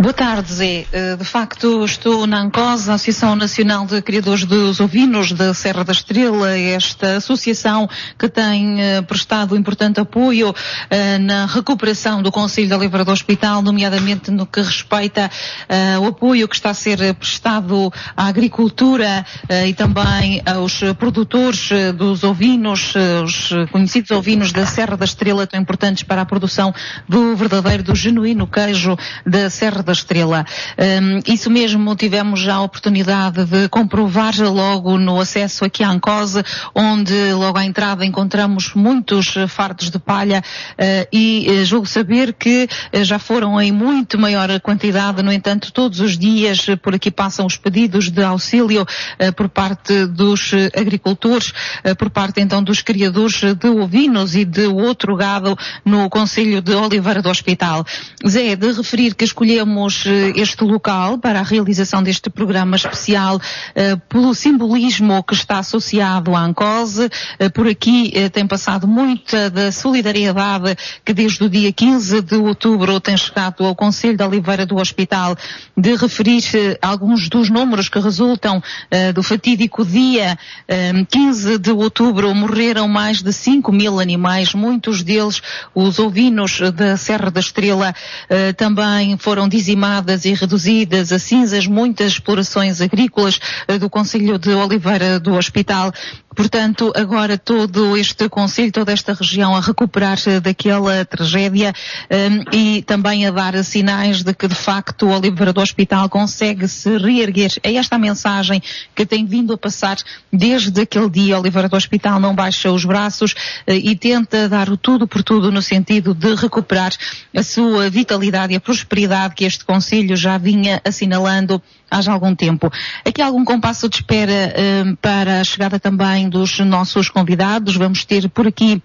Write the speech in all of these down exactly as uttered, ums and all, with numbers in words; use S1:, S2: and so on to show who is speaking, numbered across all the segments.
S1: Boa tarde, Zé. De facto, estou na ANCOS, a Associação Nacional de Criadores dos Ovinos da Serra da Estrela, esta associação que tem uh, prestado importante apoio uh, na recuperação do Concelho de Oliveira do Hospital, nomeadamente no que respeita uh, ao apoio que está a ser prestado à agricultura uh, e também aos produtores uh, dos ovinos, uh, os conhecidos ovinos da Serra da Estrela, tão importantes para a produção do verdadeiro, do genuíno queijo da Serra da Estrela. Um, isso mesmo tivemos já a oportunidade de comprovar logo no acesso aqui à ANCOS, onde logo à entrada encontramos muitos fardos de palha uh, e uh, julgo saber que uh, já foram em muito maior quantidade. No entanto, todos os dias uh, por aqui passam os pedidos de auxílio uh, por parte dos uh, agricultores, uh, por parte então dos criadores de ovinos e de outro gado no Concelho de Oliveira do Hospital. Zé, de referir que escolhemos este local para a realização deste programa especial uh, pelo simbolismo que está associado à ANCOS. Uh, por aqui uh, tem passado muita da solidariedade que desde o dia quinze de outubro tem chegado ao Concelho de Oliveira do Hospital. De referir uh, alguns dos números que resultam uh, do fatídico dia uh, quinze de outubro, morreram mais de cinco mil animais, muitos deles os ovinos da Serra da Estrela uh, também foram dizimadas e reduzidas a cinzas, muitas explorações agrícolas uh, do Concelho de Oliveira do Hospital. Portanto, agora todo este concelho, toda esta região a recuperar daquela tragédia um, e também a dar sinais de que, de facto, o Oliveira do Hospital consegue se reerguer. É esta a mensagem que tem vindo a passar desde aquele dia. Oliveira do Hospital não baixa os braços uh, e tenta dar o tudo por tudo no sentido de recuperar a sua vitalidade e a prosperidade que este concelho já vinha assinalando há já algum tempo. Aqui há algum compasso de espera um, para a chegada também dos nossos convidados. Vamos ter por aqui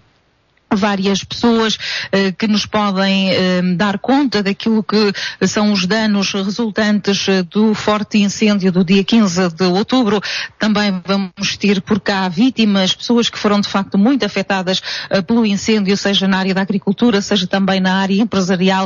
S1: várias pessoas uh, que nos podem uh, dar conta daquilo que são os danos resultantes uh, do forte incêndio do dia quinze de outubro. Também vamos ter por cá vítimas, pessoas que foram de facto muito afetadas uh, pelo incêndio, seja na área da agricultura, seja também na área empresarial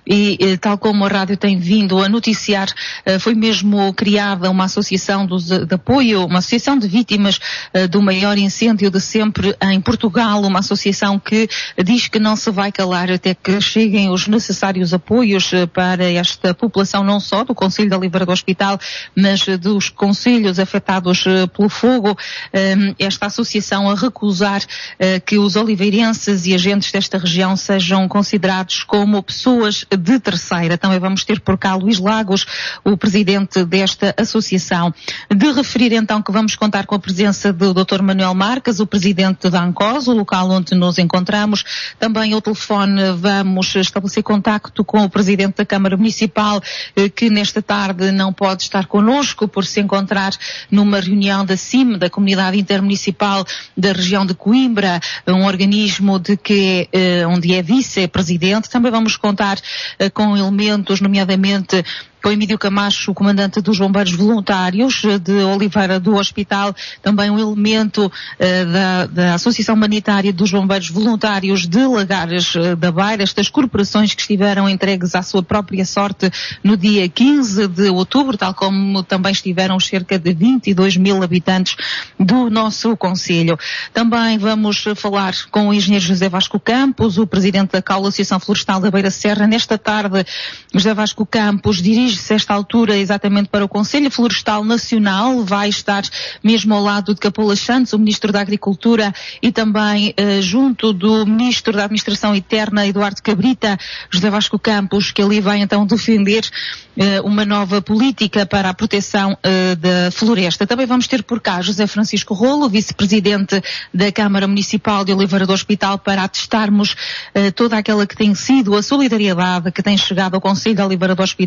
S1: e uh, tal como a rádio tem vindo a noticiar, uh, foi mesmo criada uma associação dos, de apoio, uma associação de vítimas uh, do maior incêndio de sempre em Portugal, uma associação que diz que não se vai calar até que cheguem os necessários apoios para esta população, não só do Concelho de Oliveira do Hospital, mas dos concelhos afetados pelo fogo. Esta associação a recusar que os oliveirenses e agentes desta região sejam considerados como pessoas de terceira. Também vamos ter por cá Luís Lagos, o presidente desta associação. De referir então que vamos contar com a presença do doutor Manuel Marques, o presidente da ANCOS, o local onde nos encontramos. Também ao telefone vamos estabelecer contacto com o presidente da Câmara Municipal, que nesta tarde não pode estar connosco por se encontrar numa reunião da C I M, da Comunidade Intermunicipal da região de Coimbra, um organismo de que, onde é vice-presidente. Também vamos contar com elementos, nomeadamente com Emílio Camacho, o comandante dos Bombeiros Voluntários de Oliveira do Hospital, também um elemento uh, da, da Associação Humanitária dos Bombeiros Voluntários de Lagares uh, da Beira, estas corporações que estiveram entregues à sua própria sorte no dia quinze de outubro, tal como também estiveram cerca de vinte e dois mil habitantes do nosso concelho. Também vamos falar com o engenheiro José Vasco Campos, o presidente da C A U, Associação Florestal da Beira Serra. Nesta tarde, José Vasco Campos dirige dirige-se a esta altura exatamente para o Conselho Florestal Nacional, vai estar mesmo ao lado de Capolas Santos, o Ministro da Agricultura, e também eh, junto do Ministro da Administração Interna, Eduardo Cabrita, José Vasco Campos, que ali vai então defender eh, uma nova política para a proteção eh, da floresta. Também vamos ter por cá José Francisco Rolo, Vice-Presidente da Câmara Municipal de Oliveira do Hospital, para atestarmos eh, toda aquela que tem sido a solidariedade que tem chegado ao Concelho de Oliveira do Hospital e que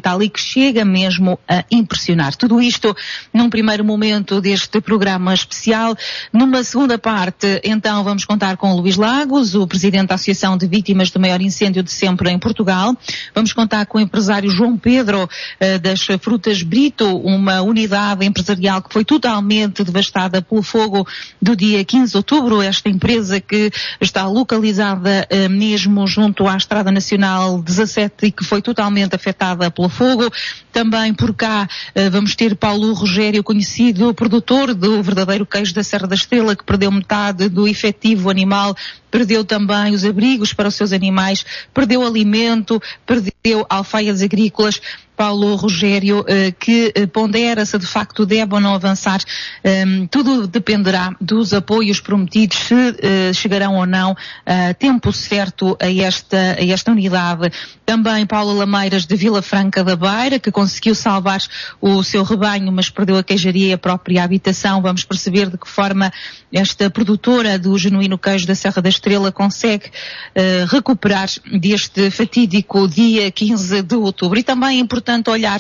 S1: chega mesmo a impressionar. Tudo isto num primeiro momento deste programa especial. Numa segunda parte, então, vamos contar com o Luís Lagos, o presidente da Associação de Vítimas do Maior Incêndio de sempre em Portugal. Vamos contar com o empresário João Pedro uh, das Frutas Brito, uma unidade empresarial que foi totalmente devastada pelo fogo do dia quinze de outubro. Esta empresa que está localizada uh, mesmo junto à Estrada Nacional dezassete e que foi totalmente afetada pelo fogo. Também por cá uh, vamos ter Paulo Rogério, conhecido produtor do verdadeiro queijo da Serra da Estrela, que perdeu metade do efetivo animal, perdeu também os abrigos para os seus animais, perdeu alimento, perdeu alfaias agrícolas. Paulo Rogério, eh, que eh, pondera se de facto deve ou não avançar. Um, tudo dependerá dos apoios prometidos, se eh, chegarão ou não a tempo certo a esta, a esta unidade. Também Paulo Lameiras de Vila Franca da Beira, que conseguiu salvar o seu rebanho, mas perdeu a queijaria e a própria habitação. Vamos perceber de que forma esta produtora do genuíno queijo da Serra da Estrela consegue uh, recuperar deste fatídico dia quinze de outubro. E também é importante olhar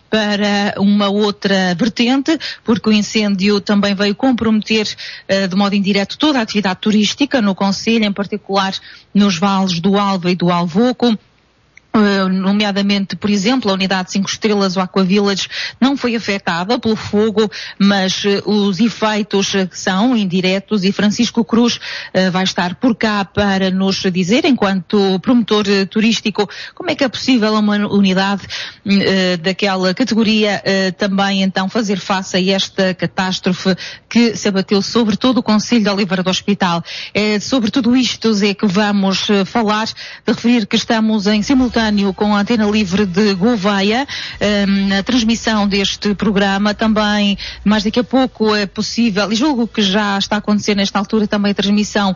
S1: para uma outra vertente, porque o incêndio também veio comprometer uh, de modo indireto toda a atividade turística no concelho, em particular nos vales do Alva e do Alvoco. Uh, nomeadamente, por exemplo, a unidade cinco estrelas, o Aqua Village, não foi afetada pelo fogo, mas uh, os efeitos uh, são indiretos, e Francisco Cruz uh, vai estar por cá para nos dizer, enquanto promotor uh, turístico, como é que é possível uma unidade uh, daquela categoria uh, também então fazer face a esta catástrofe que se abateu sobre todo o concelho de Oliveira do Hospital. É sobre tudo isto, Zé, que vamos uh, falar, de referir que estamos em simultâneo com a Antena Livre de Gouveia, um, a transmissão deste programa. Também, mais daqui a pouco, é possível, e julgo que já está a acontecer nesta altura, também a transmissão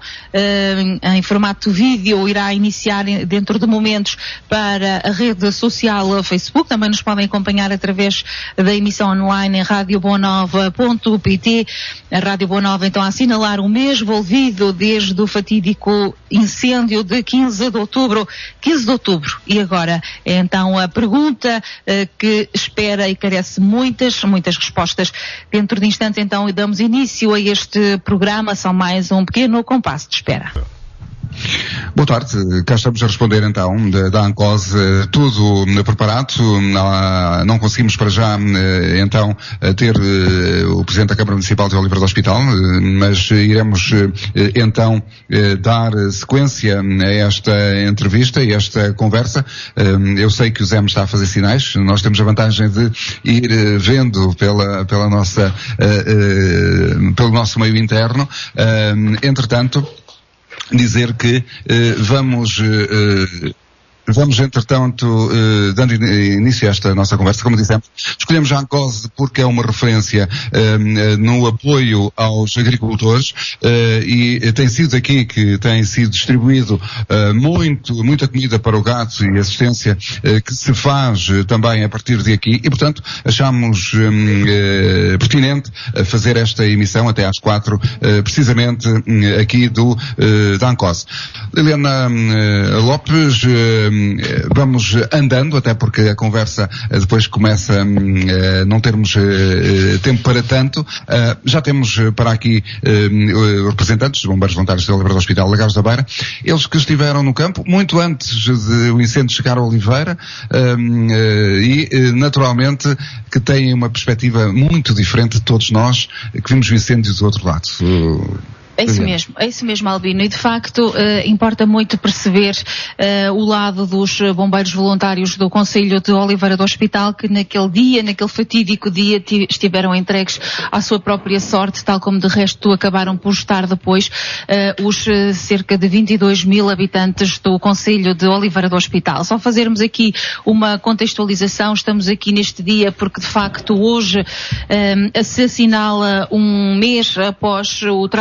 S1: um, em formato vídeo irá iniciar dentro de momentos para a rede social Facebook. Também nos podem acompanhar através da emissão online em rádio boa nova ponto pt. A Rádio Boa Nova, então, a assinalar o mês envolvido desde o fatídico incêndio de quinze de outubro. quinze de outubro. E agora, então, a pergunta uh, que espera e carece muitas, muitas respostas. Dentro de instantes, então, damos início a este programa. São mais um pequeno compasso de espera.
S2: Boa tarde, cá estamos a responder então da, da ANCOS, tudo preparado. Não conseguimos para já então ter o Presidente da Câmara Municipal de Oliveira do Hospital, mas iremos então dar sequência a esta entrevista e esta conversa. Eu sei que o Zé me está a fazer sinais, nós temos a vantagem de ir vendo pela, pela nossa, pelo nosso meio interno. Entretanto, dizer que eh, vamos eh, vamos entretanto eh, dando início a esta nossa conversa. Como dissemos, escolhemos a ANCOS porque é uma referência eh, no apoio aos agricultores eh, e tem sido aqui que tem sido distribuído eh, muito, muita comida para o gado e assistência eh, que se faz eh, também a partir de aqui, e portanto achamos eh, pertinente fazer esta emissão até às quatro, eh, precisamente eh, aqui do eh, da ANCOS. Liliana eh, Lopes, eh, vamos andando, até porque a conversa depois começa a não termos tempo para tanto. Já temos para aqui representantes dos Bombeiros Voluntários de Oliveira do Hospital Lagares da Beira, eles que estiveram no campo muito antes de o incêndio chegar a Oliveira e naturalmente que têm uma perspectiva muito diferente de todos nós que vimos o incêndio do outro lado.
S1: É isso mesmo, é isso mesmo, Albino, e de facto uh, importa muito perceber uh, o lado dos bombeiros voluntários do Concelho de Oliveira do Hospital, que naquele dia, naquele fatídico dia, estiveram entregues à sua própria sorte, tal como de resto acabaram por estar depois uh, os uh, cerca de vinte e dois mil habitantes do Concelho de Oliveira do Hospital. Só fazermos aqui uma contextualização, estamos aqui neste dia porque de facto hoje uh, se assinala um mês após o trágico incêndio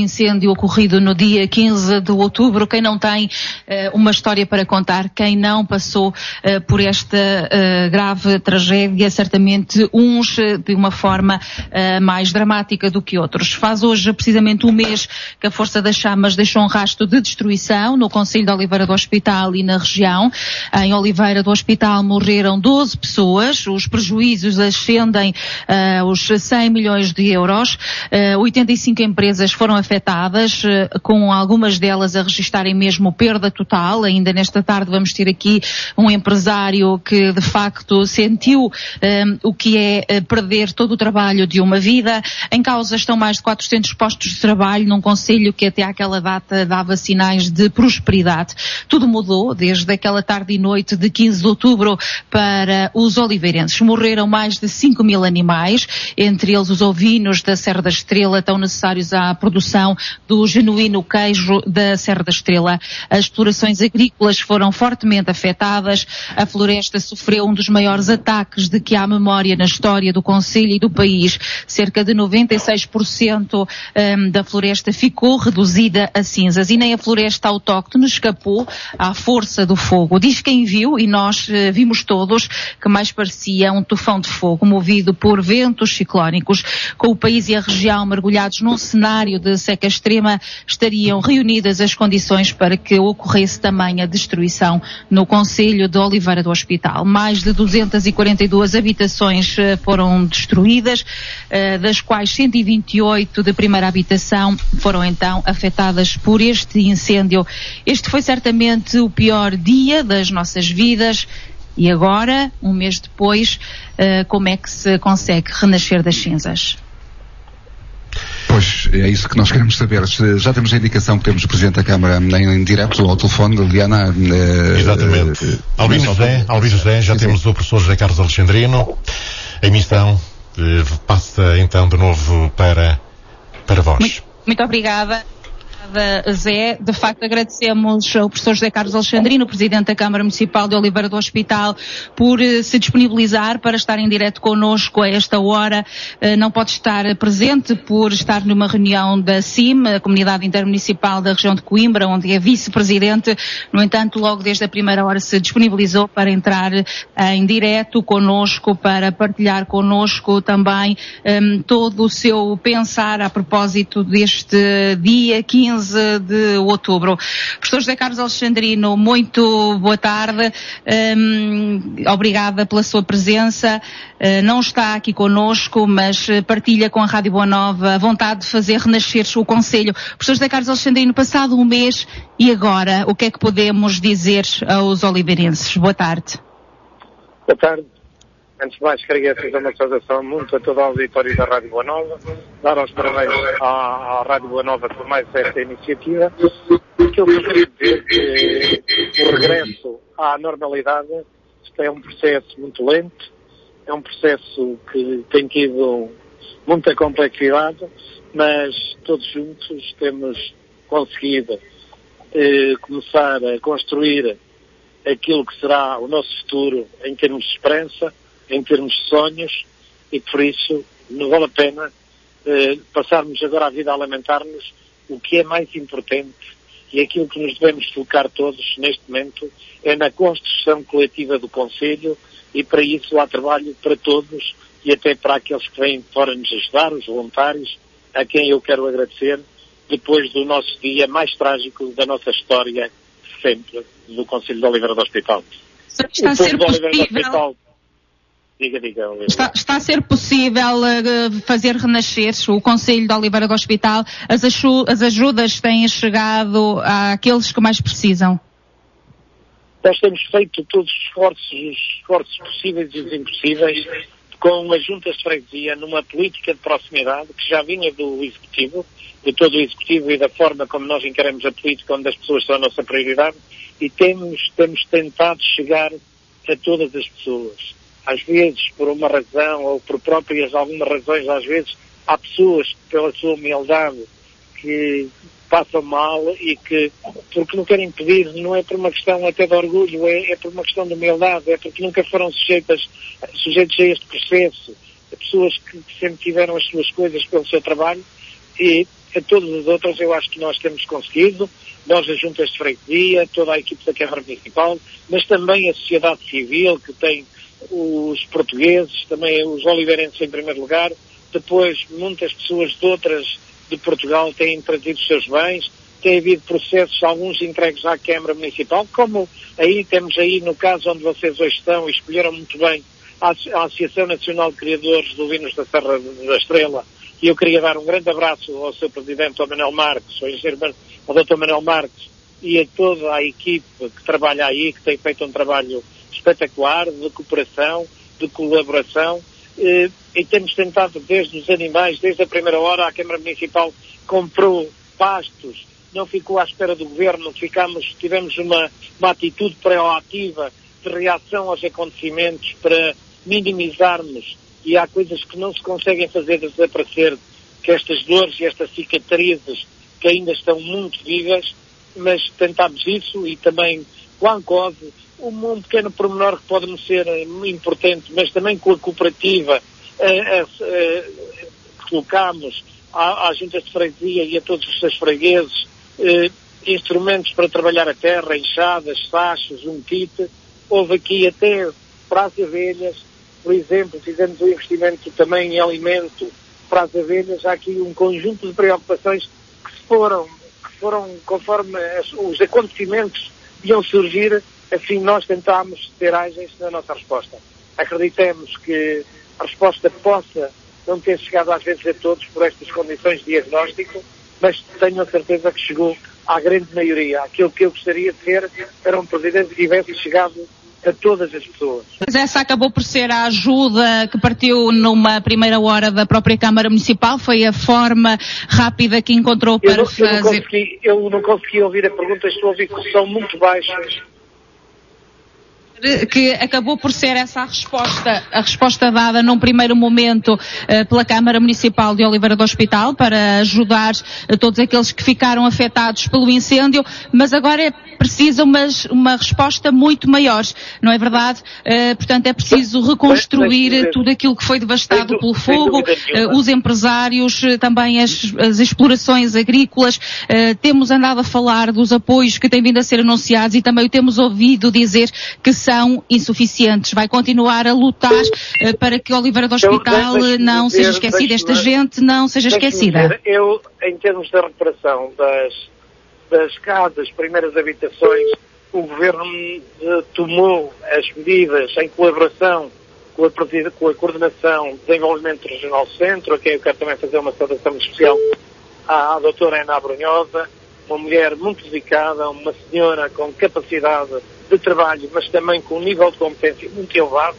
S1: incêndio ocorrido no dia quinze de outubro. Quem não tem uh, uma história para contar, quem não passou uh, por esta uh, grave tragédia, certamente uns uh, de uma forma uh, mais dramática do que outros. Faz hoje precisamente um mês que a força das chamas deixou um rastro de destruição no concelho de Oliveira do Hospital e na região. Em Oliveira do Hospital morreram doze pessoas, os prejuízos ascendem uh, os cem milhões de euros, uh, oitenta e cinco empresas foram afetadas, uh, com algumas delas a registarem mesmo perda total. Ainda nesta tarde vamos ter aqui um empresário que de facto sentiu um, o que é uh, perder todo o trabalho de uma vida. Em causa estão mais de quatrocentos postos de trabalho num concelho que até àquela data dava sinais de prosperidade. Tudo mudou desde aquela tarde e noite de quinze de outubro para os oliveirenses. Morreram mais de cinco mil animais, entre eles os ovinos da Serra da Estrela, tão necessários à produção do genuíno queijo da Serra da Estrela. As explorações agrícolas foram fortemente afetadas. A floresta sofreu um dos maiores ataques de que há memória na história do concelho e do país. Cerca de noventa e seis por cento um, da floresta ficou reduzida a cinzas e nem a floresta autóctone escapou à força do fogo. Diz quem viu, e nós uh, vimos todos, que mais parecia um tufão de fogo movido por ventos ciclónicos. Com o país e a região mergulhados num cenário de seca extrema, estariam reunidas as condições para que ocorresse tamanha destruição no concelho de Oliveira do Hospital. Mais de duzentas e quarenta e duas habitações uh, foram destruídas, uh, das quais cento e vinte e oito de primeira habitação foram então afetadas por este incêndio. Este foi certamente o pior dia das nossas vidas. E agora, um mês depois, uh, como é que se consegue renascer das cinzas?
S2: Pois, é isso que nós queremos saber. Já temos a indicação que temos o Presidente da Câmara em, em direto ao telefone, Liliana. Uh,
S3: Exatamente. Uh, Albino José, Albino José, já sim, temos sim. O professor José Carlos Alexandrino. A emissão uh, passa então de novo para, para vós.
S1: Muito, muito obrigada. Zé, de facto agradecemos ao professor José Carlos Alexandrino, Presidente da Câmara Municipal de Oliveira do Hospital, por uh, se disponibilizar para estar em direto connosco a esta hora. Uh, não pode estar presente por estar numa reunião da C I M, a Comunidade Intermunicipal da região de Coimbra, onde é Vice-Presidente. No entanto, logo desde a primeira hora se disponibilizou para entrar uh, em direto connosco, para partilhar connosco também um, todo o seu pensar a propósito deste dia quinze de outubro. Professor José Carlos Alexandrino, muito boa tarde. Um, obrigada pela sua presença. Uh, não está aqui connosco, mas partilha com a Rádio Boa Nova a vontade de fazer renascer o Conselho. Professor José Carlos Alexandrino, passado um mês e agora, o que é que podemos dizer aos oliveirenses? Boa tarde.
S4: Boa tarde. Antes de mais, queria fazer uma saudação muito a todo o auditório da Rádio Boa Nova, dar os parabéns à, à Rádio Boa Nova por mais esta iniciativa. Aquilo que eu queria dizer é que o regresso à normalidade, isto é um processo muito lento, é um processo que tem tido muita complexidade, mas todos juntos temos conseguido eh, começar a construir aquilo que será o nosso futuro em termos de esperança, em termos de sonhos, e por isso não vale a pena eh, passarmos agora a vida a lamentar-nos. O que é mais importante e aquilo que nos devemos focar todos neste momento é na construção coletiva do Conselho, e para isso há trabalho para todos e até para aqueles que vêm fora nos ajudar, os voluntários, a quem eu quero agradecer depois do nosso dia mais trágico da nossa história sempre do Concelho de Oliveira do Hospital.
S1: Está a ser possível...
S4: Diga, diga,
S1: está, está a ser possível uh, fazer renascer o Concelho de Oliveira do Hospital? As, as ajudas têm chegado àqueles que mais precisam?
S4: Nós temos feito todos os esforços, os esforços possíveis e os impossíveis com as juntas de freguesia numa política de proximidade que já vinha do Executivo, de todo o Executivo e da forma como nós encaramos a política, onde as pessoas são a nossa prioridade, e temos, temos tentado chegar a todas as pessoas. Às vezes, por uma razão ou por próprias algumas razões, às vezes há pessoas que, pela sua humildade, que passam mal e que, porque não querem pedir, não é por uma questão até de orgulho, é, é por uma questão de humildade, é porque nunca foram sujeitas, sujeitos a este processo, pessoas que sempre tiveram as suas coisas pelo seu trabalho, e a todas as outras eu acho que nós temos conseguido, nós as juntas de freguesia, toda a equipe da Câmara Municipal, mas também a sociedade civil, que tem os portugueses, também os oliveirenses em primeiro lugar, depois muitas pessoas de outras de Portugal têm trazido os seus bens, tem havido processos, alguns entregues à Câmara Municipal, como aí temos aí no caso onde vocês hoje estão e escolheram muito bem a, a Associação Nacional de Criadores de Ovinos da Serra da Estrela, e eu queria dar um grande abraço ao seu Presidente, ao Manuel Marques, ao engenheiro, ao doutor Manuel Marques, e a toda a equipe que trabalha aí, que tem feito um trabalho espetacular, de cooperação, de colaboração, eh, e temos tentado desde os animais, desde a primeira hora, a Câmara Municipal comprou pastos, não ficou à espera do Governo, ficamos, tivemos uma, uma atitude proativa de reação aos acontecimentos para minimizarmos, e há coisas que não se conseguem fazer desaparecer, que estas dores e estas cicatrizes que ainda estão muito vivas, mas tentámos isso, e também com a ANCOSE, um, um pequeno pormenor que pode não ser importante, mas também com a cooperativa, eh, eh, colocámos à, à junta de freguesia e a todos os seus fregueses eh, instrumentos para trabalhar a terra, enxadas, sachos, um kit. Houve aqui até para as abelhas, por exemplo, fizemos um investimento também em alimento para as abelhas. Há aqui um conjunto de preocupações que se foram, que foram conforme as, os acontecimentos iam surgir, assim nós tentámos ser ágeis na nossa resposta. Acreditamos que a resposta possa não ter chegado às vezes a todos por estas condições de diagnóstico, mas tenho a certeza que chegou à grande maioria. Aquilo que eu gostaria de ser era um Presidente que tivesse chegado a todas as pessoas.
S1: Mas essa acabou por ser a ajuda que partiu numa primeira hora da própria Câmara Municipal, foi a forma rápida que encontrou para
S4: eu não,
S1: fazer...
S4: Eu não, consegui, eu não consegui ouvir a pergunta, estou a ouvir que são muito baixas.
S1: Que acabou por ser essa a resposta, a resposta dada num primeiro momento uh, pela Câmara Municipal de Oliveira do Hospital para ajudar uh, todos aqueles que ficaram afetados pelo incêndio, mas agora é preciso uma, uma resposta muito maior, não é verdade? Uh, portanto, é preciso reconstruir mas, mas, tudo aquilo que foi devastado pelo fogo, uh, os empresários, uh, também as, as explorações agrícolas. Uh, temos andado a falar dos apoios que têm vindo a ser anunciados e também o temos ouvido dizer que são insuficientes. Vai continuar a lutar uh, para que Oliveira do Hospital eu, não dizer, seja esquecida, esta gente não seja esquecida.
S4: Dizer, eu, em termos da recuperação das, das casas, primeiras habitações, o Governo uh, tomou as medidas em colaboração com a, com a Coordenação de Desenvolvimento Regional Centro, a quem eu quero também fazer uma saudação especial à, à doutora Ana Abrunhosa, uma mulher muito dedicada, uma senhora com capacidade de trabalho, mas também com um nível de competência muito elevado,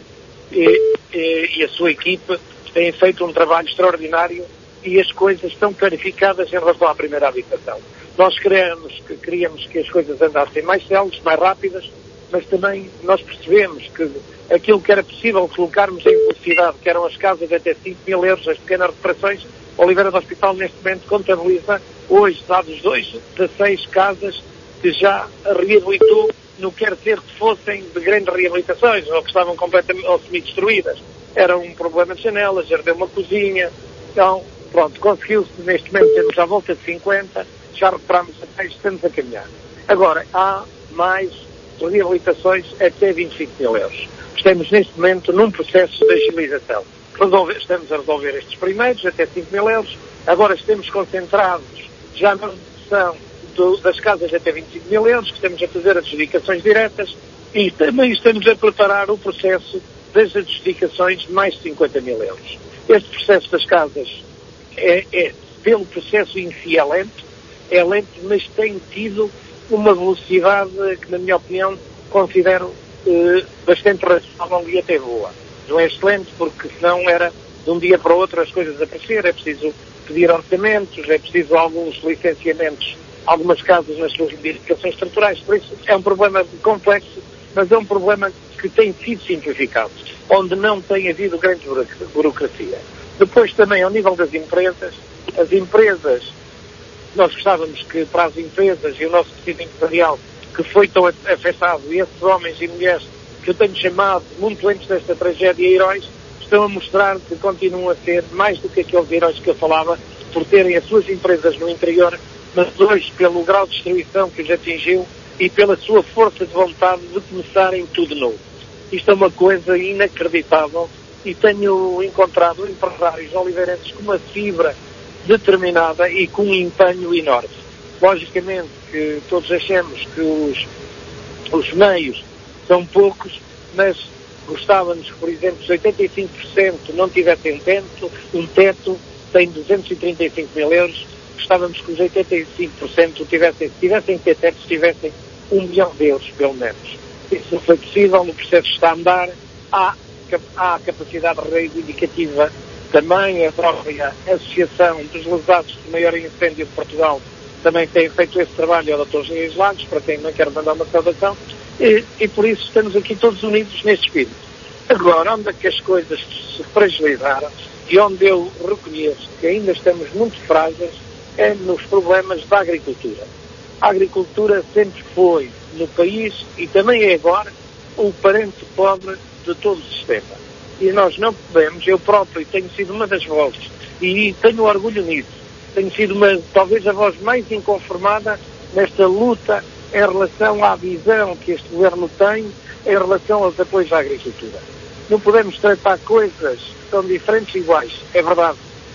S4: e, e, e a sua equipe têm feito um trabalho extraordinário e as coisas estão clarificadas em relação à primeira habitação. Nós queríamos que, queríamos que as coisas andassem mais céleres, mais rápidas, mas também nós percebemos que aquilo que era possível colocarmos em velocidade, que eram as casas de até cinco mil euros, as pequenas reparações, Oliveira do Hospital neste momento contabiliza, hoje, dados dois, dezasseis casas que já reabilitou. Não quer dizer que fossem de grandes reabilitações ou que estavam completamente ou semi-destruídas. Era um problema de janelas, ardeu uma cozinha. Então, pronto, conseguiu-se neste momento, temos à volta de cinquenta, já recuperamos até, estamos a caminhar. Agora, há mais reabilitações até vinte e cinco mil euros. Estamos neste momento num processo de agilização. Resolve, estamos a resolver estes primeiros, até cinco mil euros. Agora estamos concentrados já na redução Do, das casas até vinte e cinco mil euros, que estamos a fazer adjudicações diretas e também estamos a preparar o processo das adjudicações de mais de cinquenta mil euros. Este processo das casas, é, é, pelo processo em si é lento, é lento, mas tem tido uma velocidade que, na minha opinião, considero eh, bastante razoável e até boa. Não é excelente, porque senão era de um dia para o outro as coisas aparecer, é preciso pedir orçamentos, é preciso alguns licenciamentos, algumas casas nas suas modificações estruturais. Por isso é um problema complexo, mas é um problema que tem sido simplificado, onde não tem havido grande burocracia. Depois também, ao nível das empresas, as empresas, nós gostávamos que para as empresas e o nosso tecido empresarial, que foi tão afetado, e esses homens e mulheres que eu tenho chamado, muito antes desta tragédia, heróis, estão a mostrar que continuam a ser mais do que aqueles heróis que eu falava, por terem as suas empresas no interior, mas dois, pelo grau de destruição que os atingiu e pela sua força de vontade de começarem tudo novo. Isto é uma coisa inacreditável e tenho encontrado empresários oliveirenses com uma fibra determinada e com um empenho enorme. Logicamente que todos achamos que os, os meios são poucos, mas gostávamos que, por exemplo, se oitenta e cinco por cento não tivessem um teto, um teto tem duzentos e trinta e cinco mil euros, gostávamos que os oitenta e cinco por cento tivessem, se tivessem que ter tetos, tivessem um milhão de euros, pelo menos. Isso não foi possível, o processo está a andar, há, há capacidade reivindicativa também, a própria Associação dos Lesados de Maior Incêndio de Portugal também tem feito esse trabalho ao doutor Luís Lagos, para quem não quer mandar uma saudação, e, e por isso estamos aqui todos unidos neste espírito. Agora, onde é que as coisas se fragilizaram e onde eu reconheço que ainda estamos muito frágeis é nos problemas da agricultura. A agricultura sempre foi, no país, e também é agora, o parente pobre de todo o sistema. E nós não podemos, eu próprio tenho sido uma das vozes, e tenho orgulho nisso, tenho sido uma, talvez a voz mais inconformada nesta luta em relação à visão que este governo tem em relação aos apoios à agricultura. Não podemos tratar coisas que são diferentes e iguais, é verdade.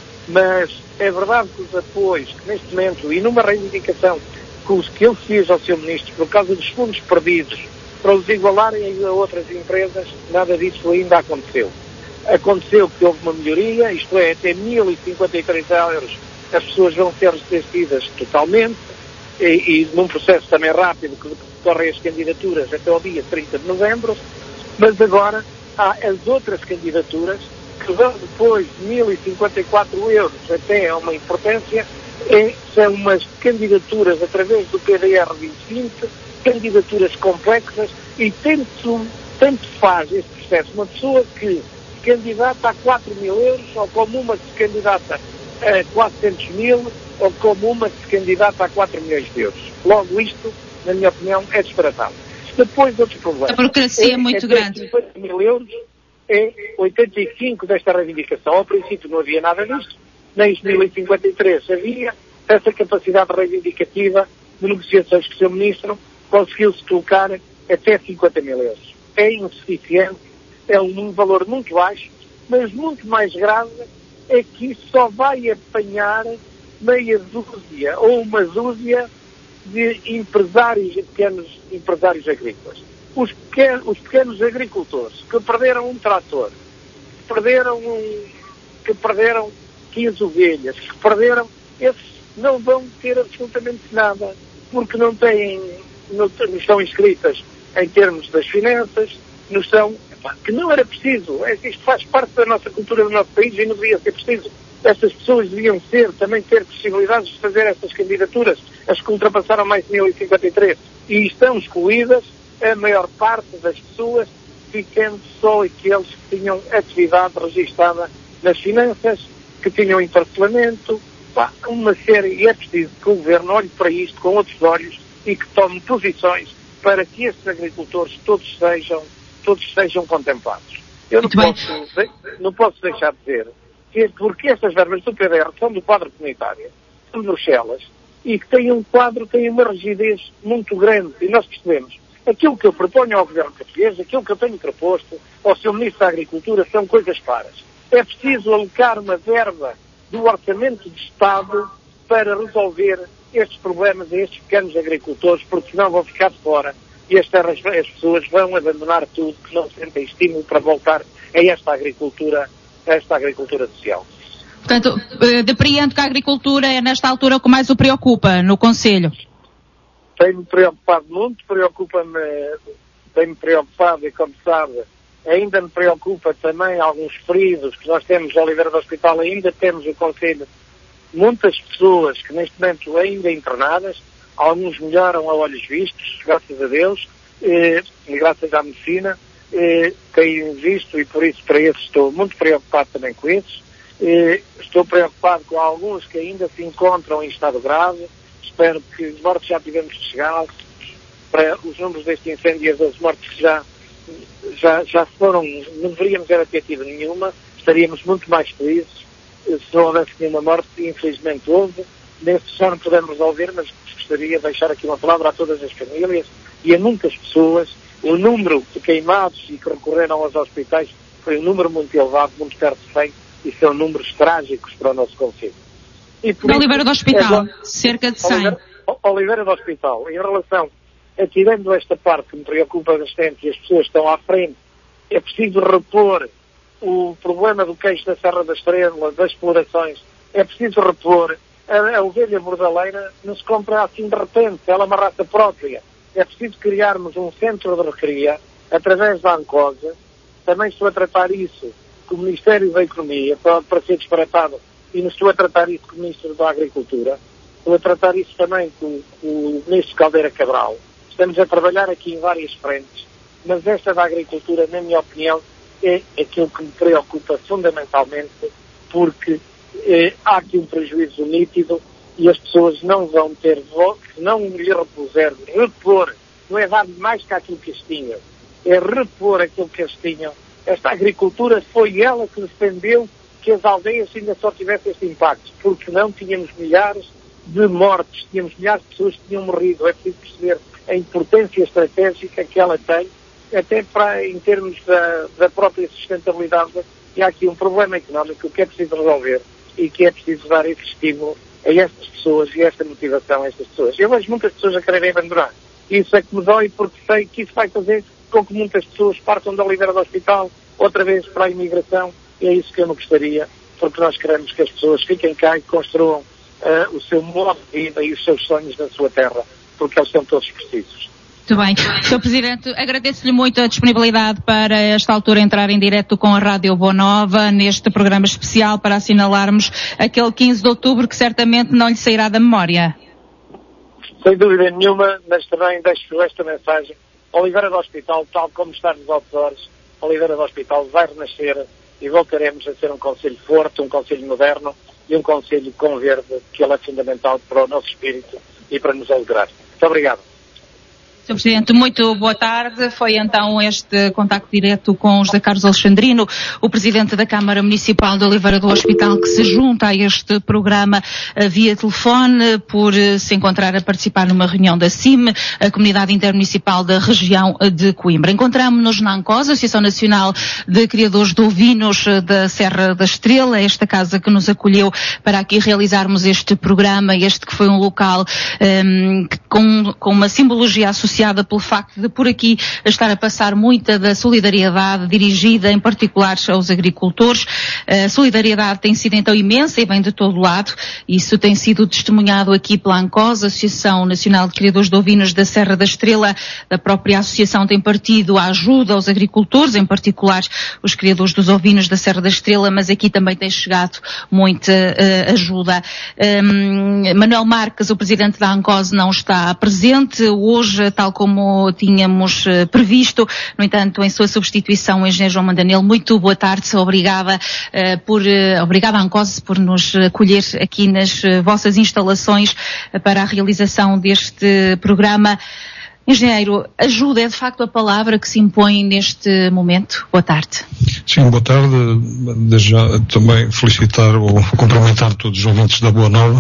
S4: Mas é verdade que os apoios, que neste momento, e numa reivindicação que, os, que ele fez ao seu ministro, por causa dos fundos perdidos, para os igualarem a outras empresas, nada disso ainda aconteceu. Aconteceu que houve uma melhoria, isto é, até mil e cinquenta e três euros as pessoas vão ser ressarcidas totalmente, e, e num processo também rápido que decorrem as candidaturas até ao dia trinta de novembro, mas agora há as outras candidaturas que vão depois de mil e cinquenta e quatro euros até a uma importância, é, são umas candidaturas através do P D R vinte vinte, candidaturas complexas, e tanto, tanto faz esse processo uma pessoa que se candidata a quatro mil euros, ou como uma que se candidata a quatrocentos mil, ou como uma que se candidata a quatro milhões de euros. Logo isto, na minha opinião, é disparatado. Depois outros problemas.
S1: A burocracia é, é muito é grande.
S4: cinquenta mil euros é oitenta e cinco desta reivindicação. Ao princípio não havia nada disto, nem os mil e cinquenta e três havia essa capacidade reivindicativa de negociações que o seu Ministro conseguiu-se colocar até cinquenta mil euros. É insuficiente, é um valor muito baixo, mas muito mais grave é que isso só vai apanhar meia dúzia ou uma dúzia de empresários e pequenos empresários agrícolas. Os pequenos, os pequenos agricultores que perderam um trator, que perderam, um, que perderam quinze ovelhas, que perderam, esses não vão ter absolutamente nada, porque não têm, não, não estão inscritas em termos das finanças, não estão, que não era preciso, é que isto faz parte da nossa cultura do nosso país e não devia ser preciso. Estas pessoas deviam ser, também ter possibilidades de fazer estas candidaturas, as que ultrapassaram mais de mil e cinquenta e três, e estão excluídas a maior parte das pessoas, ficando só aqueles que tinham atividade registada nas finanças, que tinham emparcelamento, pá, uma série, e é preciso que o Governo olhe para isto com outros olhos e que tome posições para que estes agricultores todos sejam, todos sejam contemplados. Eu não posso, de, não posso deixar de dizer que, porque estas verbas do P D R são do quadro comunitário, são de Bruxelas, e que têm um quadro, têm uma rigidez muito grande, e nós percebemos. Aquilo que eu proponho ao Governo português, aquilo que eu tenho proposto ao seu Ministro da Agricultura, são coisas claras. É preciso alocar uma verba do Orçamento de Estado para resolver estes problemas a estes pequenos agricultores, porque senão vão ficar de fora e as, terras, as pessoas vão abandonar tudo, que não sentem estímulo para voltar a esta agricultura, a esta agricultura social.
S1: Portanto, depreendo que a agricultura é nesta altura o que mais o preocupa no Conselho.
S4: Tem-me preocupado muito, preocupa-me, tem-me preocupado e, como sabe, ainda me preocupa também alguns feridos que nós temos no Oliveira do Hospital, ainda temos o Conselho, muitas pessoas que neste momento ainda internadas, alguns melhoram a olhos vistos, graças a Deus, e, e graças à medicina, e, tenho visto e por isso para esses estou muito preocupado também com esses, e, estou preocupado com alguns que ainda se encontram em estado grave. Espero que as mortes já tivemos de chegar para os números deste incêndio e as doze mortes que já, já, já foram, não deveríamos ter tido nenhuma, estaríamos muito mais felizes. se não houvesse nenhuma morte, infelizmente houve. Nesse já não podemos resolver, mas gostaria de deixar aqui uma palavra a todas as famílias e a muitas pessoas. O número de queimados e que recorreram aos hospitais foi um número muito elevado, muito perto de cem, e são números trágicos para o nosso concelho.
S1: Da Oliveira do Hospital, é, cerca de cem.
S4: Oliveira, Oliveira do Hospital, em relação a tirando esta parte que me preocupa bastante e as pessoas estão à frente, é preciso repor o problema do queijo da Serra da Estrela, das explorações, é preciso repor. A, a ovelha bordaleira não se compra assim de repente, ela é uma raça própria. É preciso criarmos um centro de recria através da ANCOSA. Também estou a tratar isso com o Ministério da Economia, para, para ser disparatado, e não estou a tratar isso com o Ministro da Agricultura. Estou a tratar isso também com, com o Ministro Caldeira Cabral. Estamos a trabalhar aqui em várias frentes, mas esta da agricultura, na minha opinião, é aquilo que me preocupa fundamentalmente, porque eh, há aqui um prejuízo nítido e as pessoas não vão ter voto, se não lhe repuser, repor, não é dar mais que aquilo que eles tinham, é repor aquilo que eles tinham. Esta agricultura foi ela que defendeu que as aldeias ainda só tivessem este impacto, porque não tínhamos milhares de mortes, tínhamos milhares de pessoas que tinham morrido. É preciso perceber a importância estratégica que ela tem, até para, em termos da, da própria sustentabilidade. E há aqui um problema económico que é preciso resolver e que é preciso dar esse estímulo a estas pessoas e esta motivação a estas pessoas. Eu vejo muitas pessoas a quererem abandonar. Isso é que me dói, porque sei que isso vai fazer com que muitas pessoas partam da Oliveira do Hospital outra vez para a imigração, e é isso que eu não gostaria, porque nós queremos que as pessoas fiquem cá e construam uh, o seu modo de vida e os seus sonhos na sua terra, porque eles são todos precisos.
S1: Muito bem. senhor Presidente, agradeço-lhe muito a disponibilidade para esta altura entrar em direto com a Rádio Boa Nova neste programa especial para assinalarmos aquele quinze de outubro que certamente não lhe sairá da memória.
S4: Sem dúvida nenhuma, mas também deixo esta mensagem. Oliveira do Hospital, tal como está nos outdoors, Oliveira do Hospital vai renascer e voltaremos a ser um concelho forte, um concelho moderno e um concelho com verde, que ele é fundamental para o nosso espírito e para nos alegrar. Muito obrigado.
S1: senhor Presidente, muito boa tarde. Foi então este contacto direto com José Carlos Alexandrino, o Presidente da Câmara Municipal de Oliveira do Hospital, que se junta a este programa via telefone por se encontrar a participar numa reunião da C I M, a Comunidade Intermunicipal da Região de Coimbra. Encontramos-nos na ANCOSA, Associação Nacional de Criadores de Ovinos da Serra da Estrela, esta casa que nos acolheu para aqui realizarmos este programa, este que foi um local um, com, com uma simbologia associada pelo facto de por aqui estar a passar muita da solidariedade dirigida em particular aos agricultores. A solidariedade tem sido então imensa e vem de todo lado. Isso tem sido testemunhado aqui pela ANCOSA, Associação Nacional de Criadores de Ovinos da Serra da Estrela. A própria associação tem partido a ajuda aos agricultores, em particular os criadores dos ovinos da Serra da Estrela, mas aqui também tem chegado muita uh, ajuda. Um, Manuel Marques, o Presidente da ANCOSA, não está presente hoje, tal como tínhamos uh, previsto. No entanto, em sua substituição, o engenheiro João Mandanelo, muito boa tarde, obrigada uh, por, uh, obrigada ANCOSA por nos acolher aqui nas uh, vossas instalações uh, para a realização deste programa. Engenheiro, ajuda é de facto a palavra que se impõe neste momento. Boa tarde.
S5: Sim, boa tarde. Desde já também felicitar ou cumprimentar todos os ouvintes da Boa Nova.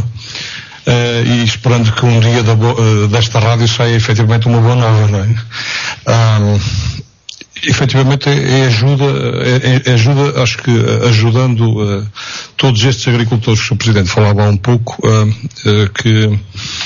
S5: Uh, e esperando que um dia da uh, desta rádio saia efetivamente uma boa nova, não é? Um, efetivamente é ajuda, é, é ajuda, acho que ajudando uh, todos estes agricultores que o Presidente falava há um pouco, uh, uh, que,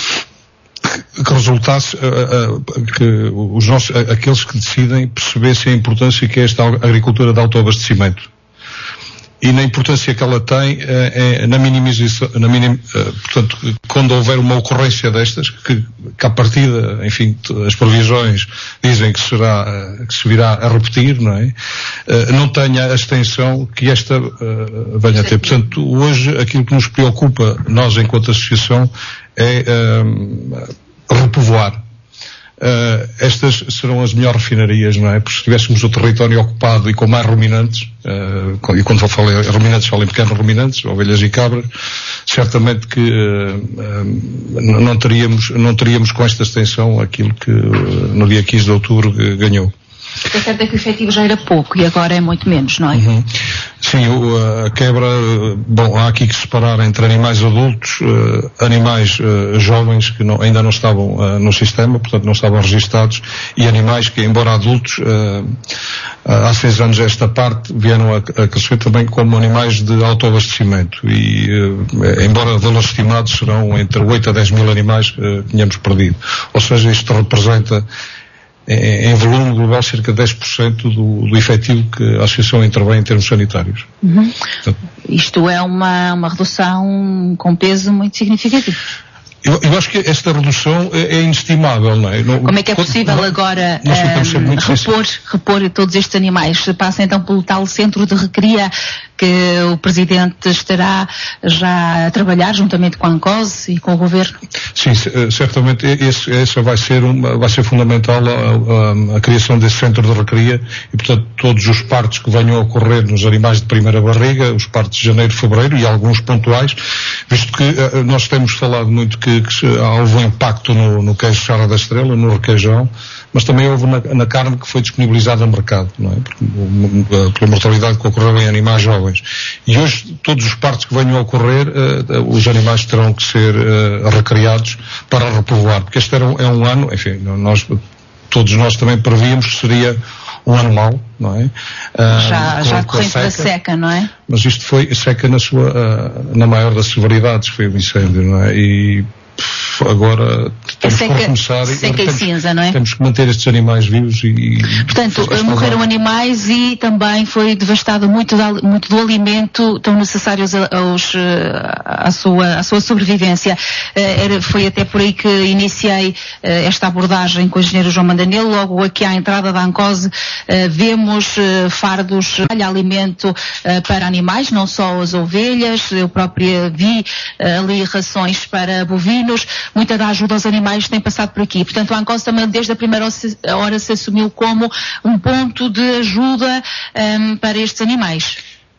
S5: que resultasse, uh, uh, que os nossos, uh, aqueles que decidem percebessem a importância que é esta agricultura de autoabastecimento. E na importância que ela tem é, é na minimização, na minim, portanto, quando houver uma ocorrência destas, que, que à partida, enfim, as previsões dizem que será, que se virá a repetir, não é? Não tenha a extensão que esta uh, venha a ter. Portanto, hoje aquilo que nos preocupa, nós enquanto associação, é uh, repovoar. Uh, estas serão as melhores refinarias, não é? Porque se tivéssemos o território ocupado e com mais ruminantes, uh, e quando eu falo em ruminantes, falo em pequenos ruminantes, ovelhas e cabras, certamente que uh, uh, não teríamos, não teríamos com esta extensão aquilo que uh, no dia quinze de outubro ganhou.
S1: O certo é que o efetivo já era pouco e agora é muito menos, não é?
S5: Uhum. Sim, a quebra, bom, há aqui que separar entre animais adultos, animais jovens que não, ainda não estavam no sistema, portanto não estavam registados, e animais que, embora adultos, há seis anos esta parte vieram a crescer também como animais de autoabastecimento e, embora valores estimados serão entre oito a dez mil animais que tínhamos perdido. Ou seja, isto representa em volume global cerca de dez por cento do, do efetivo que a Associação intervém em termos sanitários.
S1: Uhum. Portanto, isto é uma, uma redução com peso muito significativo.
S5: Eu, eu acho que esta redução é, é inestimável, não é? Não,
S1: Como é que é possível não, agora um, repor, repor todos estes animais? Passa então pelo tal centro de recria que o Presidente estará já a trabalhar juntamente com a ANCOS e com o Governo?
S5: Sim, certamente esse, essa vai ser, uma, vai ser fundamental a, a, a criação desse centro de recria e, portanto, todos os partos que venham a ocorrer nos animais de primeira barriga, os partos de janeiro, fevereiro e alguns pontuais, visto que uh, nós temos falado muito que, que houve um impacto no, no queijo Serra da Estrela, no requeijão, mas também houve na, na carne que foi disponibilizada no mercado, não é? Porque, pela mortalidade que ocorreu em animais jovens. E hoje, todos os partos que venham a ocorrer, uh, os animais terão que ser uh, recriados para repovoar, porque este era um, é um ano, enfim, nós, todos nós também prevíamos que seria um ano mau, não é? Uh,
S1: já já corrente da seca, não é?
S5: Mas isto foi seca na sua, uh, na maior das severidades, foi o incêndio, não é? E agora temos que recomeçar e temos,
S1: cinza, não é?
S5: Temos que manter estes animais vivos e...
S1: Portanto, morreram animais e também foi devastado muito, da, muito do alimento tão necessários aos, à, sua, à sua sobrevivência. Era, foi até por aí que iniciei esta abordagem com o engenheiro João Mandanelo. Logo aqui à entrada da ANCOS vemos fardos de alimento para animais, não só as ovelhas. Eu própria vi ali rações para bovinos. Muita da ajuda aos animais tem passado por aqui. Portanto, a ANCOS também desde a primeira hora se assumiu como um ponto de ajuda um, para estes animais.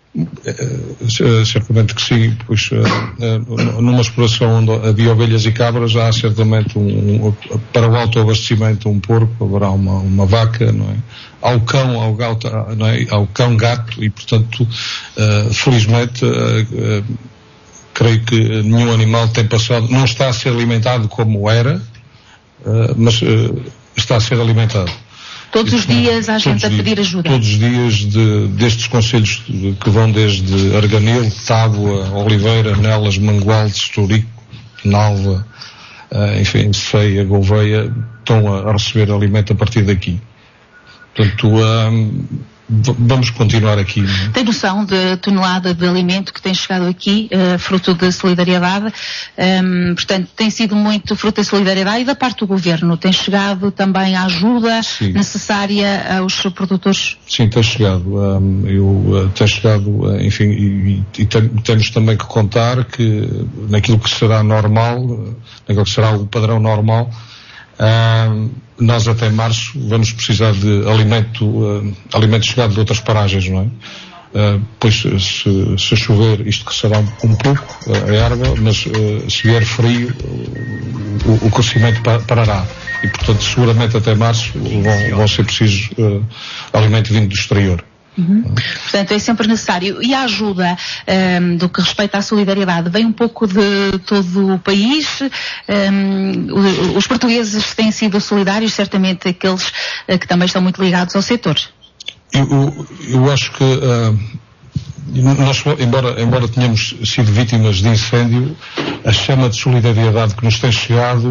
S5: Uh, certamente que sim, pois uh, uh, numa exploração onde havia ovelhas e cabras há certamente um, um, para o autoabastecimento um porco, haverá uma, uma vaca, não é? Há o cão, há o gato, não é? Há o cão gato e portanto uh, felizmente uh, uh, creio que nenhum animal tem passado, não está a ser alimentado como era, uh, mas uh, está a ser alimentado.
S1: Todos os dias há gente a pedir ajuda?
S5: Todos os dias de, destes concelhos que vão desde Arganil, Tábua, Oliveira, Nelas, Mangualde, Estourico, Nalva, uh, enfim, Ceia, Gouveia, estão a, a receber alimento a partir daqui. Portanto, um, vamos continuar aqui. Não é?
S1: Tem noção de tonelada de alimento que tem chegado aqui, uh, fruto de solidariedade? Um, portanto, tem sido muito fruto da solidariedade e da parte do Governo. Tem chegado também a ajuda Sim. necessária aos produtores?
S5: Sim, tem chegado. Um, eu uh, tem chegado, uh, enfim, e, e tem, temos também que contar que naquilo que será normal, naquilo que será o padrão normal, Uh, nós até março vamos precisar de alimento, uh, alimento chegado de outras paragens, não é? Uh, pois se, se chover isto crescerá um, um pouco, uh, a erva, mas uh, se vier frio uh, o, o crescimento pa, parará e portanto seguramente até março vão, vão ser precisos uh, alimento vindo do exterior.
S1: Uhum. Portanto, é sempre necessário. E a ajuda um, do que respeita à solidariedade vem um pouco de todo o país. Um, os portugueses têm sido solidários, certamente aqueles uh, que também estão muito ligados ao setor.
S5: Eu, eu acho que uh, nós, embora, embora tenhamos sido vítimas de incêndio, a chama de solidariedade que nos tem chegado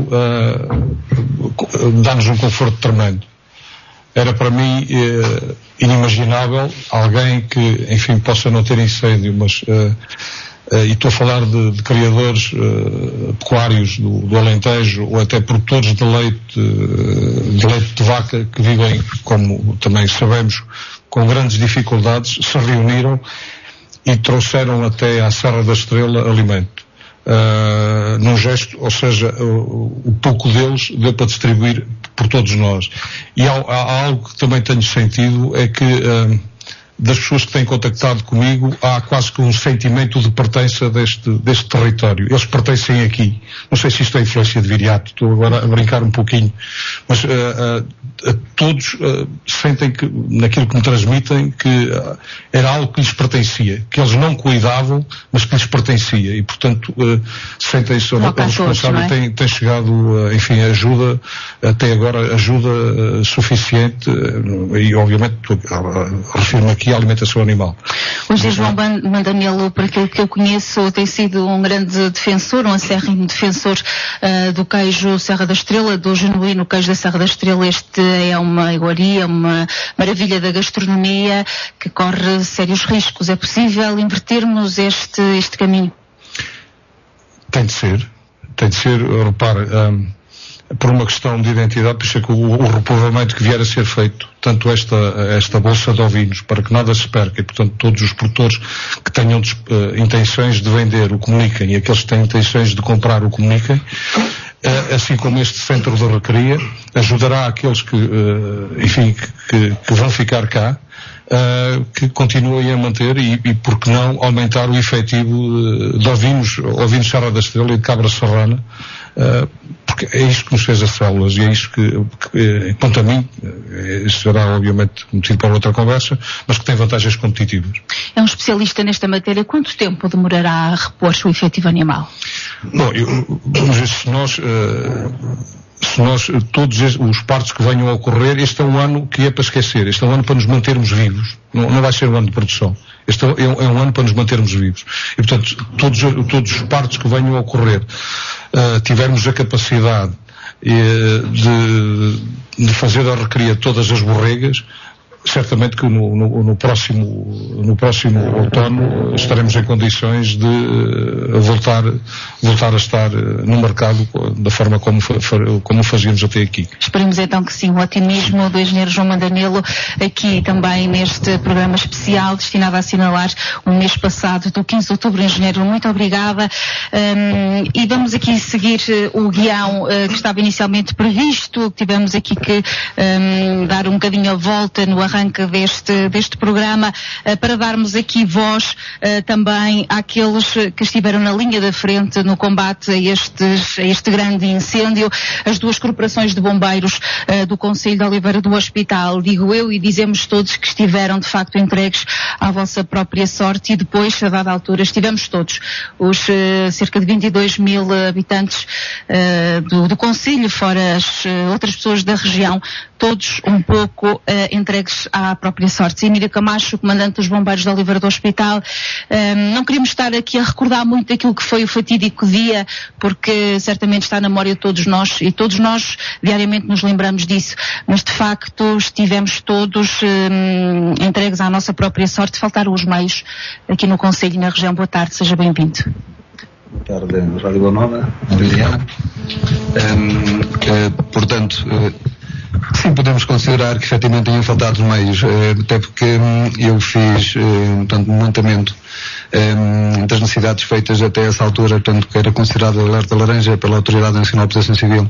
S5: uh, dá-nos um conforto tremendo. Era para mim eh, inimaginável alguém que, enfim, possa não ter incêndio, mas, eh, eh, e estou a falar de, de criadores eh, pecuários do, do Alentejo, ou até produtores de leite, de leite de vaca, que vivem, como também sabemos, com grandes dificuldades, se reuniram e trouxeram até à Serra da Estrela alimento. Uh, num gesto, ou seja, o, o pouco deles deu para distribuir por todos nós. E há, há algo que também tenho sentido, é que uh, das pessoas que têm contactado comigo, há quase que um sentimento de pertença deste, deste território. Eles pertencem aqui. Não sei se isto é influência de Viriato, estou agora a brincar um pouquinho, mas uh, uh, uh, todos uh, sentem que, naquilo que me transmitem, que uh, era algo que lhes pertencia, que eles não cuidavam, mas que lhes pertencia, e portanto uh, sentem-se responsáveis, têm, têm chegado, uh, enfim, ajuda, até agora ajuda uh, suficiente, uh, e obviamente uh, refiro-me aqui à alimentação animal.
S1: O José João Mandanelo, por aquilo que eu conheço, tem sido um grande defensor, um acérrimo defensor uh, do queijo Serra da Estrela, do genuíno queijo da Serra da Estrela. Este é uma iguaria, uma maravilha da gastronomia que corre sérios riscos. É possível invertermos este, este caminho?
S5: Tem de ser. Tem de ser, repare, um, por uma questão de identidade, por isso é que o, o repovoamento que vier a ser feito, tanto esta, esta bolsa de ovinos, para que nada se perca, e portanto todos os produtores que tenham uh, intenções de vender o comuniquem, e aqueles que têm intenções de comprar o comuniquem, uh, assim como este centro de recria, ajudará aqueles que, uh, enfim, que, que vão ficar cá, Uh, que continuem a manter e, e por que não aumentar o efetivo uh, de ovinos, ovinos Serra da Estrela e de cabra serrana, uh, porque é isto que nos fez as células, e é isto que, que quanto a mim, isso será obviamente motivo para outra conversa, mas que tem vantagens competitivas.
S1: É um especialista nesta matéria. Quanto tempo demorará a repor o efetivo animal?
S5: Bom, eu, vamos ver se nós... Uh, se nós, todos os partos que venham a ocorrer, este é um ano que é para esquecer, este é um ano para nos mantermos vivos, não, não vai ser um ano de produção, este é, é, um, é um ano para nos mantermos vivos, e portanto, todos, todos os partos que venham a ocorrer, uh, tivermos a capacidade uh, de, de fazer a recria de todas as borregas, certamente que no, no, no próximo, no próximo outono estaremos em condições de uh, voltar, voltar a estar uh, no mercado da forma como, como fazíamos até aqui.
S1: Esperemos então que sim. O otimismo do engenheiro João Mandanelo aqui também neste programa especial destinado a assinalar o mês passado do quinze de outubro. Engenheiro, muito obrigada. Um, e vamos aqui seguir uh, o guião uh, que estava inicialmente previsto. Tivemos aqui que um, dar um bocadinho a volta no arranque deste, deste programa, uh, para darmos aqui voz uh, também àqueles que estiveram na linha da frente no combate a, estes, a este grande incêndio, as duas corporações de bombeiros uh, do Concelho de Oliveira do Hospital, digo eu, e dizemos todos que estiveram de facto entregues à vossa própria sorte, e depois, a dada altura, estivemos todos, os uh, cerca de vinte e dois mil habitantes uh, do, do Concelho, fora as uh, outras pessoas da região, todos um pouco uh, entregues à própria sorte. Emília Camacho, comandante dos bombeiros de Oliveira do Hospital, um, não queríamos estar aqui a recordar muito aquilo que foi o fatídico dia, porque certamente está na memória de todos nós, e todos nós diariamente nos lembramos disso, mas de facto estivemos todos um, entregues à nossa própria sorte. Faltaram os meios aqui no Concelho e na região. Boa tarde, seja bem-vindo.
S6: Boa tarde, Rádio Boa Nova, Liliana. Um, uh, portanto, uh, sim, podemos considerar que efetivamente tenham faltado os meios, até porque eu fiz tanto montamento das necessidades feitas até essa altura, tanto que era considerado alerta laranja pela Autoridade Nacional de Proteção Civil.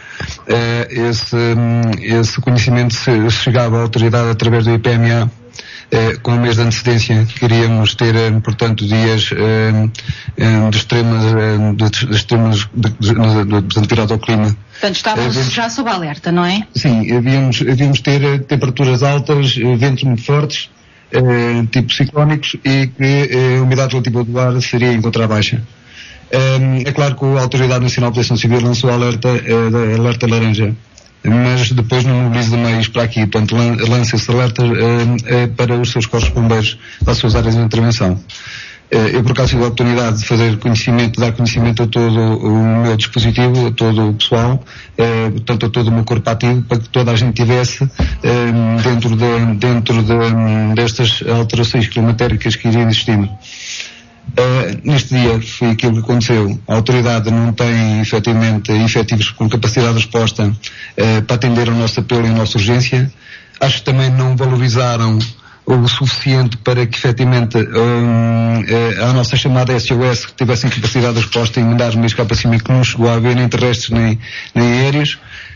S6: Esse, esse conhecimento chegava à autoridade através do I P M A. Eh, com um mês de antecedência, queríamos ter, eh, portanto, dias eh, eh, de extremas, eh, de, de extremas, de, de, de, de virado ao clima.
S1: Portanto, estávamos eh, já sob alerta, não é?
S6: Sim, havíamos, havíamos ter eh, temperaturas altas, eh, ventos muito fortes, eh, tipo ciclónicos, e que eh, a umidade relativa do ar seria em contrabaixa. Eh, é claro que a Autoridade Nacional de Proteção Civil lançou a alerta, eh, alerta laranja, mas depois não mobiliza meios para aqui, portanto lança esse alerta uh, uh, para os seus corpos de bombeiros, para as suas áreas de intervenção. Uh, eu por acaso tive a oportunidade de fazer conhecimento, dar conhecimento a todo o meu dispositivo, a todo o pessoal, uh, portanto a todo o meu corpo ativo, para que toda a gente tivesse uh, dentro, de, dentro de, destas alterações climatéricas que iriam existindo. Uh, neste dia foi aquilo que aconteceu. A autoridade não tem efetivamente efetivos com capacidade de resposta uh, para atender ao nosso apelo e à nossa urgência. Acho que também não valorizaram o suficiente para que efetivamente um, uh, a nossa chamada S O S que tivessem capacidade de resposta e mandar os meios cá para cima, que não chegou a haver nem terrestres nem, nem aéreos.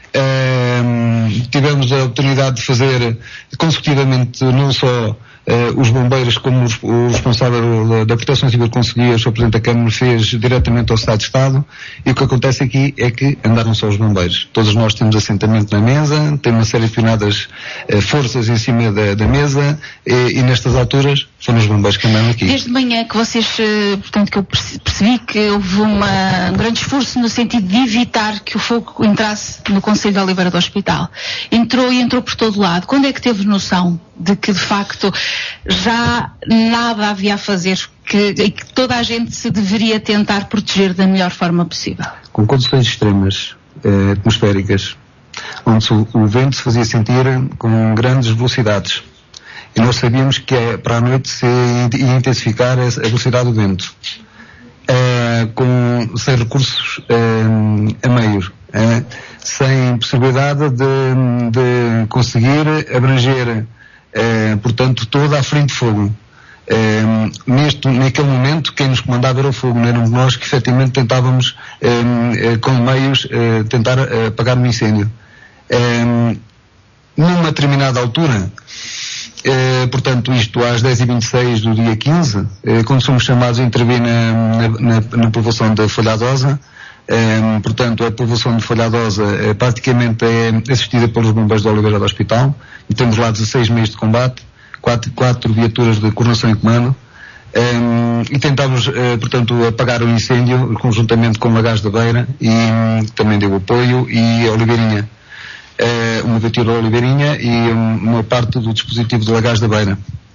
S6: Uh, tivemos a oportunidade de fazer consecutivamente não só Uh, os bombeiros, como os, o responsável da, da Proteção Civil conseguia, o senhor Presidente da Câmara fez diretamente ao Estado de Estado, e o que acontece aqui é que andaram só os bombeiros. Todos nós temos assentamento na mesa, temos uma série de pionadas uh, forças em cima da, da mesa, e, e nestas alturas foram os bombeiros que andaram aqui.
S1: Desde manhã que vocês, portanto, que eu percebi que houve uma, um grande esforço no sentido de evitar que o fogo entrasse no Concelho de Oliveira do Hospital. Entrou e entrou por todo lado. Quando é que teve noção de que, de facto, já nada havia a fazer, que, e que toda a gente se deveria tentar proteger da melhor forma possível?
S6: Com condições extremas, eh, atmosféricas, onde o, o vento se fazia sentir com grandes velocidades. E nós sabíamos que é, para a noite se ia intensificar a velocidade do vento, eh, com, sem recursos eh, a meios, eh, sem possibilidade de, de conseguir abranger Uh, portanto, toda a frente de fogo. Uh, neste, naquele momento, quem nos comandava era o fogo, não éramos nós que efetivamente tentávamos, uh, uh, com meios, uh, tentar uh, apagar um incêndio. Uh, numa determinada altura, uh, portanto, isto às dez e vinte e seis do dia quinze, uh, quando somos chamados a intervir na, na, na, na povoação da Folhadosa, Um, portanto, a povoação de Folhadosa é, praticamente é assistida pelos bombeiros de Oliveira do Hospital, e temos lá dezasseis meios de combate, quatro, quatro viaturas de coordenação e comando, um, e tentámos, uh, portanto, apagar o incêndio conjuntamente com o Lagaz da Beira, e um, também deu apoio, e a Oliveirinha, uh, uma viatura da Oliveirinha e um, uma parte do dispositivo do Lagaz da Beira.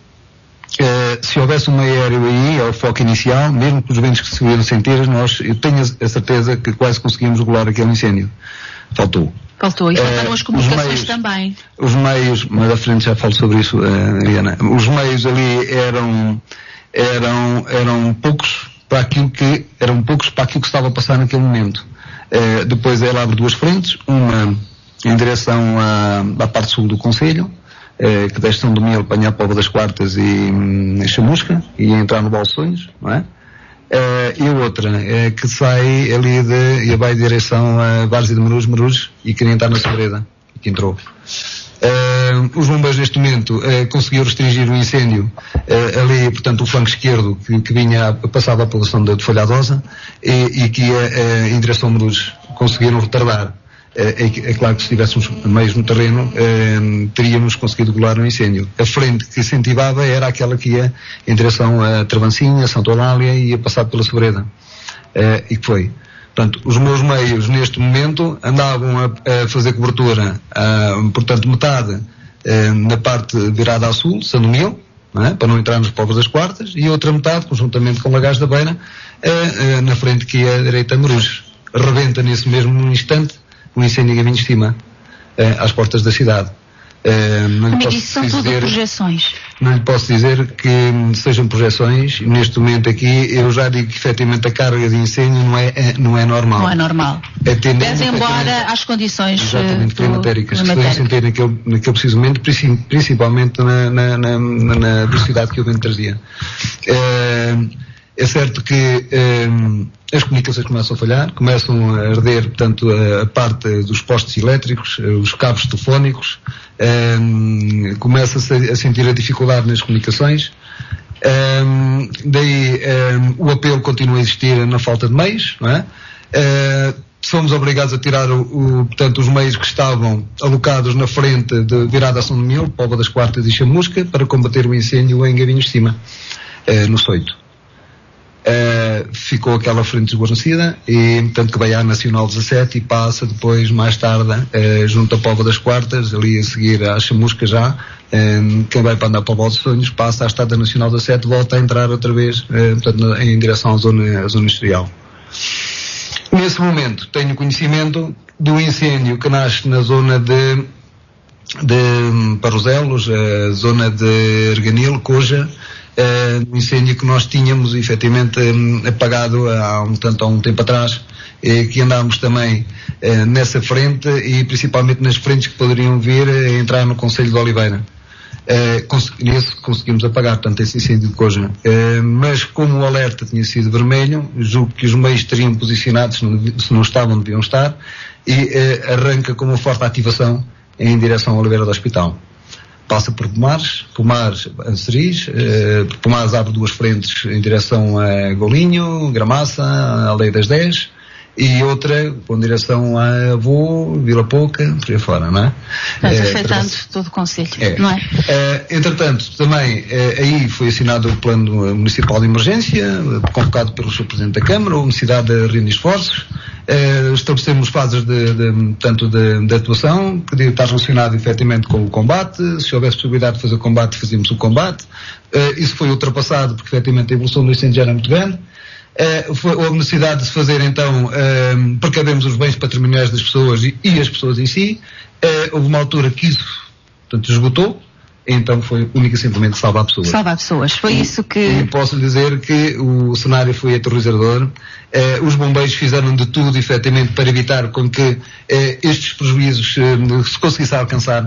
S6: Uh, se houvesse um meio aéreo aí, é o foco inicial, mesmo com os ventos que se iam sentir, nós, eu tenho a certeza que quase conseguimos regular aquele incêndio. Faltou.
S1: Faltou, e faltaram uh, as comunicações
S6: meios, também. Os meios, mas à frente já falo sobre isso, uh, Mariana. Os meios ali eram, eram, eram poucos para aquilo que, eram poucos para aquilo que estava a passar naquele momento. Uh, depois ela abre duas frentes, uma em direção à, à parte sul do Concelho, Eh, que desce São Domingos, apanhar a Póvoa das Quartas e hum, Chamusca, e entrar no Balsões, não é? Eh, e outra, eh, que sai ali de, e vai em direção a Várzea de Marus, Marus, e queria entrar na Sobreda, que entrou. Eh, os bombeiros neste momento eh, conseguiram restringir o incêndio eh, ali, portanto, o flanco esquerdo que, que vinha, passava a população de, de Folhadosa, e, e que ia eh, em direção a Marus, conseguiram retardar. É, é claro que se tivéssemos meios no terreno, eh, teríamos conseguido regular um incêndio. A frente que incentivava era aquela que ia em direção a Travancinha, a Santa Eulália, e ia passar pela Sobreda. Eh, e que foi. Portanto, os meus meios neste momento andavam a, a fazer cobertura, a, portanto, metade eh, na parte virada a sul, São Domingos, não é? Para não entrar nos Povos das Quartas, e outra metade, conjuntamente com o Lagaz da Beira, eh, eh, na frente que ia à direita a Marus. Rebenta nesse mesmo instante um incêndio em Gavinhos de Cima, eh, às portas da cidade. Eh, não
S1: Como disse, são tudo projeções.
S6: Não lhe posso dizer que sejam projeções. Neste momento aqui, eu já digo que efetivamente a carga de incêndio não é, é, não é normal.
S1: Não é normal.
S6: É tendência,
S1: Pese embora às condições
S6: exatamente, climatéricas que se devem sentir naquele, naquele preciso momento, principalmente na, na, na, na velocidade que o vento trazia. Eh, É certo que um, as comunicações começam a falhar, começam a arder, portanto, a, a parte dos postes elétricos, os cabos telefónicos, um, começa-se a, a sentir a dificuldade nas comunicações. Um, daí um, o apelo continua a existir na falta de meios, não é? Uh, fomos obrigados a tirar o, o, portanto, os meios que estavam alocados na frente de virada a São Domingos, Póvoa das Quartas e Chamusca, para combater o incêndio em Gavinhos de Cima, uh, no Soito. Uh, ficou aquela frente desguarnecida, e portanto que vai à Nacional dezassete e passa depois, mais tarde, uh, junto à Póvoa das Quartas, ali a seguir à Chamusca já, um, quem vai para andar para o Balde dos Sonhos passa à Estrada Nacional dezassete, volta a entrar outra vez, uh, portanto, em direção à zona, à zona industrial. Nesse momento tenho conhecimento do incêndio que nasce na zona de, de Paroselos, a zona de Erganil, Coja, uh, um incêndio que nós tínhamos efetivamente um, apagado há um tanto há um tempo atrás, eh, que andámos também uh, nessa frente e principalmente nas frentes que poderiam vir a entrar no Concelho de Oliveira. Uh, cons- nesse conseguimos apagar, portanto, esse incêndio de Coja. Uh, mas como o alerta tinha sido vermelho, julgo que os meios estariam posicionados, se não, se não estavam, deviam estar, e uh, arranca com uma forte ativação em direção ao Oliveira do Hospital. Passa por Pomares, Pomares a Ceris, uh, Pomares abre duas frentes em direção a Golinho, Gramaça, a Aldeia das dez, e outra com direção a Avô, Vila Pouca, por aí fora, não é?
S1: Portanto,
S6: é,
S1: afetando para... todo o concelho,
S6: é.
S1: não é?
S6: é? Entretanto, também é, aí foi assinado o Plano Municipal de Emergência, convocado pelo senhor Presidente da Câmara, a necessidade de reunir esforços, é, estabelecemos fases de, de, tanto de, de atuação, que deve estar relacionado efetivamente com o combate, se houvesse possibilidade de fazer o combate, fazíamos o combate, é, isso foi ultrapassado, porque efetivamente a evolução do incêndio já era muito grande. Uh, foi, houve necessidade de se fazer então, uh, precavemos os bens patrimoniais das pessoas e, e as pessoas em si. Uh, houve uma altura que isso, portanto, esgotou, então foi única e simplesmente salvar pessoas.
S1: Salvar pessoas, foi
S6: e,
S1: isso que...
S6: E posso lhe dizer que o cenário foi aterrorizador. Uh, os bombeiros fizeram de tudo, efetivamente, para evitar com que uh, estes prejuízos uh, se conseguissem alcançar.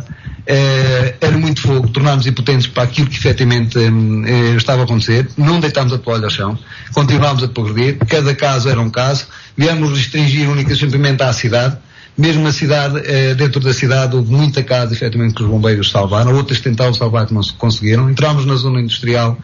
S6: Uh, era muito fogo, tornámos impotentes para aquilo que efetivamente uh, estava a acontecer. Não deitámos a toalha ao chão, continuámos a progredir. Cada caso era um caso. Viemos restringir única e simplesmente à cidade. Mesmo na cidade, eh, dentro da cidade, houve muita casa, efetivamente, que os bombeiros salvaram, outras tentaram salvar que não se conseguiram. Entramos na zona industrial,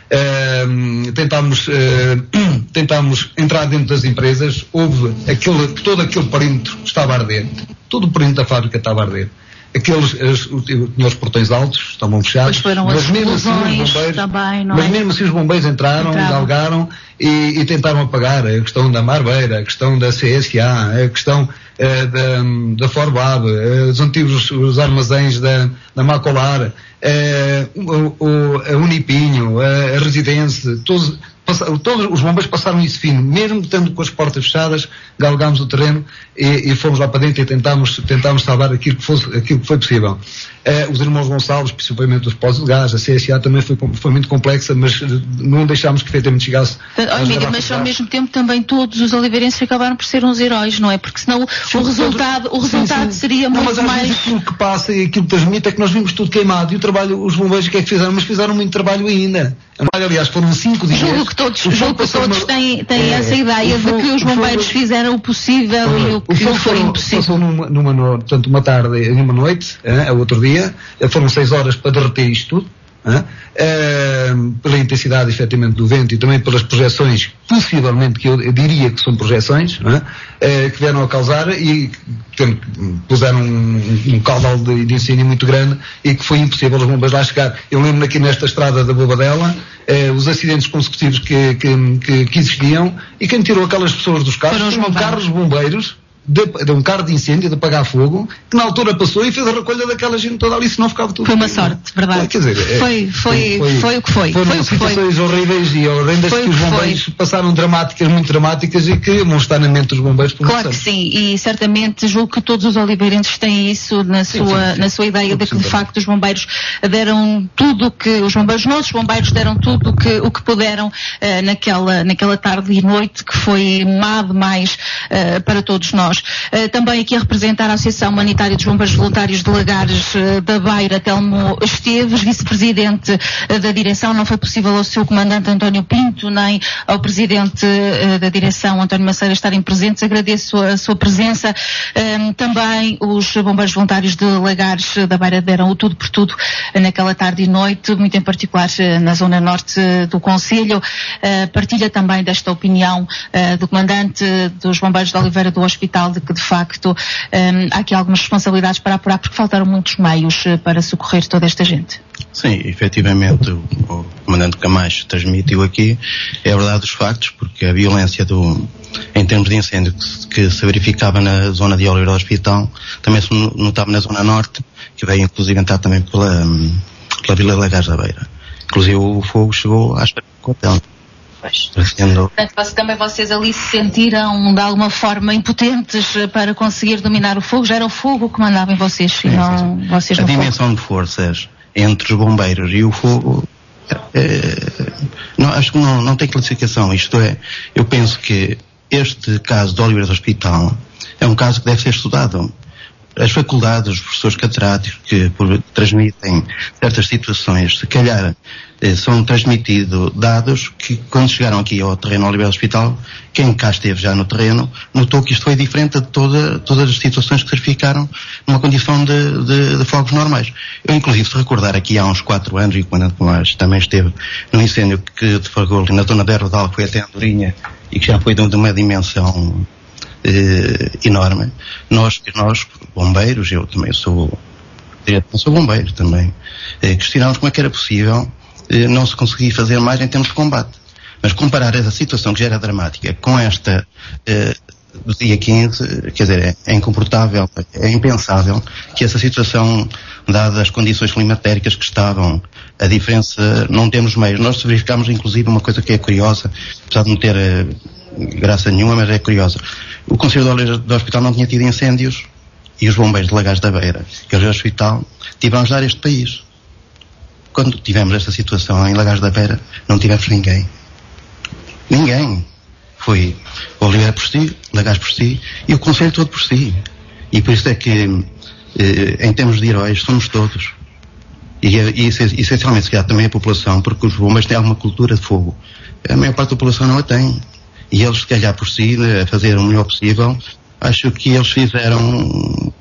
S6: eh, tentámos, eh, tentámos entrar dentro das empresas, houve aquele, todo aquele perímetro estava a arder, todo o perímetro da fábrica estava a arder. Aqueles, as, tinha os portões altos, estavam fechados, mas mesmo, assim, os bombeiros, também, não mas é? mesmo assim os bombeiros entraram, galgaram e, e tentaram apagar a questão da Marbeira, a questão da C S A, a questão uh, da, da Forbab, uh, os antigos os armazéns da, da Macolar, uh, o, o, a Unipinho, a, a Residência, todos, passaram, todos os bombeiros passaram isso fino, mesmo estando com as portas fechadas, galgámos o terreno e, e fomos lá para dentro e tentámos, tentámos salvar aquilo que, fosse, aquilo que foi possível. Uh, os irmãos Gonçalves, principalmente os postos de gás, a C S A também foi, foi muito complexa, mas não deixámos que efetivamente chegasse.
S1: Oh, Emílio, mas ao mesmo tempo também todos os oliveirenses acabaram por ser uns heróis, não é? Porque senão sim, o resultado, o resultado sim, sim. seria não, muito
S6: mas
S1: mais...
S6: Mas aquilo que passa e aquilo que transmite é que nós vimos tudo queimado e o trabalho, os bombeiros o que é que fizeram? Mas fizeram muito trabalho ainda. Aliás, foram cinco dias.
S1: Julgo que todos, julgo que todos uma... têm, têm é, essa ideia de que os bombeiros fogo, fizeram o possível fogo, e o que o foi impossível.
S6: Passou numa, numa, portanto, uma tarde e uma noite, é, a outro dia, foram seis horas para derreter isto tudo. Uh, pela intensidade efetivamente do vento e também pelas projeções, possivelmente que eu, eu diria que são projeções, uh, que vieram a causar e que puseram um, um caudal de, de incêndio muito grande e que foi impossível os bombeiros lá chegar. Eu lembro aqui nesta estrada da Bobadela uh, os acidentes consecutivos que, que, que, que existiam e quem tirou aquelas pessoas dos carros foram carros bombeiros De, de um carro de incêndio, de apagar fogo, que na altura passou e fez a recolha daquela gente toda ali, senão ficava tudo.
S1: Foi uma sorte, verdade.
S6: Quer dizer,
S1: foi, foi, foi, foi o que foi.
S6: Foram
S1: foi o que
S6: situações
S1: foi.
S6: horríveis e horrendas que os bombeiros foi. passaram dramáticas, muito dramáticas e que vão estar na mente dos bombeiros por
S1: Claro que sim, e certamente julgo que todos os oliveirenses têm isso na sim, sua, sim, sim. na sua ideia de que de facto os bombeiros deram tudo o que, os bombeiros, nossos bombeiros deram tudo o que, o que puderam uh, naquela, naquela tarde e noite que foi má demais uh, para todos nós. Uh, também aqui a representar a Associação Humanitária dos Bombeiros Voluntários de Lagares da Beira, Telmo Esteves, vice-presidente da direção. Não foi possível ao seu comandante António Pinto, nem ao presidente da direção António Maceira estarem presentes. Agradeço a sua presença. Também os bombeiros voluntários de Lagares da Beira deram o tudo por tudo naquela tarde e noite, muito em particular na zona norte do concelho. Partilha também desta opinião do comandante dos bombeiros de Oliveira do Hospital, de que de facto um, há aqui algumas responsabilidades para apurar, porque faltaram muitos meios uh, para socorrer toda esta gente.
S7: Sim, efetivamente o, o comandante Camacho transmitiu aqui, é a verdade dos factos, porque a violência do, em termos de incêndio que, que se verificava na zona de Oliveira do Hospital, também se notava na zona norte, que veio inclusive entrar também pela, pela Vila Lagares da Beira. Inclusive o fogo chegou às do hotel.
S1: Portanto, também vocês ali se sentiram de alguma forma impotentes para conseguir dominar o fogo? Já era o fogo que mandava em vocês, sim, não sim, sim. vocês
S7: A dimensão fogo. de forças entre os bombeiros e o fogo é, não, acho que não, não tem classificação. Isto é, eu penso que este caso de Oliveira do Hospital é um caso que deve ser estudado. as faculdades, os professores catedráticos que por, transmitem certas situações, se calhar eh, são transmitidos dados que quando chegaram aqui ao terreno Oliveira do Hospital, quem cá esteve já no terreno, notou que isto foi diferente de toda, todas as situações que se verificaram numa condição de, de, de fogos normais. Eu, inclusive, se recordar aqui há uns quatro anos, e o comandante Tomás também esteve no incêndio que deflagrou na zona de Rodal, que foi até Andorinha, e que já foi de uma dimensão eh, enorme. Nós, nós, bombeiros, eu também sou, direto, sou bombeiro também, eh, questionámos como é que era possível eh, não se conseguir fazer mais em termos de combate. Mas comparar essa situação que já era dramática com esta eh, do dia quinze, quer dizer, é, é incomportável, é impensável que essa situação, dadas as condições climatéricas que estavam, a diferença, não temos meios. Nós verificámos inclusive uma coisa que é curiosa, apesar de não ter eh, graça nenhuma, mas é curiosa. O Conselho de Oleiros do Hospital não tinha tido incêndios e os bombeiros de Lagares da Beira e o Hospital tiveram a ajudar este país. Quando tivemos esta situação em Lagares da Beira, não tivemos ninguém. Ninguém. Foi Oliveira por si, Lagares por si e o Conselho todo por si. E por isso é que, eh, em termos de heróis, somos todos. E, e essencialmente, se calhar, também a população, porque os bombeiros têm alguma cultura de fogo. A maior parte da população não a tem. E eles, se calhar, por si, a fazer o melhor possível, acho que eles fizeram,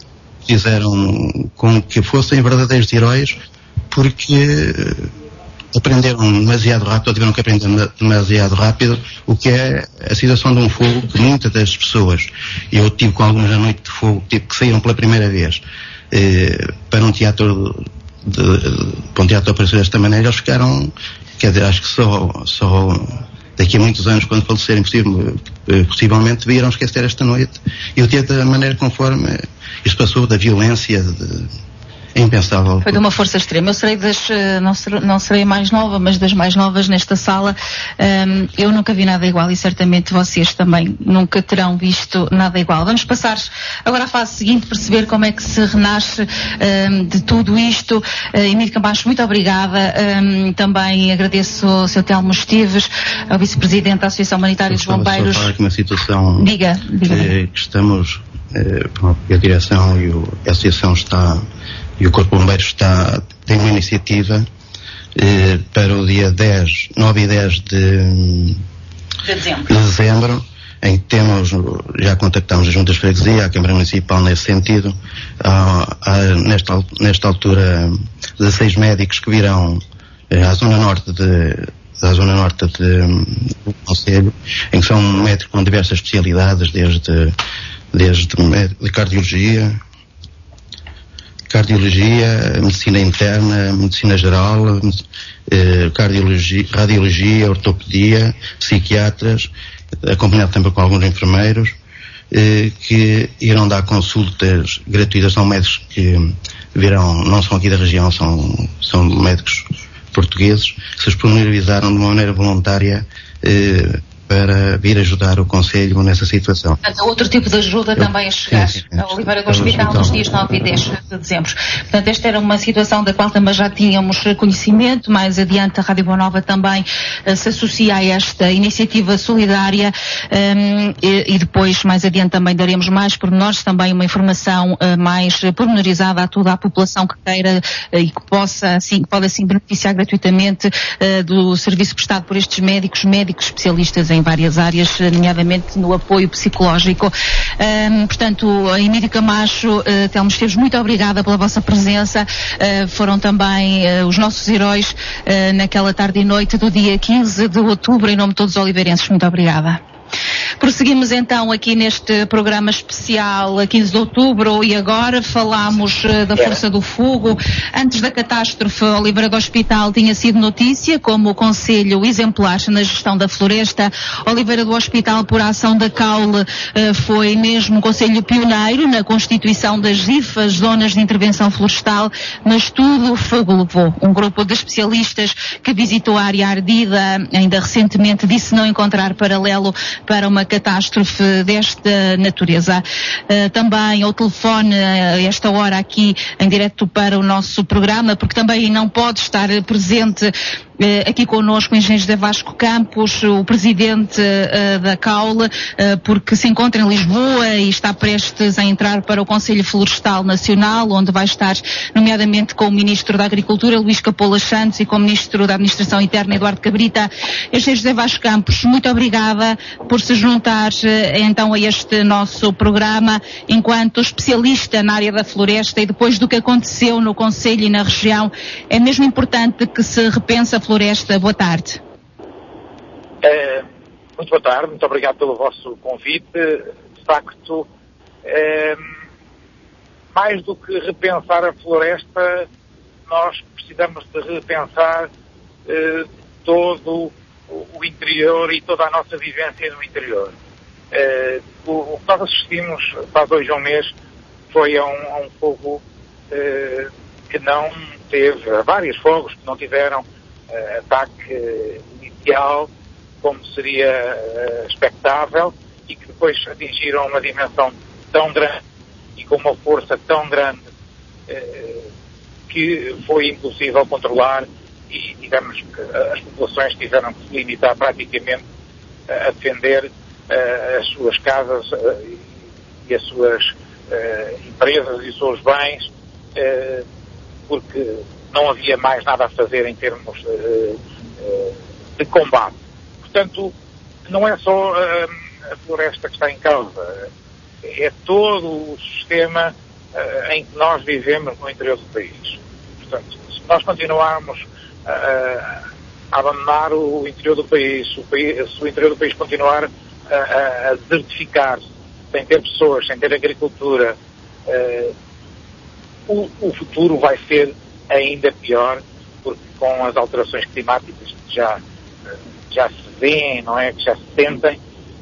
S7: fizeram com que fossem verdadeiros heróis, porque aprenderam demasiado rápido, ou tiveram que aprender demasiado rápido, o que é a situação de um fogo que muitas das pessoas, eu tive com algumas na noite de fogo, tive que saíram pela primeira vez eh, para um teatro de, de, para um teatro de operações desta maneira, eles ficaram, quer dizer, acho que só, só daqui a muitos anos, quando falecerem eh, possivelmente, viram esquecer esta noite. E o teatro, da maneira conforme isto passou, da violência, de, é impensável.
S1: Foi de uma força extrema. Eu serei das, não serei, não serei a mais nova, mas das mais novas nesta sala. Um, eu nunca vi nada igual e certamente vocês também nunca terão visto nada igual. Vamos passar agora à fase seguinte, perceber como é que se renasce um, de tudo isto. Uh, Emílio Camacho, muito obrigada. Um, também agradeço ao seu Telmo Esteves, ao vice-presidente da Associação Humanitária dos Bombeiros.
S7: Só aqui uma situação.
S1: Diga, diga.
S7: Eh, que estamos, eh, a direção e o, a Associação está, e o Corpo de Bombeiros está, tem uma iniciativa eh, para o dia dez, nove e dez de,
S1: de dezembro.
S7: de dezembro, em que temos, já contactamos a Junta de Freguesia, a Câmara Municipal nesse sentido. Há, há, nesta, nesta altura, dezesseis médicos que virão eh, à Zona Norte de, à Zona Norte de, do Conselho, em que são médicos com diversas especialidades, desde, desde de cardiologia, cardiologia, medicina interna, medicina geral, eh, cardiologia, radiologia, ortopedia, psiquiatras, acompanhado também com alguns enfermeiros, eh, que irão dar consultas gratuitas. São médicos que virão, não são aqui da região, são, são médicos portugueses, que se disponibilizaram de uma maneira voluntária eh, para vir ajudar o Conselho nessa situação.
S1: Portanto, outro tipo de ajuda Eu, também a chegar sim, sim, sim. a Oliveira do Hospital nos dias nove e dez de dezembro. Portanto, esta era uma situação da qual também já tínhamos conhecimento. Mais adiante, a Rádio Boa Nova também uh, se associa a esta iniciativa solidária um, e, e depois, mais adiante, também daremos mais pormenores, também uma informação uh, mais pormenorizada a toda a população que queira uh, e que possa, assim, que pode assim beneficiar gratuitamente uh, do serviço prestado por estes médicos, médicos especialistas em várias áreas, nomeadamente no apoio psicológico. Um, portanto, a Emílio Camacho, uh, Telmo Esteves, muito obrigada pela vossa presença. Uh, foram também uh, os nossos heróis uh, naquela tarde e noite do dia quinze de outubro, em nome de todos os oliveirenses. Muito obrigada. Prosseguimos então aqui neste programa especial a quinze de outubro e agora falamos uh, da Força do Fogo. Antes da catástrofe, a Oliveira do Hospital tinha sido notícia como o Conselho exemplar na gestão da floresta. Oliveira do Hospital, por ação da Caule, uh, foi mesmo um Conselho pioneiro na constituição das Z I F, as Zonas de Intervenção Florestal, mas tudo fogo levou. Um grupo de especialistas que visitou a área ardida ainda recentemente disse não encontrar paralelo para uma catástrofe desta natureza. Uh, também ao telefone, a esta hora aqui em direto para o nosso programa, porque também não pode estar presente Uh, aqui connosco o engenheiro José Vasco Campos, o presidente uh, da C A U L, uh, porque se encontra em Lisboa e está prestes a entrar para o Conselho Florestal Nacional, onde vai estar nomeadamente com o Ministro da Agricultura, Luís Capolas Santos, e com o Ministro da Administração Interna, Eduardo Cabrita. Engenheiro José Vasco Campos, muito obrigada por se juntar uh, então a este nosso programa, enquanto especialista na área da floresta, e depois do que aconteceu no Conselho e na região, é mesmo importante que se repense a floresta. Boa tarde.
S8: É, muito boa tarde, muito obrigado pelo vosso convite. De facto, é, mais do que repensar a floresta, nós precisamos de repensar é, todo o interior e toda a nossa vivência no interior. É, o, o que nós assistimos faz hoje um mês foi a um, a um fogo é, que não teve, a vários fogos que não tiveram Uh, ataque uh, inicial, como seria uh, expectável, e que depois atingiram uma dimensão tão grande e com uma força tão grande uh, que foi impossível controlar, e digamos que uh, as populações tiveram que se limitar praticamente uh, a defender uh, as suas casas uh, e as suas uh, empresas e os seus bens, uh, porque não havia mais nada a fazer em termos uh, uh, de combate. Portanto, não é só uh, a floresta que está em causa, é todo o sistema uh, em que nós vivemos no interior do país. Portanto, se nós continuarmos uh, a abandonar o interior do país, se o, país, se o interior do país continuar uh, a desertificar-se, sem ter pessoas, sem ter agricultura, uh, o, o futuro vai ser ainda pior, porque com as alterações climáticas que já, já se veem, não é, que já se sentem,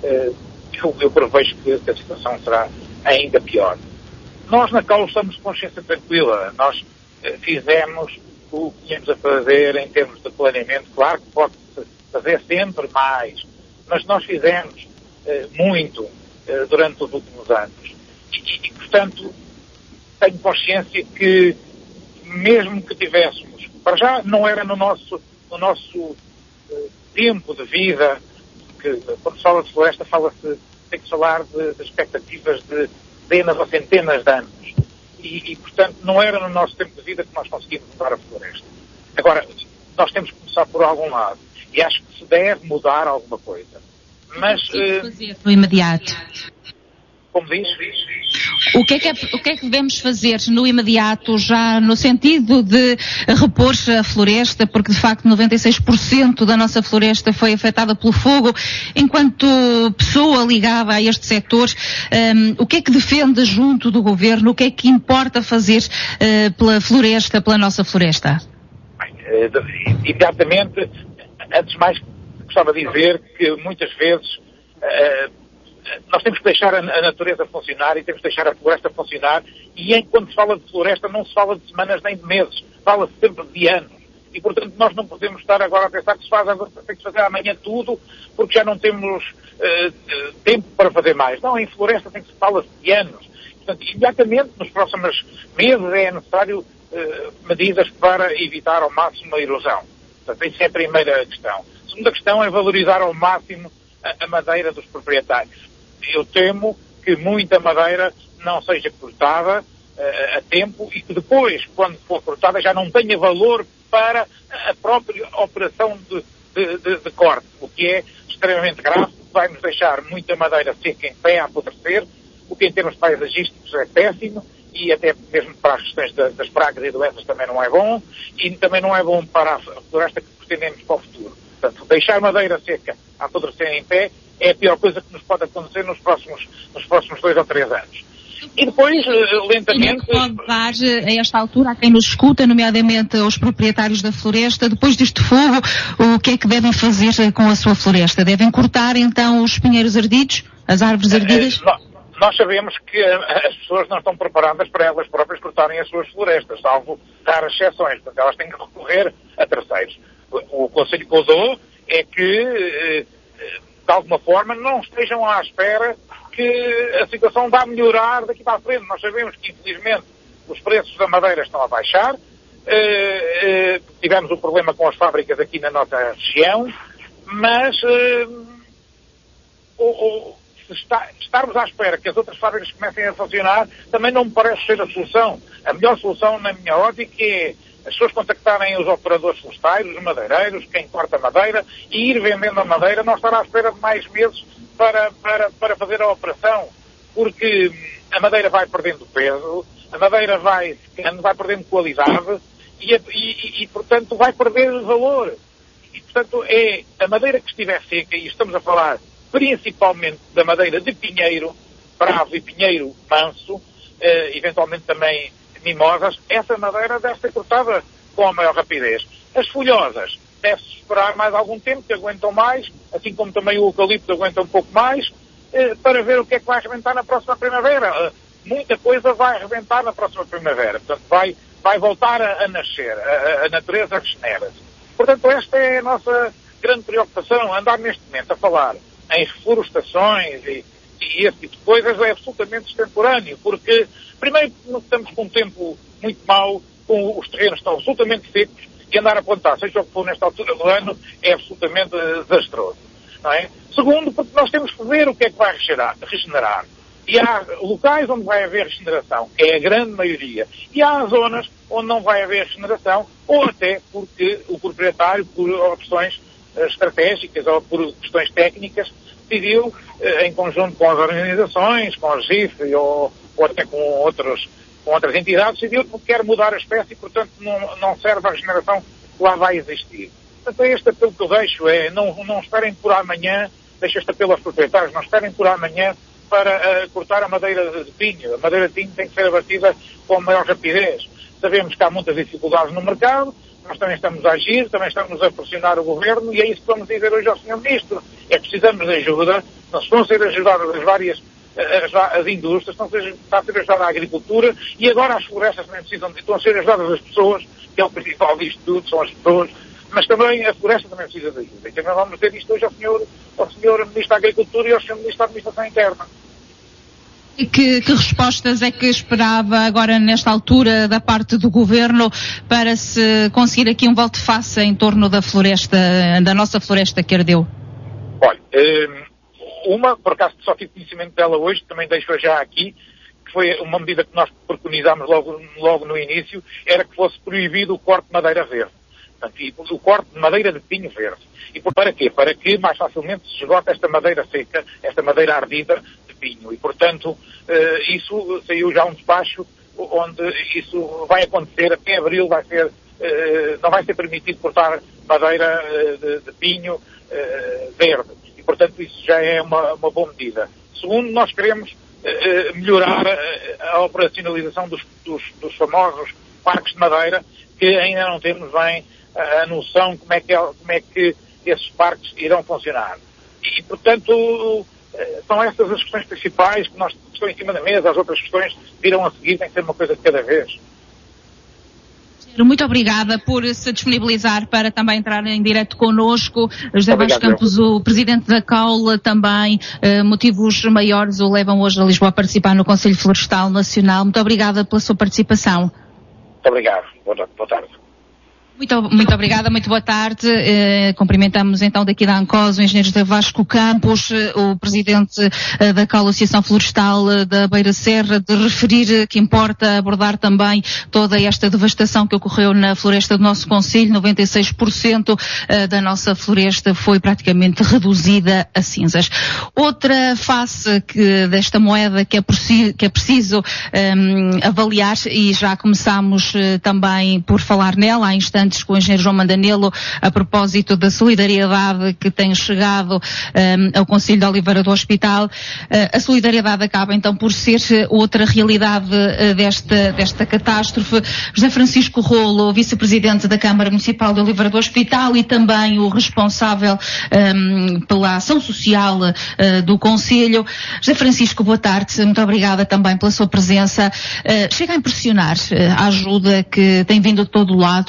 S8: eu, eu prevejo que a situação será ainda pior. Nós na C A U L estamos de consciência tranquila, nós fizemos o que tínhamos a fazer em termos de planeamento. Claro que pode-se fazer sempre mais, mas nós fizemos muito durante os últimos anos e, e portanto tenho consciência que mesmo que tivéssemos, para já não era no nosso, no nosso uh, tempo de vida, porque quando se fala de floresta fala-se, tem que falar de, de expectativas de dezenas ou centenas de anos. E, e, portanto, não era no nosso tempo de vida que nós conseguimos mudar a floresta. Agora, nós temos que começar por algum lado. E acho que se deve mudar alguma coisa. Mas...
S1: O que é que fazer no imediato?
S8: Como diz?
S1: O que, é que é, o que é que devemos fazer no imediato, já no sentido de repor a floresta, porque de facto noventa e seis por cento da nossa floresta foi afetada pelo fogo. Enquanto pessoa ligada a este setor, um, o que é que defende junto do governo, o que é que importa fazer uh, pela floresta, pela nossa floresta?
S8: Bem, uh, imediatamente, antes de mais, gostava de dizer que muitas vezes uh, nós temos que deixar a natureza funcionar e temos que deixar a floresta funcionar, e enquanto se fala de floresta não se fala de semanas nem de meses, fala-se sempre de anos. E, portanto, nós não podemos estar agora a pensar que se faz, tem que se fazer amanhã tudo, porque já não temos uh, tempo para fazer mais. Não, em floresta tem que se falar de anos. Portanto, imediatamente, nos próximos meses, é necessário uh, medidas para evitar ao máximo a erosão. Portanto, isso é a primeira questão. A segunda questão é valorizar ao máximo a, a madeira dos proprietários. Eu temo que muita madeira não seja cortada uh, a tempo e que depois, quando for cortada, já não tenha valor para a própria operação de, de, de, de corte, o que é extremamente grave, vai nos deixar muita madeira seca em pé a apodrecer, o que em termos paisagísticos é péssimo, e até mesmo para as questões das, das pragas e doenças também não é bom, e também não é bom para a floresta que pretendemos para o futuro. Portanto, deixar madeira seca a apodrecer em pé é a pior coisa que nos pode acontecer nos próximos, nos próximos dois ou três anos. E depois, lentamente...
S1: Pode dar a esta altura a quem nos escuta, nomeadamente aos proprietários da floresta, depois deste fogo, o que é que devem fazer com a sua floresta? Devem cortar então os pinheiros ardidos, as árvores ardidas?
S8: Nós sabemos que as pessoas não estão preparadas para elas próprias cortarem as suas florestas, salvo raras exceções, portanto elas têm que recorrer a terceiros. O conselho que eu dou é que de alguma forma, não estejam à espera que a situação vá melhorar daqui para a frente. Nós sabemos que, infelizmente, os preços da madeira estão a baixar. Uh, uh, tivemos um problema com as fábricas aqui na nossa região, mas uh, o, o, se está, estarmos à espera que as outras fábricas comecem a funcionar também não me parece ser a solução. A melhor solução, na minha ótica, é as pessoas contactarem os operadores florestais, os madeireiros, quem corta madeira, e ir vendendo a madeira, não estar à espera de mais meses para, para, para fazer a operação, porque a madeira vai perdendo peso, a madeira vai ficando, vai perdendo qualidade e, e, e, e, portanto, vai perder valor. E, portanto, é a madeira que estiver seca, e estamos a falar principalmente da madeira de pinheiro, bravo e pinheiro manso, eh, eventualmente também mimosas, essa madeira deve ser cortada com a maior rapidez. As folhosas, deve-se esperar mais algum tempo, que aguentam mais, assim como também o eucalipto aguenta um pouco mais, eh, para ver o que é que vai arrebentar na próxima primavera. Eh, muita coisa vai arrebentar na próxima primavera. Portanto, vai, vai voltar a, a nascer, a, a natureza regenera-se. Portanto, esta é a nossa grande preocupação, andar neste momento a falar em reflorestações e, e esse tipo de coisas é absolutamente extemporâneo, porque primeiro estamos com um tempo muito mau, com os terrenos estão absolutamente secos, e andar a plantar, seja o que for nesta altura do ano, é absolutamente desastroso. Não é? Segundo, porque nós temos que ver o que é que vai regenerar. regenerar. E há locais onde vai haver regeneração, que é a grande maioria, e há zonas onde não vai haver regeneração, ou até porque o proprietário, por opções estratégicas ou por questões técnicas, decidiu, em conjunto com as organizações, com a R G I F ou, ou até com, outros, com outras entidades, decidiu que quer mudar a espécie e, portanto, não, não serve a regeneração que lá vai existir. Portanto, este apelo que eu deixo é, não, não esperem por amanhã, deixo este apelo aos proprietários, não esperem por amanhã para uh, cortar a madeira de pinho. A madeira de pinho tem que ser abatida com maior rapidez. Sabemos que há muitas dificuldades no mercado, nós também estamos a agir, também estamos a pressionar o Governo, e é isso que vamos dizer hoje ao senhor Ministro. É que precisamos de ajuda, não se vão ser ajudadas as várias as, as indústrias, estão a ser, está a ser ajudada a agricultura, e agora as florestas também precisam de, estão a ser ajudadas as pessoas, que é o principal disto tudo, são as pessoas, mas também a floresta também precisa de ajuda. E também vamos dizer isto hoje ao senhor, ao senhor Ministro da Agricultura e ao senhor Ministro da Administração Interna.
S1: E que, que respostas é que esperava agora nesta altura da parte do Governo para se conseguir aqui um volte-face em torno da floresta, da nossa floresta que ardeu?
S8: Olha, uma, por acaso só tive conhecimento dela hoje, também deixo-a já aqui, que foi uma medida que nós preconizámos logo, logo no início, era que fosse proibido o corte de madeira verde. Portanto, o corte de madeira de pinho verde. E para quê? Para que mais facilmente se esgote esta madeira seca, esta madeira ardida de pinho. E, portanto, uh, isso saiu já um despacho onde isso vai acontecer até abril, vai ser, uh, não vai ser permitido cortar madeira uh, de, de pinho uh, verde. E, portanto, isso já é uma, uma boa medida. Segundo, nós queremos uh, melhorar a, a operacionalização dos, dos, dos famosos parques de madeira, que ainda não temos bem a noção como é que, é, como é que esses parques irão funcionar. E, portanto, são estas as questões principais que nós estão em cima da mesa, as outras questões virão a seguir, tem que ser uma coisa de cada vez.
S1: Muito obrigada por se disponibilizar para também entrar em direto connosco. José Vaz Campos, o presidente da C A U L, também, eh, motivos maiores o levam hoje a Lisboa a participar no Conselho Florestal Nacional. Muito obrigada pela sua participação.
S8: Muito obrigado. Boa, boa tarde.
S1: Muito, muito obrigada, muito boa tarde. Eh, cumprimentamos então daqui da ANCOS o engenheiro José Vasco Campos, eh, o presidente eh, da C A U L, Associação Florestal eh, da Beira Serra, de referir que importa abordar também toda esta devastação que ocorreu na floresta do nosso concelho. noventa e seis por cento eh, da nossa floresta foi praticamente reduzida a cinzas. Outra face que, desta moeda que é, preciso, que é preciso eh, avaliar, e já começámos eh, também por falar nela há instantes com o engenheiro João Mandanelo, a propósito da solidariedade que tem chegado um, ao Concelho de Oliveira do Hospital. Uh, a solidariedade acaba então por ser outra realidade uh, desta, desta catástrofe. José Francisco Rolo, vice-presidente da Câmara Municipal de Oliveira do Hospital e também o responsável um, pela ação social uh, do Concelho. José Francisco, boa tarde, muito obrigada também pela sua presença. Uh, chega a impressionar uh, a ajuda que tem vindo de todo o lado, logo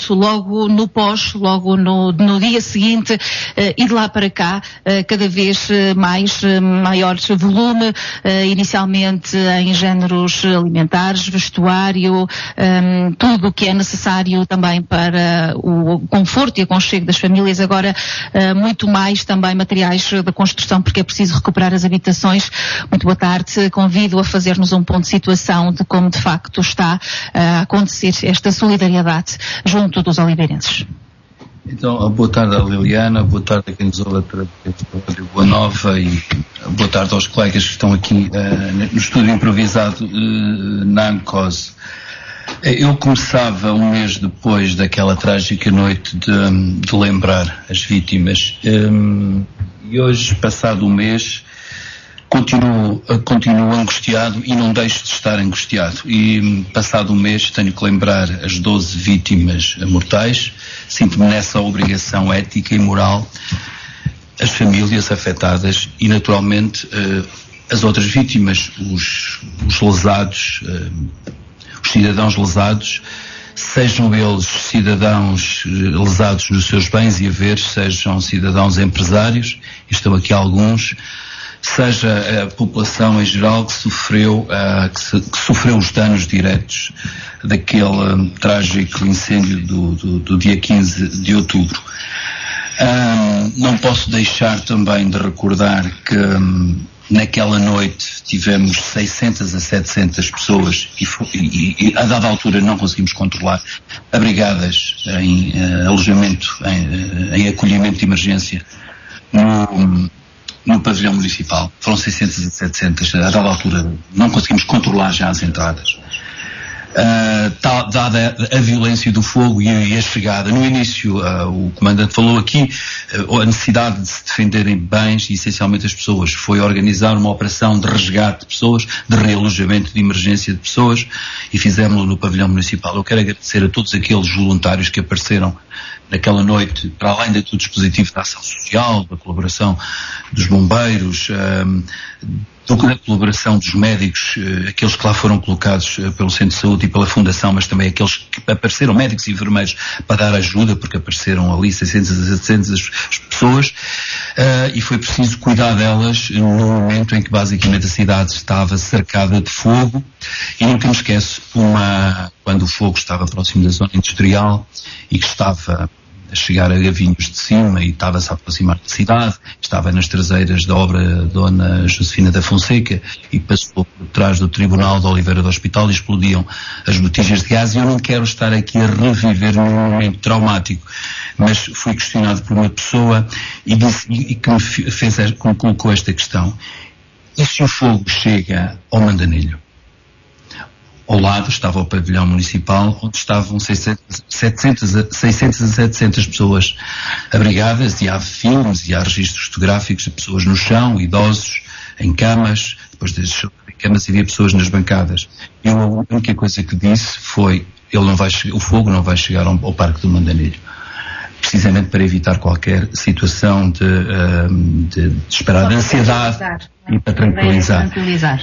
S1: logo no pós, logo no, no dia seguinte, uh, e de lá para cá, uh, cada vez mais, uh, maior volume, uh, inicialmente em géneros alimentares, vestuário, um, tudo o que é necessário também para o conforto e aconchego das famílias, agora uh, muito mais também materiais da construção, porque é preciso recuperar as habitações. Muito boa tarde, convido a fazer-nos um ponto de situação de como de facto está a acontecer esta solidariedade junto dos oliveirenses.
S9: Então, boa tarde à Liliana, boa tarde a quem nos ouve através da Rádio Boa Nova e boa tarde aos colegas que estão aqui uh, no estúdio improvisado uh, na ANCOSE. Eu começava um mês depois daquela trágica noite de, de lembrar as vítimas um, e hoje, passado um mês, continuo, continuo angustiado e não deixo de estar angustiado. E passado um mês tenho que lembrar as doze vítimas mortais, sinto-me nessa obrigação ética e moral, as famílias afetadas e naturalmente uh, as outras vítimas, os, os lesados, uh, os cidadãos lesados, sejam eles cidadãos lesados nos seus bens e haveres, sejam cidadãos empresários, e estão aqui alguns, seja a população em geral que sofreu, uh, que, se, que sofreu os danos diretos daquele um, trágico incêndio do, do, do dia quinze de outubro. Um, não posso deixar também de recordar que um, naquela noite tivemos seiscentas a setecentas pessoas e, e, e a dada altura não conseguimos controlar, abrigadas em uh, alojamento, em, uh, em acolhimento de emergência no, no pavilhão municipal. Foram seiscentas a setecentas, a dada altura não conseguimos controlar já as entradas. Uh, tá, dada a violência do fogo e, e a chegada, no início uh, o comandante falou aqui uh, a necessidade de se defenderem bens e essencialmente as pessoas, foi organizar uma operação de resgate de pessoas, de realojamento de emergência de pessoas e fizemos-lo no pavilhão municipal. Eu quero agradecer a todos aqueles voluntários que apareceram naquela noite, para além do dispositivo da ação social, da colaboração dos bombeiros, um, da colaboração dos médicos, uh, aqueles que lá foram colocados uh, pelo Centro de Saúde e pela Fundação, mas também aqueles que apareceram, médicos e enfermeiros, para dar ajuda, porque apareceram ali seiscentas a setecentas pessoas, uh, e foi preciso cuidar delas no momento em que basicamente a cidade estava cercada de fogo, e nunca me esqueço, uma, quando o fogo estava próximo da zona industrial e que estava a chegar a Gavinhos de cima e estava-se a aproximar da cidade, estava nas traseiras da obra Dona Josefina da Fonseca e passou por trás do Tribunal de Oliveira do Hospital e explodiam as botijas de gás, e eu não quero estar aqui a reviver um momento traumático, mas fui questionado por uma pessoa e, disse, e que me fez, que me colocou esta questão: e se o fogo chega ao Mandanilho? Ao lado estava o pavilhão municipal, onde estavam seiscentas, setecentas, seiscentas a setecentas pessoas abrigadas, e há filmes e há registros fotográficos de pessoas no chão, idosos, em camas, depois das camas havia pessoas nas bancadas. Eu, a única coisa que disse foi, ele não vai, o fogo não vai chegar ao, ao Parque do Mandanilho, precisamente para evitar qualquer situação de, uh, de, de esperar, de ansiedade e para tranquilizar. tranquilizar.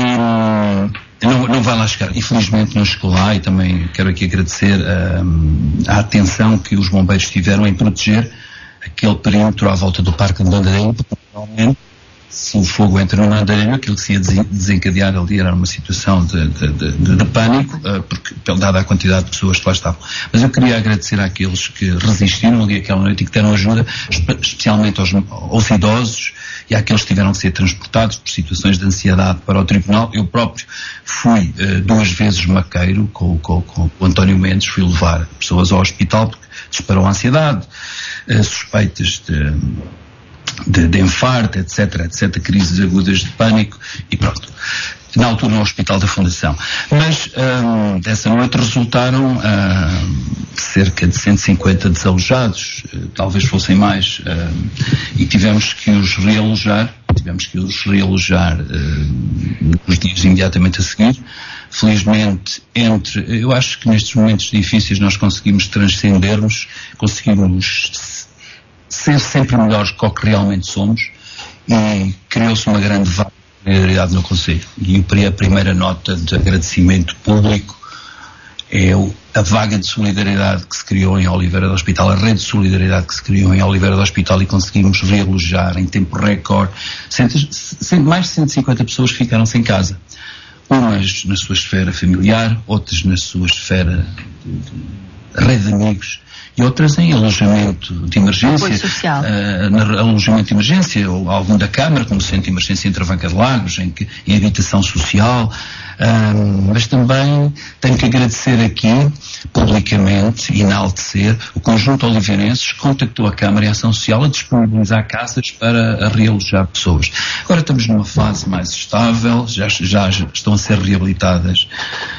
S9: E, Não, não vai lá chegar. Infelizmente não chegou lá, e também quero aqui agradecer um, a atenção que os bombeiros tiveram em proteger aquele perímetro à volta do Parque de Mandanilho, porque realmente, se o fogo entra no Mandanilho, aquilo que se ia desencadear ali era uma situação de, de, de, de, de pânico, uh, porque, dada a quantidade de pessoas que lá estavam. Mas eu queria agradecer àqueles que resistiram ali aquela noite e que deram ajuda, espe- especialmente aos, aos idosos, e àqueles que tiveram que ser transportados por situações de ansiedade para o tribunal. Eu próprio fui uh, duas vezes maqueiro com, com, com o António Mendes, fui levar pessoas ao hospital porque disparou a ansiedade, uh, suspeitas de, de, de infarto, etc, etc, crises agudas de pânico, e pronto. Na altura no Hospital da Fundação. Mas um, dessa noite resultaram um, cerca de cento e cinquenta desalojados, uh, talvez fossem mais, uh, e tivemos que os realojar, tivemos que os realojar uh, nos dias imediatamente a seguir. Felizmente, entre, eu acho que nestes momentos difíceis nós conseguimos transcendermos, conseguimos ser sempre melhores do que realmente somos, e criou-se uma grande vaga prioridade no Conselho. E a primeira nota de agradecimento público é o, a vaga de solidariedade que se criou em Oliveira do Hospital, a rede de solidariedade que se criou em Oliveira do Hospital, e conseguimos realojar em tempo recorde. Cento, cento, mais de cento e cinquenta pessoas ficaram sem casa. Umas na sua esfera familiar, outras na sua esfera de, de rede de amigos, e outras em alojamento de emergência, uh, na alojamento de emergência, ou algum da Câmara, como o Centro de Emergência em Travanca de Lagos, em, que, em habitação social. Um, mas também tenho que agradecer aqui, publicamente, e enaltecer, o conjunto oliveirenses que contactou a Câmara e a Ação Social a disponibilizar casas para a realojar pessoas. Agora estamos numa fase mais estável, já, já estão a ser reabilitadas,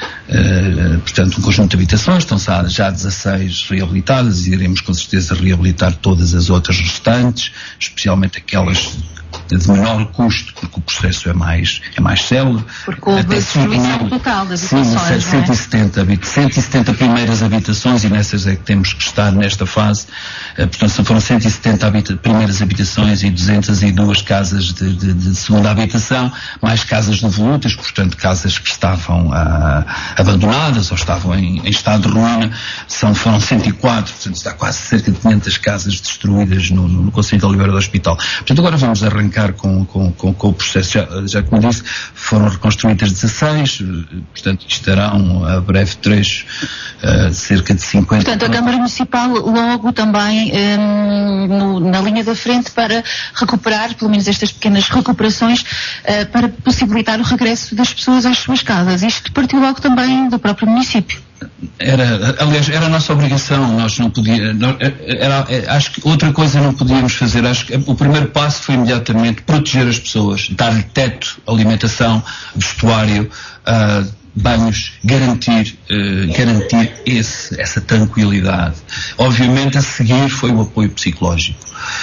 S9: uh, portanto, um conjunto de habitações, estão já dezasseis reabilitadas, e iremos com certeza reabilitar todas as outras restantes, especialmente aquelas de menor custo, porque o processo é mais, é mais célebre.
S1: Porque houve destruição total das habitações,
S9: sim, cento e setenta, não é? cento e setenta primeiras habitações, e nessas é que temos que estar nesta fase. Portanto, foram cento e setenta habita primeiras habitações e duzentas e duas casas de, de, de segunda habitação, mais casas devolutas, portanto, casas que estavam ah, abandonadas ou estavam em, em estado de ruína. São, foram cento e quatro, portanto, está quase cerca de quinhentas casas destruídas no, no, no Concelho de Oliveira do Hospital. Portanto, agora vamos arrancar Com, com, com, com o processo, já, já como disse, foram reconstruídas dezasseis, portanto estarão a breve trecho uh, cerca de cinquenta.
S1: Portanto, a Câmara Municipal logo também um, no, na linha da frente para recuperar, pelo menos estas pequenas recuperações, uh, para possibilitar o regresso das pessoas às suas casas. Isto partiu logo também do próprio município.
S9: Era, aliás, era a nossa obrigação, nós não podíamos, era, acho que outra coisa não podíamos fazer. Acho que o primeiro passo foi imediatamente proteger as pessoas, dar-lhe teto, alimentação, vestuário, uh, banhos, garantir, uh, garantir esse, essa tranquilidade. Obviamente a seguir foi o apoio psicológico,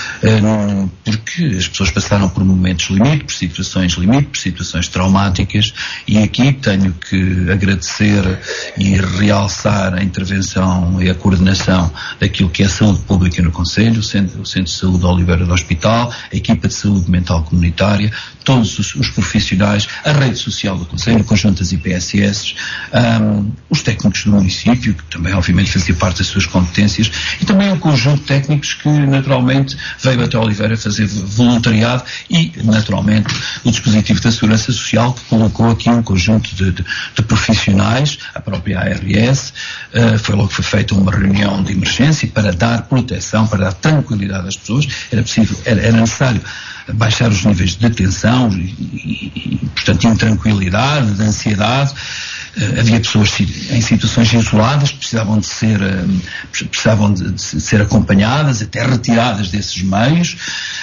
S9: uh, porque as pessoas passaram por momentos limite, por situações limite, por situações traumáticas, e aqui tenho que agradecer e realçar a intervenção e a coordenação daquilo que é a saúde pública no Concelho, o Centro, o Centro de Saúde de Oliveira do Hospital, a equipa de saúde mental comunitária, todos os, os profissionais, a rede social do Concelho, o conjunto das I P S S, um, os técnicos do município, que também obviamente fazia parte das suas competências, e também um conjunto de técnicos que naturalmente veio até Oliveira fazer voluntariado, e naturalmente o dispositivo da Segurança Social, que colocou aqui um conjunto de, de, de profissionais, a própria A R S, uh, foi logo que foi feita uma reunião de emergência para dar proteção, para dar tranquilidade às pessoas. Era possível, era, era necessário baixar os níveis de tensão e, e, e portanto, intranquilidade, de ansiedade. Uh, havia pessoas em situações isoladas que precisavam de ser, uh, precisavam de, de ser acompanhadas, até retiradas desses meios.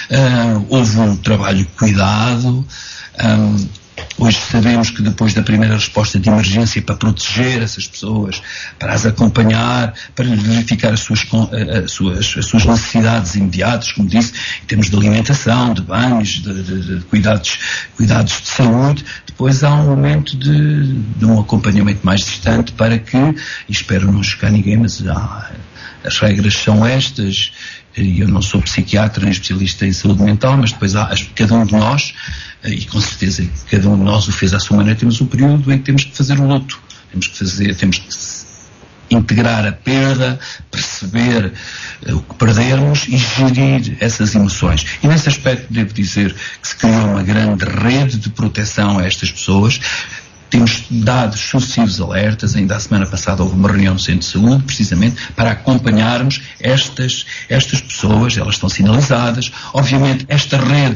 S9: Uh, houve um trabalho de cuidado. Um, Hoje sabemos que depois da primeira resposta de emergência, para proteger essas pessoas, para as acompanhar, para verificar as suas, as suas, as suas necessidades imediatas, como disse, em termos de alimentação, de banhos, de, de, de cuidados, cuidados de saúde, depois há um momento de, de um acompanhamento mais distante para que, e espero não chocar ninguém, mas há, as regras são estas, e eu não sou psiquiatra nem especialista em saúde mental, mas depois há, cada um de nós, e com certeza cada um de nós o fez à sua maneira, temos um período em que temos que fazer o luto, temos que fazer, temos que integrar a perda, perceber uh, o que perdermos e gerir essas emoções. E nesse aspecto devo dizer que se criou uma grande rede de proteção a estas pessoas. Temos dado sucessivos alertas, ainda a semana passada houve uma reunião no Centro de Saúde, precisamente para acompanharmos estas, estas pessoas, elas estão sinalizadas. Obviamente esta rede,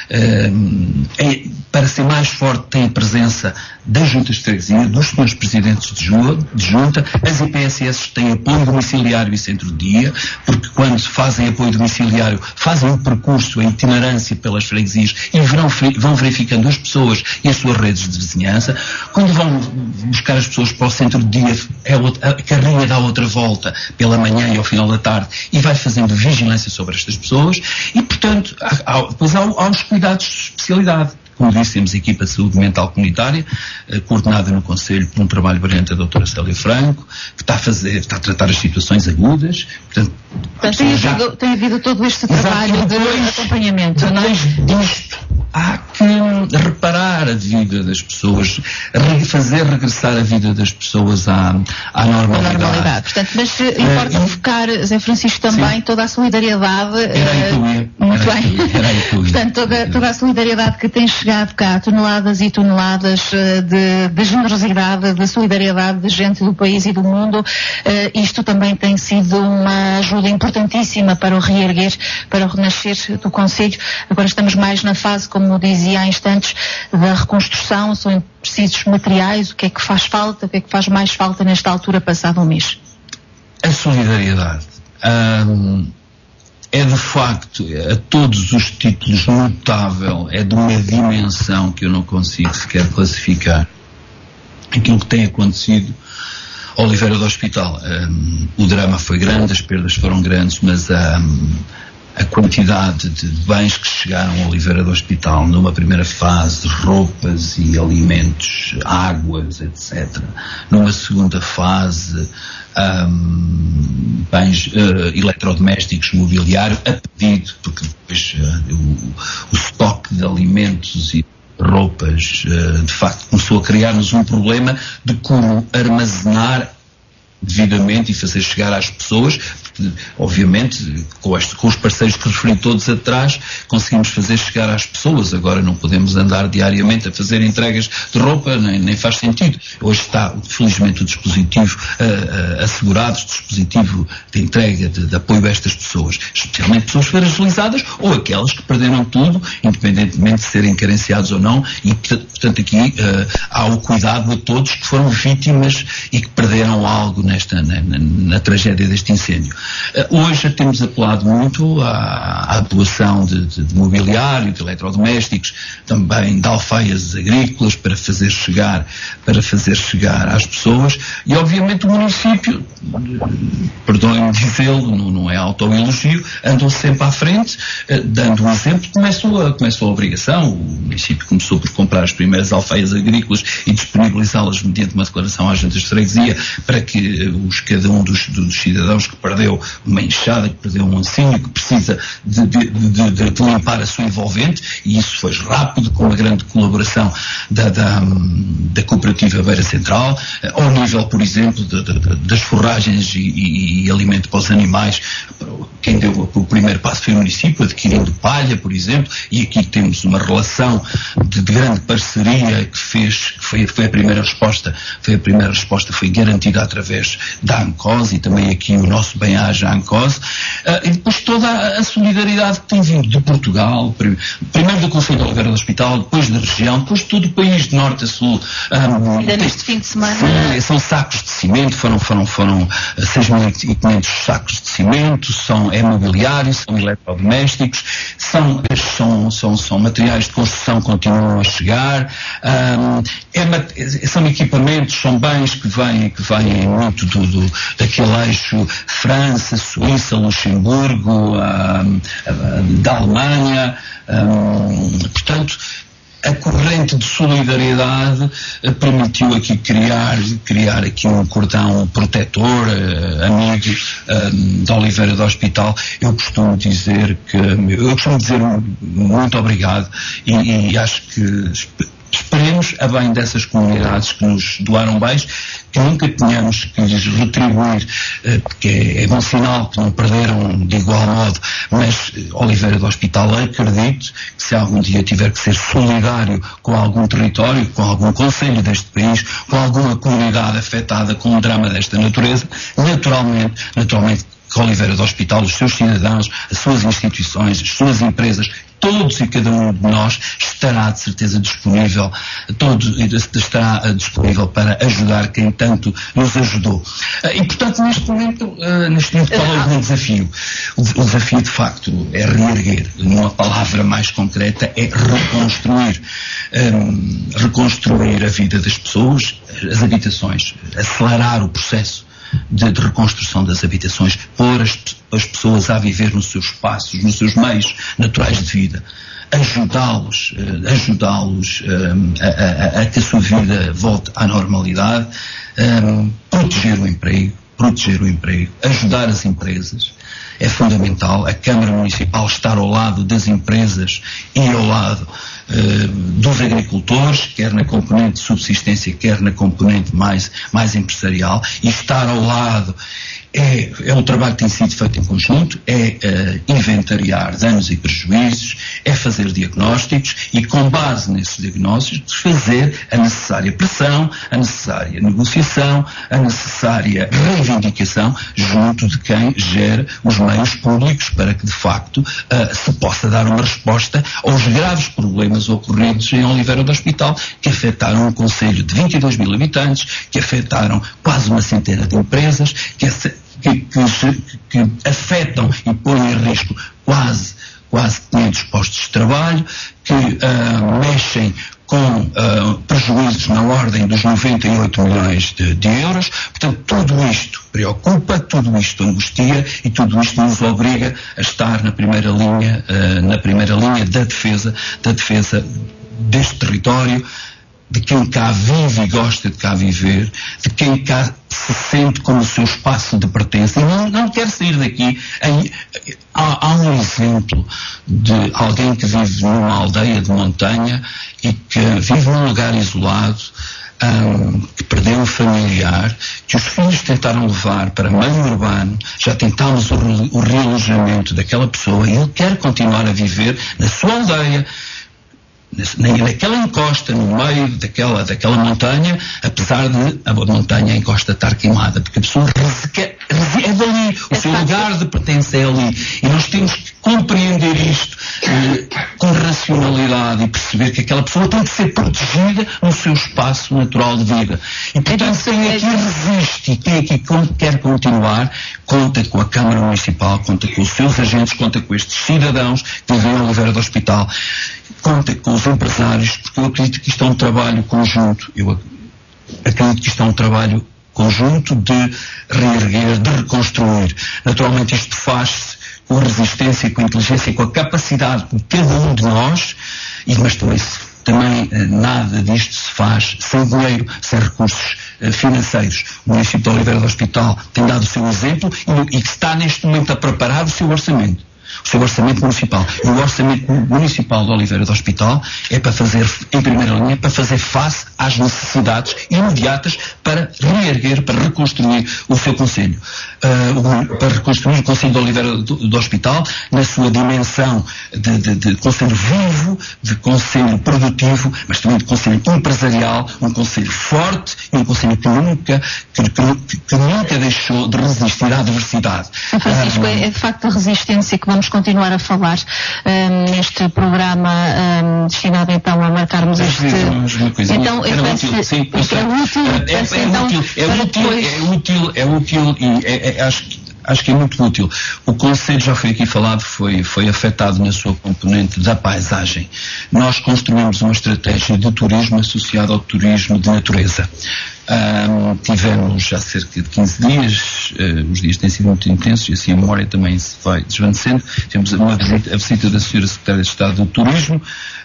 S9: um, é, para ser mais forte, tem a presença das juntas de freguesia, dos senhores presidentes de, ju de junta, as I P S S têm apoio domiciliário e centro de dia, porque quando fazem apoio domiciliário fazem um percurso, a itinerância pelas freguesias e vão, vão verificando as pessoas e as suas redes de vizinhança. Quando vão buscar as pessoas para o centro de dia, é outra, a carrinha dá outra volta pela manhã e ao final da tarde e vai fazendo vigilância sobre estas pessoas e, portanto, há, há, depois há, há os cuidados de especialidade. Como disse, temos a equipa de saúde mental comunitária, eh, coordenada no Conselho por um trabalho brilhante da doutora Célia Franco, que está a fazer, está a tratar as situações agudas. Portanto,
S1: Portanto tem, já... havido, tem havido todo este trabalho de acompanhamento, não é?
S9: Disto, há que reparar a vida das pessoas, fazer regressar a vida das pessoas à, à normalidade.
S1: normalidade. Portanto, mas importa uh, focar, Zé Francisco, também sim. toda a solidariedade.
S9: Era aí que eu ia.
S1: Muito
S9: era
S1: bem.
S9: Era aí que eu ia.
S1: Portanto, toda, toda a solidariedade que tem chegado cá, toneladas e toneladas de, de generosidade, de solidariedade de gente do país e do mundo, uh, isto também tem sido uma ajuda importantíssima para o reerguer, para o renascer do Conselho. Agora estamos mais na fase, como dizia há instantes, da reconstrução, são precisos materiais, o que é que faz falta, o que é que faz mais falta nesta altura, passado um mês?
S9: A solidariedade hum, é de facto, a todos os títulos, notável, é de uma dimensão que eu não consigo sequer classificar. Aquilo que tem acontecido Oliveira do Hospital, um, o drama foi grande, as perdas foram grandes, mas um, a quantidade de bens que chegaram a Oliveira do Hospital numa primeira fase, roupas e alimentos, águas, etcétera. Numa segunda fase, um, bens uh, eletrodomésticos, mobiliário, a pedido, porque depois uh, o, o estoque de alimentos e roupas, uh, de facto, começou a criar-nos um problema de como armazenar devidamente e fazer chegar às pessoas, porque, obviamente, com, este, com os parceiros que referi todos atrás, conseguimos fazer chegar às pessoas. Agora não podemos andar diariamente a fazer entregas de roupa, nem, nem faz sentido. Hoje está, felizmente, o dispositivo uh, uh, assegurado, o dispositivo de entrega, de, de apoio a estas pessoas, especialmente pessoas fragilizadas ou aquelas que perderam tudo, independentemente de serem carenciados ou não, e, portanto, aqui uh, há o cuidado a todos que foram vítimas e que perderam algo nesta, na, na, na tragédia deste incêndio. Uh, hoje temos apelado muito à, à doação de, de, de mobiliário, de eletrodomésticos, também de alfaias agrícolas para fazer chegar, para fazer chegar às pessoas, e obviamente o município, perdoem-me dizê-lo, não, não é autoelogio, andou sempre à frente, uh, dando um exemplo, começou a, começou a obrigação. O município começou por comprar as primeiras alfaias agrícolas e disponibilizá-las mediante uma declaração à junta de freguesia para que os, cada um dos, dos cidadãos que perdeu uma enxada, que perdeu um ancinho, que precisa de, de, de, de, de limpar a sua envolvente, e isso foi rápido, com uma grande colaboração da, da, da cooperativa Beira Central, ao nível, por exemplo, de, de, de, das forragens e, e, e alimento para os animais. Quem deu o primeiro passo foi o município, adquirindo palha, por exemplo, e aqui temos uma relação de, de grande parceria que fez, que foi, foi a primeira resposta, foi a primeira resposta, foi garantida através da ANCOS, e também aqui o nosso bem-aja ANCOS, uh, e depois toda a, a solidariedade que tem vindo de Portugal, prim, primeiro do Conselho de Oliveira do Hospital, depois da região, depois de todo o país, de norte a sul. Um,
S1: Ainda neste fim de semana.
S9: Sim, são sacos de cimento, foram, foram, foram seis mil e quinhentos sacos de cimento, são, é mobiliário, são eletrodomésticos, são, são, são, são materiais de construção que continuam a chegar, um, é, são equipamentos, são bens que vêm, que vêm muito do, do, daquele eixo França, Suíça, Luxemburgo, um, da Alemanha, um, portanto, a corrente de solidariedade uh, permitiu aqui criar, criar aqui um cordão protetor, uh, amigo uh, da Oliveira do Hospital. Eu costumo dizer que, eu costumo dizer muito obrigado, e, e acho que esperemos a bem dessas comunidades que nos doaram bens, que nunca tenhamos que lhes retribuir, porque é, é bom sinal que não perderam de igual modo, mas Oliveira do Hospital, acredito que se algum dia tiver que ser solidário com algum território, com algum concelho deste país, com alguma comunidade afetada com um drama desta natureza, naturalmente, naturalmente que Oliveira do Hospital, os seus cidadãos, as suas instituições, as suas empresas, todos e cada um de nós estará de certeza disponível, todo, estará disponível para ajudar quem tanto nos ajudou. E, portanto, neste momento, neste momento falamos de um desafio. O, o desafio, de facto, é reerguer. Numa palavra mais concreta, é reconstruir. Um, reconstruir a vida das pessoas, as habitações, acelerar o processo De, de reconstrução das habitações, pôr as, as pessoas a viver nos seus espaços, nos seus meios naturais de vida, ajudá-los, uh, ajudá-los um, a, a, a que a sua vida volte à normalidade, um, proteger o emprego, proteger o emprego, ajudar as empresas, é fundamental a Câmara Municipal estar ao lado das empresas e ao lado uh, dos agricultores, quer na componente de subsistência, quer na componente mais, mais empresarial, e estar ao lado é, é um trabalho que tem sido feito em conjunto, é uh, inventariar danos e prejuízos, é fazer diagnósticos e, com base nesses diagnósticos, fazer a necessária pressão, a necessária negociação, a necessária reivindicação junto de quem gera os meios públicos para que, de facto, uh, se possa dar uma resposta aos graves problemas ocorridos em Oliveira do Hospital, que afetaram um concelho de vinte e dois mil habitantes, que afetaram quase uma centena de empresas, que, que, que, que afetam e põem em risco quase, quase quinhentos postos de trabalho, que uh, mexem com uh, prejuízos na ordem dos noventa e oito milhões de, de euros. Portanto, tudo isto preocupa, tudo isto angustia e tudo isto nos obriga a estar na primeira linha, uh, na primeira linha da defesa, da defesa deste território, de quem cá vive e gosta de cá viver, de quem cá se sente como o seu espaço de pertença e não, não quer sair daqui. Em, há, há um exemplo de alguém que vive numa aldeia de montanha e que vive num lugar isolado, um, que perdeu um familiar, que os filhos tentaram levar para meio urbano, já tentámos o, o realojamento daquela pessoa e ele quer continuar a viver na sua aldeia, naquela encosta, no meio daquela, daquela montanha, apesar de a montanha, a encosta estar queimada, porque a pessoa é dali, o seu lugar de pertença é ali, e nós temos que compreender isto eh, com racionalidade e perceber que aquela pessoa tem que ser protegida no seu espaço natural de vida. E portanto quem aqui resiste e quem aqui quer continuar, conta com a Câmara Municipal, conta com os seus agentes, conta com estes cidadãos que vivem em Oliveira do Hospital, conta com os empresários, porque eu acredito que isto é um trabalho conjunto, eu acredito que isto é um trabalho conjunto de reerguer, de reconstruir. Naturalmente isto faz-se com a resistência, com a inteligência, com a capacidade de cada um de nós, e, mas também, também nada disto se faz sem dinheiro, sem recursos uh, financeiros. O município de Oliveira do Hospital tem dado o seu exemplo e, e está neste momento a preparar o seu orçamento. O seu orçamento municipal. E o orçamento municipal de Oliveira do Hospital é para fazer, em primeira linha, para fazer face às necessidades imediatas para reerguer, para reconstruir o seu concelho. Uh, para reconstruir o concelho de Oliveira do, do Hospital na sua dimensão de, de, de concelho vivo, de concelho produtivo, mas também de concelho empresarial, um concelho forte e um concelho que nunca, que, que, que nunca deixou de resistir à adversidade.
S1: Francisco, uh, é de facto a resistência que vamos continuar a falar um, neste programa um, destinado então a marcarmos este... Então,
S9: é útil, sim, é útil, é, é, é
S1: então,
S9: útil, é útil, é útil, é útil e é, é, acho que Acho que é muito útil. O Conselho, já foi aqui falado, foi, foi afetado na sua componente da paisagem. Nós construímos uma estratégia de turismo associada ao turismo de natureza. Um, tivemos há cerca de quinze dias, uh, os dias têm sido muito intensos e assim a memória também se vai desvanecendo. Tivemos uma visita, a visita da senhora Secretária de Estado do Turismo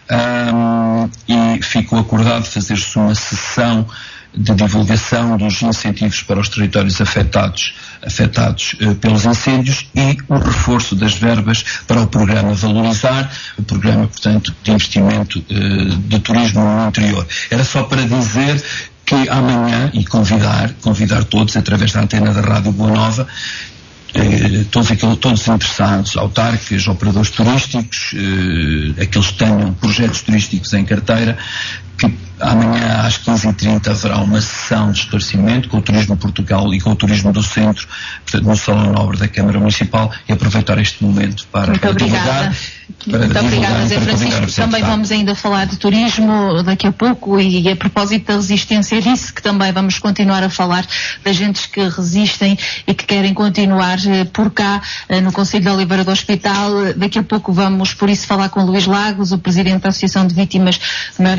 S9: um, e ficou acordado fazer-se uma sessão de divulgação dos incentivos para os territórios afetados, afetados uh, pelos incêndios e o reforço das verbas para o programa Valorizar, o programa, portanto, de investimento uh, de turismo no interior. Era só para dizer que amanhã, e convidar, convidar todos, através da antena da Rádio Boa Nova, eh, todos, aqueles, todos os interessados, autarcas, operadores turísticos, eh, aqueles que tenham projetos turísticos em carteira, que amanhã às quinze e trinta haverá uma sessão de esclarecimento com o Turismo Portugal e com o Turismo do Centro, portanto, no Salão Nobre da Câmara Municipal, e aproveitar este momento para
S1: Muito
S9: divulgar.
S1: Para Muito obrigada, Zé Francisco. Também vamos ainda falar de turismo daqui a pouco e a propósito da resistência disse que também vamos continuar a falar das gentes que resistem e que querem continuar por cá no Concelho de Oliveira do Hospital. Daqui a pouco vamos, por isso, falar com Luís Lagos, o Presidente da Associação de Vítimas do Maior Incêndio de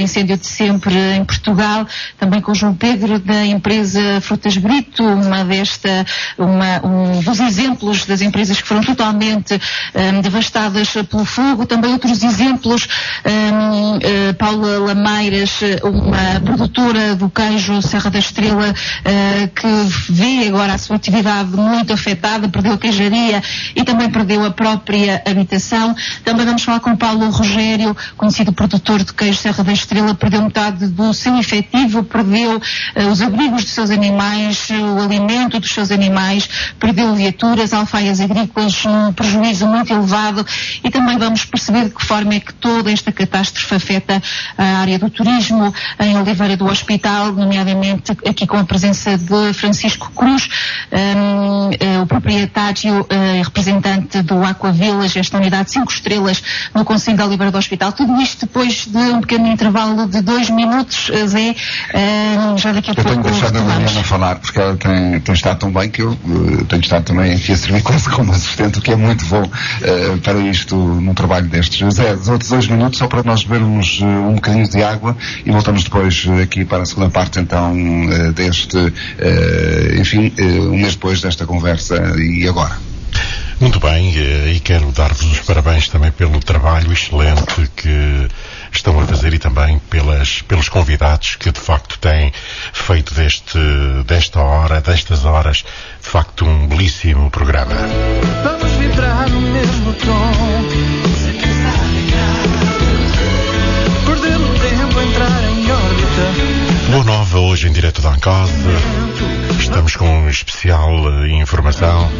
S1: sempre em Portugal, também com o João Pedro da empresa Frutas Brito, uma desta, uma, um dos exemplos das empresas que foram totalmente um, devastadas pelo fogo, também outros exemplos, um, uh, Paula Lameiras, uma produtora do queijo Serra da Estrela, uh, que vê agora a sua atividade muito afetada, perdeu a queijaria e também perdeu a própria habitação. Também vamos falar com Paulo Rogério, conhecido produtor de queijo Serra da Estrela, perdeu metade do seu efetivo, perdeu uh, os abrigos dos seus animais, o alimento dos seus animais, perdeu viaturas, alfaias agrícolas, um prejuízo muito elevado, e também vamos perceber de que forma é que toda esta catástrofe afeta a área do turismo em Oliveira do Hospital, nomeadamente aqui com a presença de Francisco Cruz, um, uh, o proprietário e uh, representante do Aqua Village, esta unidade cinco estrelas no concelho de Oliveira do Hospital. Tudo isto depois de um pequeno intervalo de dois minutos, Zé, uh, já daqui a
S2: eu
S1: pouco.
S2: Eu tenho deixado a Liliana falar, porque ela tem, tem estado tão bem que eu uh, tenho estado também aqui a servir quase como assistente, o que é muito bom uh, para isto num trabalho destes. Zé, os outros dois minutos só para nós bebermos uh, um bocadinho de água e voltamos depois uh, aqui para a segunda parte então uh, deste, uh, enfim, uh, um mês depois desta conversa. E agora?
S3: Muito bem, e quero dar-vos os parabéns também pelo trabalho excelente que estão a fazer e também pelas, pelos convidados que de facto têm feito deste, desta hora, destas horas, de facto um belíssimo programa.
S10: Vamos vibrar no mesmo tom, sem pensar em nada, perder o tempo, entrar em órbita.
S3: Boa nova hoje em direto da Ancose. Estamos com um especial uh, informação.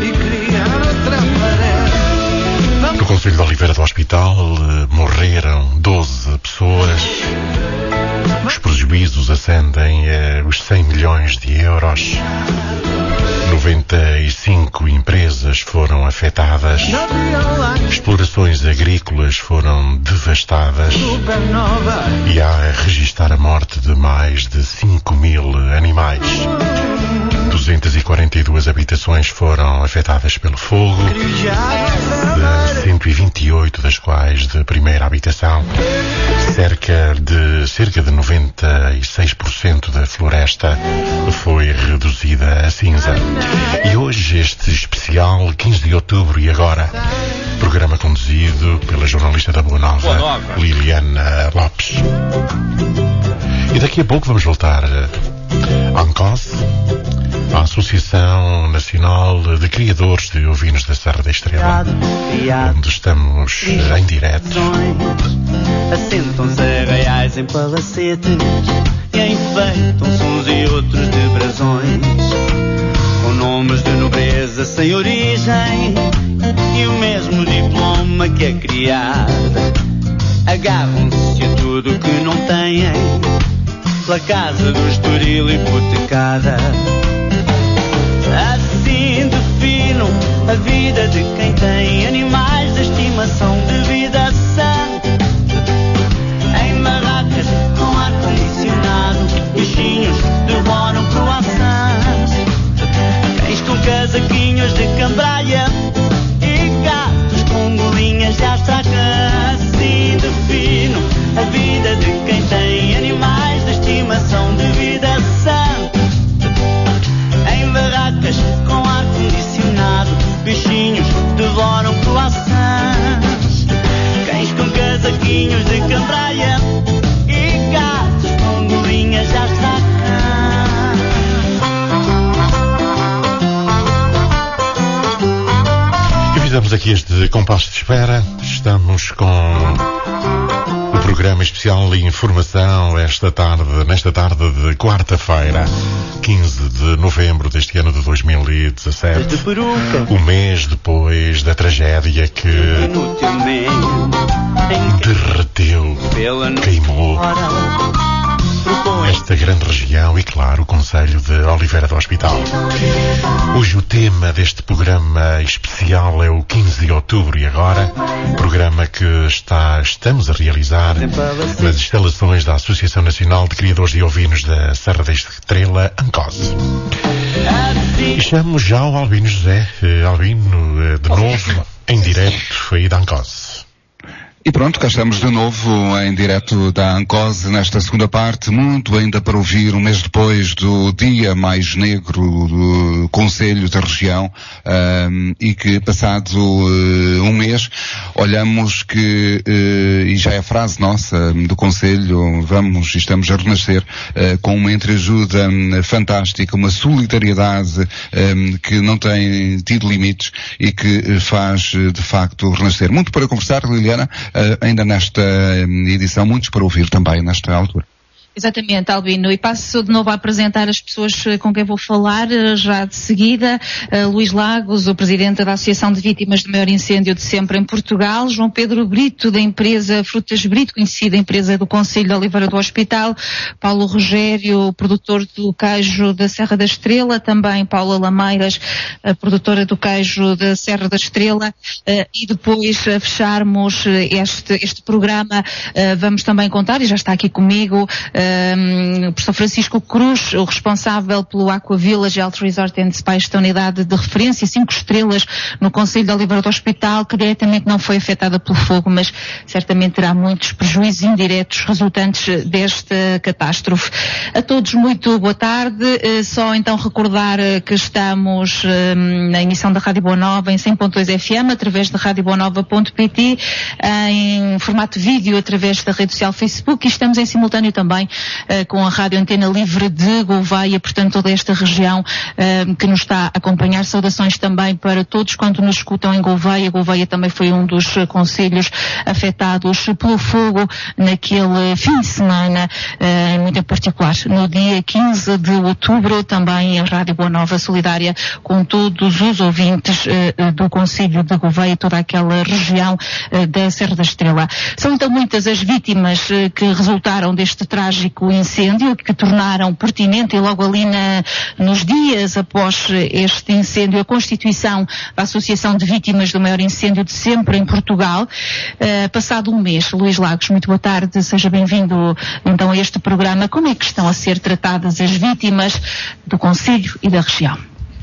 S3: No concelho de Oliveira do Hospital uh, morreram doze pessoas. Os prejuízos ascendem a os cem milhões de euros. noventa e cinco empresas foram afetadas. Explorações agrícolas foram devastadas. E há a registrar a morte de mais de cinco mil animais. duzentas e quarenta e duas habitações foram afetadas pelo fogo, de cento e vinte e oito das quais de primeira habitação. Cerca de, cerca de noventa e seis por cento da floresta foi reduzida a cinza. E hoje este especial, quinze de outubro e agora, programa conduzido pela jornalista da Boa Nova, Boa Nova. Liliana Lopes. E daqui a pouco vamos voltar a Ancose, a Associação Nacional de Criadores de Ovinos da Serra da Estrela, onde estamos em direto.
S10: Assentam-se arraiais em palacetes e enfeitam-se uns e outros de brasões, com nomes de nobreza sem origem e o mesmo diploma que é criada. Agarram-se a tudo que não têm, pela casa do Estoril hipotecada. Assim defino a vida de quem tem animais de estimação de vida sã, em barracas com ar-condicionado, bichinhos devoram croissants, cães com casaquinhos de cambraia e gatos com bolinhas de astracan. Assim defino a vida de quem tem animais de estimação de vida sã, em barracas com ar-condicionado, bichinhos devoram croissants, cães com casaquinhos de cambraia e gatos com bolinhas de astracan.
S3: E fizemos aqui este compasso de espera. Estamos com o programa especial e informação esta tarde, nesta tarde de quarta-feira, quinze de novembro deste ano de dois mil e dezassete, um mês depois da tragédia que derreteu, queimou esta grande região e, claro, o concelho de Oliveira do Hospital. Hoje o tema deste programa especial é o quinze de outubro e agora, programa que está, estamos a realizar nas instalações da Associação Nacional de Criadores de Ovinos da Serra da Estrela, Ancose. E chamo já o Albino José. Albino, de novo, em direto aí da Ancose.
S2: E pronto, cá estamos de novo em direto da ANCOS nesta segunda parte, muito ainda para ouvir, um mês depois do dia mais negro do Conselho da Região, um, e que passado uh, um mês olhamos que, uh, e já é a frase nossa do Conselho, vamos e estamos a renascer, uh, com uma entreajuda um, fantástica, uma solidariedade um, que não tem tido limites e que uh, faz uh, de facto renascer. Muito para conversar, Liliana. Uh, ainda nesta edição, muitos para ouvir também nesta altura.
S1: Exatamente, Albino. E passo de novo a apresentar as pessoas com quem vou falar já de seguida. Uh, Luís Lagos, o presidente da Associação de Vítimas do Maior Incêndio de sempre em Portugal. João Pedro Brito, da empresa Frutas Brito, conhecida empresa do Concelho de Oliveira do Hospital. Paulo Rogério, produtor do queijo da Serra da Estrela. Também Paula Lameiras, a produtora do queijo da Serra da Estrela. Uh, e depois, a fecharmos este, este programa, uh, vamos também contar, e já está aqui comigo, uh, Um, o professor Francisco Cruz, o responsável pelo Aqua Village Health Resort and Spa, esta unidade de referência, cinco estrelas no Concelho de Oliveira do Hospital, que diretamente não foi afetada pelo fogo, mas certamente terá muitos prejuízos indiretos resultantes desta catástrofe. A todos muito boa tarde, uh, só então recordar uh, que estamos uh, na emissão da Rádio Boa Nova em cem ponto dois F M, através de rádio boa nova ponto p t, uh, em formato vídeo através da rede social Facebook, e estamos em simultâneo também Uh, com a Rádio Antena Livre de Gouveia, portanto toda esta região uh, que nos está a acompanhar. Saudações também para todos quanto nos escutam em Gouveia. Gouveia também foi um dos uh, concelhos afetados pelo fogo naquele fim de semana, uh, muito em particular. No dia quinze de outubro, também a Rádio Boa Nova solidária com todos os ouvintes uh, do Concelho de Gouveia, toda aquela região uh, da Serra da Estrela. São então muitas as vítimas uh, que resultaram deste trágico incêndio, que tornaram pertinente, e logo ali na, nos dias após este incêndio, a constituição da Associação de Vítimas do Maior Incêndio de sempre em Portugal. Uh, passado um mês, Luís Lagos, muito boa tarde, seja bem-vindo então a este programa. Como é que estão a ser tratadas as vítimas do Concelho e da região?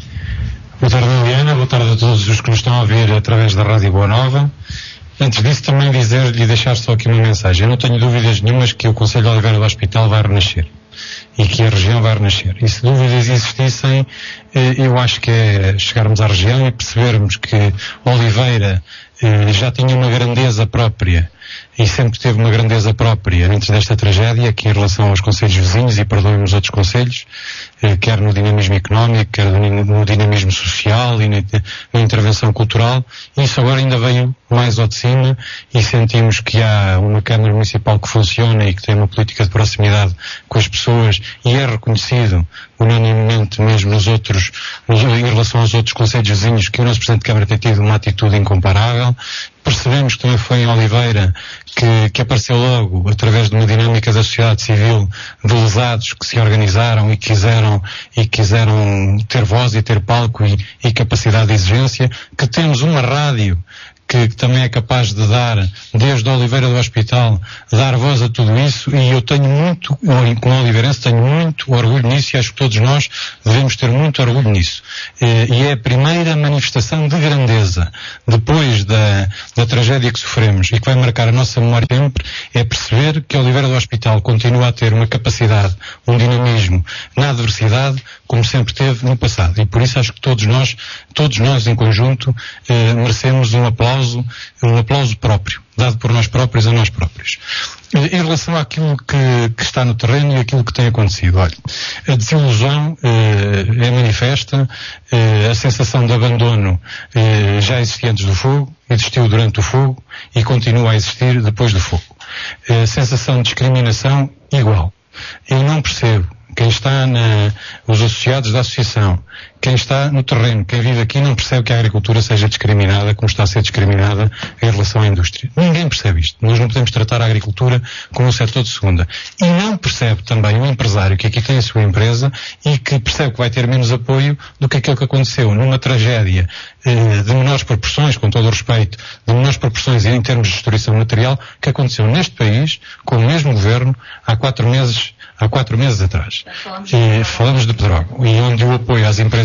S5: Boa tarde, Liliana, boa tarde a todos os que nos estão a ouvir através da Rádio Boa Nova. Antes disso, também dizer-lhe e deixar só aqui uma mensagem. Eu não tenho dúvidas nenhumas que o Concelho de Oliveira do Hospital vai renascer e que a região vai renascer. E se dúvidas existissem, eu acho que é chegarmos à região e percebermos que Oliveira já tinha uma grandeza própria e sempre teve uma grandeza própria antes desta tragédia, que em relação aos concelhos vizinhos, e perdoem os outros concelhos, quer no dinamismo económico, quer no dinamismo social e na, na intervenção cultural, e isso agora ainda veio mais ao de cima, e sentimos que há uma Câmara Municipal que funciona e que tem uma política de proximidade com as pessoas, e é reconhecido unanimemente mesmo nos outros, nos, em relação aos outros concelhos vizinhos, que o nosso Presidente de Câmara tem tido uma atitude incomparável. Percebemos que também foi em Oliveira que, que apareceu logo, através de uma dinâmica da sociedade civil, de lesados que se organizaram e quiseram, e quiseram ter voz e ter palco e, e capacidade de exigência, que temos uma rádio que também é capaz de dar, desde a Oliveira do Hospital, dar voz a tudo isso, e eu tenho muito, como oliveirense, tenho muito orgulho nisso, e acho que todos nós devemos ter muito orgulho nisso. E é a primeira manifestação de grandeza, depois da, da tragédia que sofremos, e que vai marcar a nossa memória sempre, é perceber que a Oliveira do Hospital continua a ter uma capacidade, um dinamismo na adversidade, como sempre teve no passado. E por isso acho que todos nós, todos nós em conjunto, eh, merecemos um aplauso, um aplauso próprio, dado por nós próprios a nós próprios. Em relação àquilo que, que está no terreno e aquilo que tem acontecido, olha, a desilusão eh, é manifesta, eh, a sensação de abandono eh, já existia antes do fogo, existiu durante o fogo e continua a existir depois do fogo. A sensação de discriminação igual. Eu não percebo quem está na, os associados da associação, quem está no terreno, quem vive aqui, não percebe que a agricultura seja discriminada como está a ser discriminada em relação à indústria. Ninguém percebe isto. Nós não podemos tratar a agricultura como um setor de segunda. E não percebe também o empresário que aqui tem a sua empresa e que percebe que vai ter menos apoio do que aquilo que aconteceu numa tragédia eh, de menores proporções, com todo o respeito, de menores proporções em termos de destruição material, que aconteceu neste país, com o mesmo governo, há quatro meses há quatro meses atrás. Falamos de, e, falamos de Pedrógão, e onde o apoio às empresas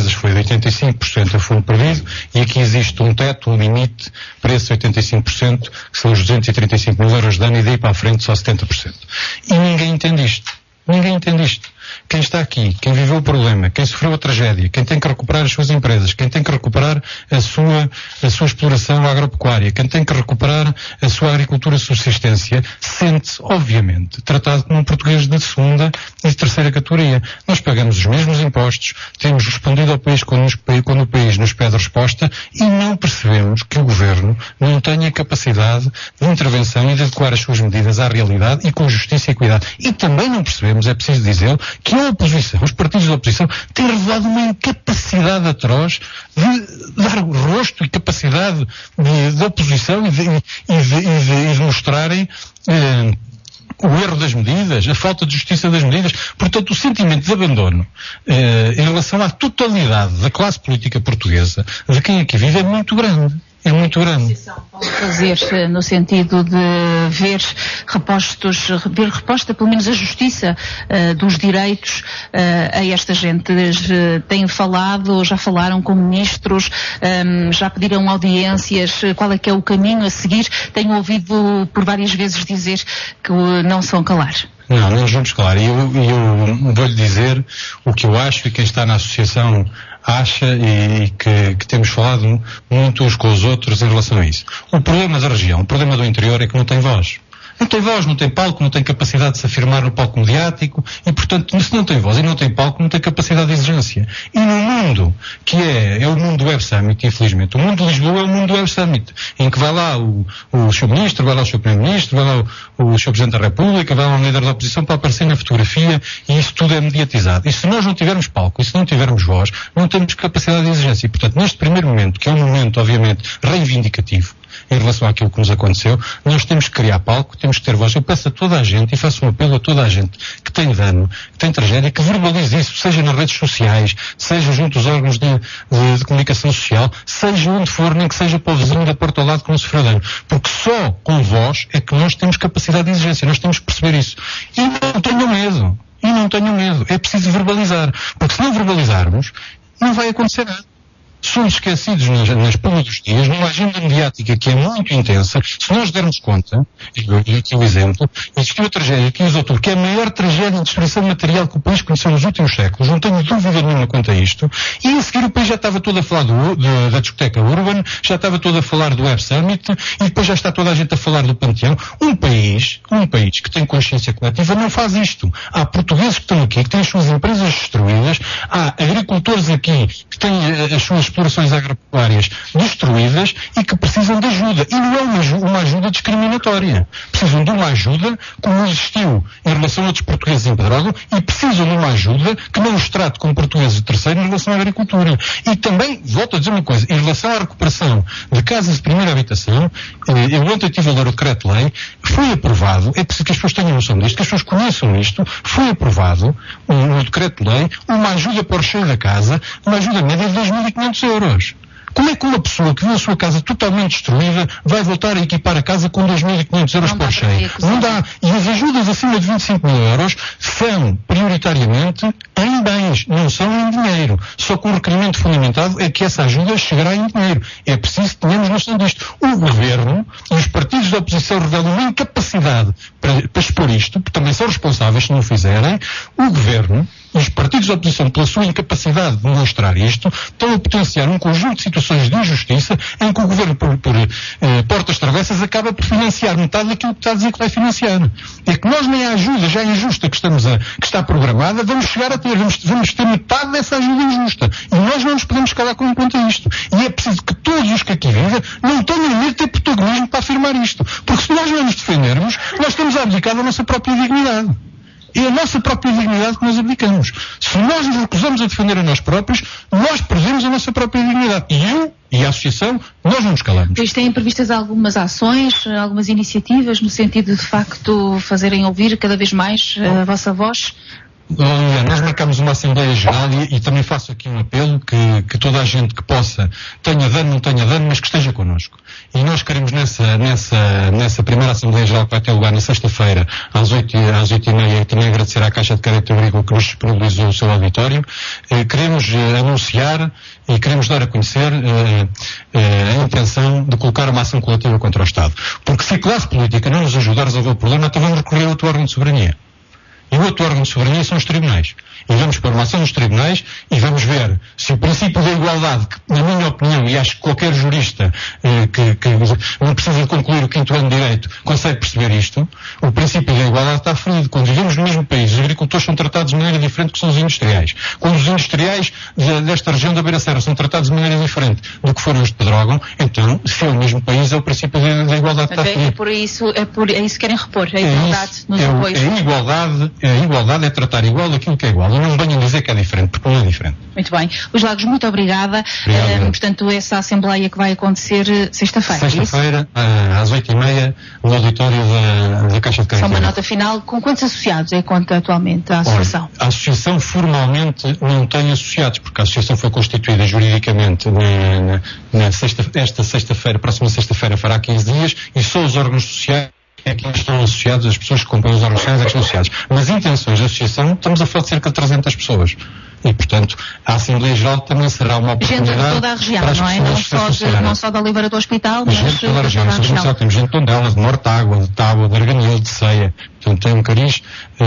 S5: empresas foi de oitenta e cinco por cento a fundo perdido, e aqui existe um teto, um limite para esses oitenta e cinco por cento, que são os duzentos e trinta e cinco mil euros de dano, e daí para a frente só setenta por cento. E ninguém entende isto. Ninguém entende isto. Quem está aqui, quem viveu o problema, quem sofreu a tragédia, quem tem que recuperar as suas empresas, quem tem que recuperar a sua, a sua exploração agropecuária, quem tem que recuperar a sua agricultura de subsistência, sente-se, obviamente, tratado como um português de segunda e de terceira categoria. Nós pagamos os mesmos impostos, temos respondido ao país quando, nos, quando o país nos pede resposta, e não percebemos que o Governo não tenha capacidade de intervenção e de adequar as suas medidas à realidade e com justiça e cuidado. E também não percebemos, é preciso dizer, que a oposição, os partidos da oposição, têm revelado uma incapacidade atroz de dar rosto e capacidade de, de oposição e de, e de, e de, e de mostrarem eh, o erro das medidas, a falta de justiça das medidas. Portanto, o sentimento de abandono eh, em relação à totalidade da classe política portuguesa, de quem aqui vive, é muito grande. É muito grande.
S1: Fazer no sentido de ver repostos, ver reposta pelo menos a justiça uh, dos direitos uh, a esta gente. Uh, têm falado, já falaram com ministros, um, já pediram audiências, qual é que é o caminho a seguir? Tenho ouvido por várias vezes dizer que uh, não são calar.
S5: Não, não nos vamos calar. E eu, eu vou-lhe dizer o que eu acho, e quem está na associação acha, e que, que temos falado muito uns com os outros em relação a isso. O problema da região, o problema do interior é que não tem voz. Não tem voz, não tem palco, não tem capacidade de se afirmar no palco mediático, e, portanto, se não tem voz e não tem palco, não tem capacidade de exigência. E no mundo, que é, é o mundo do Web Summit, infelizmente, o mundo de Lisboa é o mundo do Web Summit, em que vai lá o, o seu ministro, vai lá o seu primeiro-ministro, vai lá o, o seu presidente da República, vai lá o líder da oposição para aparecer na fotografia, e isso tudo é mediatizado. E se nós não tivermos palco, e se não tivermos voz, não temos capacidade de exigência. E, portanto, neste primeiro momento, que é um momento, obviamente, reivindicativo, em relação àquilo que nos aconteceu, nós temos que criar palco, temos que ter voz. Eu peço a toda a gente, e faço um apelo a toda a gente que tem dano, que tem tragédia, que verbalize isso, seja nas redes sociais, seja junto aos órgãos de, de, de comunicação social, seja onde for, nem que seja para o vizinho da porta ao lado que não sofreu dano. Porque só com voz é que nós temos capacidade de exigência, nós temos que perceber isso. E não tenham medo, e não tenham medo, é preciso verbalizar, porque se não verbalizarmos, não vai acontecer nada. Somos esquecidos nas, nas públicas dos dias, numa agenda mediática que é muito intensa. Se nós dermos conta, e aqui o exemplo, existiu a tragédia aqui em outubro, que é a maior tragédia de destruição material que o país conheceu nos últimos séculos, não tenho dúvida nenhuma quanto a isto, e a seguir o país já estava todo a falar do, de, da discoteca Urban, já estava todo a falar do Web Summit, e depois já está toda a gente a falar do Panteão. Um país, um país que tem consciência coletiva não faz isto. Há portugueses que estão aqui, que têm as suas empresas destruídas, há agricultores aqui que têm as suas explorações agropecuárias destruídas e que precisam de ajuda. E não é uma, uma ajuda discriminatória. Precisam de uma ajuda como existiu em relação a outros portugueses em Pedrógão, e precisam de uma ajuda que não os trate como portugueses de terceiro em relação à agricultura. E também, volto a dizer uma coisa, em relação à recuperação de casas de primeira habitação, eu ontem tive a ler o decreto-lei, foi aprovado, é preciso que as pessoas tenham noção disto, que as pessoas conheçam isto, foi aprovado no decreto-lei uma ajuda para o recheio da casa, uma ajuda média de dois mil e quinhentos euros. Como é que uma pessoa que viu a sua casa totalmente destruída vai voltar a equipar a casa com dois mil e quinhentos euros por cheio? Não dá. E as ajudas acima de vinte e cinco mil euros são, prioritariamente, em bens, não são em dinheiro. Só que o requerimento fundamentado é que essa ajuda chegará em dinheiro. É preciso que tenhamos noção disto. O Governo e os partidos da oposição revelam uma incapacidade para, para expor isto, que também são responsáveis se não o fizerem. O Governo e os partidos da oposição, pela sua incapacidade de demonstrar isto, estão a potenciar um conjunto de situações de injustiça em que o Governo, por, por eh, portas travessas, acaba por financiar metade daquilo que está a dizer que vai financiar. É que nós nem a ajuda já injusta que, estamos a, que está programada, vamos chegar a ter, vamos, vamos ter metade dessa ajuda injusta. E nós não nos podemos calar com enquanto isto. E é preciso que todos os que aqui vivem não tenham medo de ter protagonismo para afirmar isto. Porque se nós não nos defendermos, nós estamos a abdicar da nossa própria dignidade. É a nossa própria dignidade que nós abdicamos. Se nós nos recusamos a defender a nós próprios, nós perdemos a nossa própria dignidade. E eu e a associação, nós não nos calamos.
S1: Pois têm previstas algumas ações, algumas iniciativas, no sentido de, de facto, fazerem ouvir cada vez mais a vossa voz?
S5: Bom, nós marcamos uma Assembleia Geral e, e também faço aqui um apelo que, que toda a gente que possa, tenha dano, não tenha dano, mas que esteja connosco. E nós queremos nessa, nessa, nessa primeira Assembleia Geral que vai ter lugar na sexta-feira, às oito, às oito e meia, e também agradecer à Caixa de Crédito Agrícola que nos disponibilizou o seu auditório, eh, queremos eh, anunciar e queremos dar a conhecer eh, eh, a intenção de colocar uma ação coletiva contra o Estado. Porque se a classe política não nos ajudar a resolver o problema, então vamos recorrer a outro órgão de soberania. E o outro órgão de soberania são os tribunais. E vamos pôr uma ação nos tribunais e vamos ver se o princípio da igualdade, que, na minha opinião, e acho que qualquer jurista eh, que, que não precisa de concluir o quinto ano de Direito consegue perceber isto, o princípio da igualdade está ferido. Quando vivemos no mesmo país, os agricultores são tratados de maneira diferente que são os industriais. Quando os industriais de, desta região da Beira Serra são tratados de maneira diferente do que foram os de Pedrógão, então, se é o mesmo país, é o princípio da, da igualdade que está ferido.
S1: É por isso, é por é isso que querem repor, a igualdade é isso, nos
S5: é,
S1: apoios.
S5: É a igualdade, a igualdade é tratar igual aquilo que é igual. Não venham dizer que é diferente, porque não é diferente.
S1: Muito bem. Luís Lagos, muito obrigada. Uh, portanto, essa Assembleia que vai acontecer sexta-feira.
S5: Sexta-feira, uh, às oito e meia, no auditório da, da Caixa de Crédito.
S1: Só uma nota final. Com quantos associados é conta atualmente a Associação?
S5: Olha, a Associação formalmente não tem associados, porque a Associação foi constituída juridicamente na, na, na sexta, esta sexta-feira, próxima sexta-feira fará quinze dias, e só os órgãos sociais é que estão associados, as pessoas que compõem os órgãos sociais é que estão associados. Mas intenções da Associação, estamos a falar de cerca de trezentas pessoas. E, portanto, a Assembleia Geral também será uma oportunidade.
S1: Gente de toda a região, não é? Não só, de, não só da Oliveira do Hospital, mas
S5: gente de toda a região. Toda a região. Temos gente de Tondela, de Mortágua, de Tábua, de Arganil, de Ceia. Portanto, tem um cariz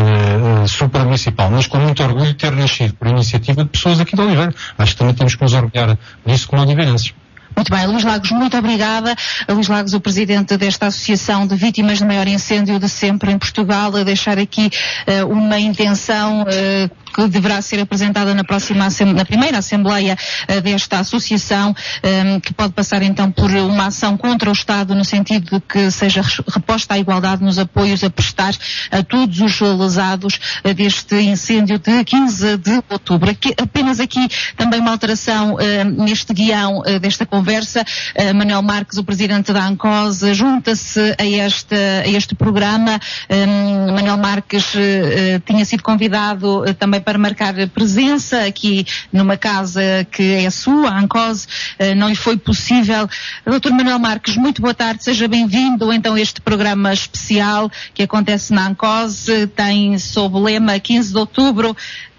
S5: uh, uh, supramunicipal. Mas com muito orgulho de ter nascido por iniciativa de pessoas aqui de Oliveira. Acho que também temos que nos orgulhar disso como oliveirenses.
S1: Muito bem, Luís Lagos, muito obrigada. Luís Lagos, o presidente desta Associação de Vítimas do Maior Incêndio de sempre em Portugal, a deixar aqui uh, uma intenção uh, que deverá ser apresentada na próxima, na primeira Assembleia uh, desta Associação, um, que pode passar então por uma ação contra o Estado, no sentido de que seja reposta a igualdade nos apoios a prestar a todos os lesados uh, deste incêndio de quinze de outubro. Aqui, apenas aqui também uma alteração uh, neste guião uh, desta conversa. Uh, Manuel Marques, o presidente da ANCOS, junta-se a este, a este programa. Um, Manuel Marques uh, uh, tinha sido convidado uh, também para marcar presença aqui numa casa que é sua, a ANCOS. Uh, não lhe foi possível. doutor Manuel Marques, muito boa tarde, seja bem-vindo então a este programa especial que acontece na ANCOS. Uh, tem sob o lema quinze de outubro uh,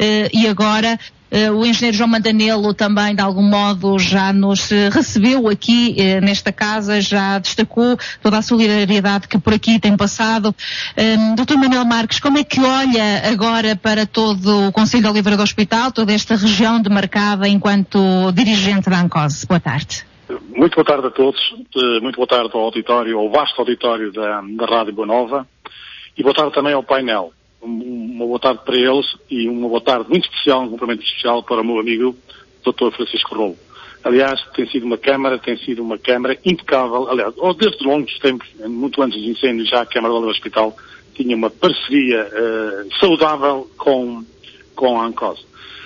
S1: e agora. Uh, o engenheiro João Mandanelo também, de algum modo, já nos uh, recebeu aqui uh, nesta casa, já destacou toda a solidariedade que por aqui tem passado. Um, doutor Manuel Marques, como é que olha agora para todo o Concelho de Oliveira do Hospital, toda esta região demarcada enquanto dirigente da ANCOS? Boa tarde.
S11: Muito boa tarde a todos, uh, muito boa tarde ao auditório, ao vasto auditório da, da Rádio Boa Nova, e boa tarde também ao painel. Uma boa tarde para eles e uma boa tarde muito especial, um cumprimento especial para o meu amigo doutor Francisco Rolo. Aliás, tem sido uma Câmara, tem sido uma Câmara impecável. Aliás, desde longos tempos, muito antes dos incêndios, já a Câmara do Hospital tinha uma parceria uh, saudável com, com a ANCOS.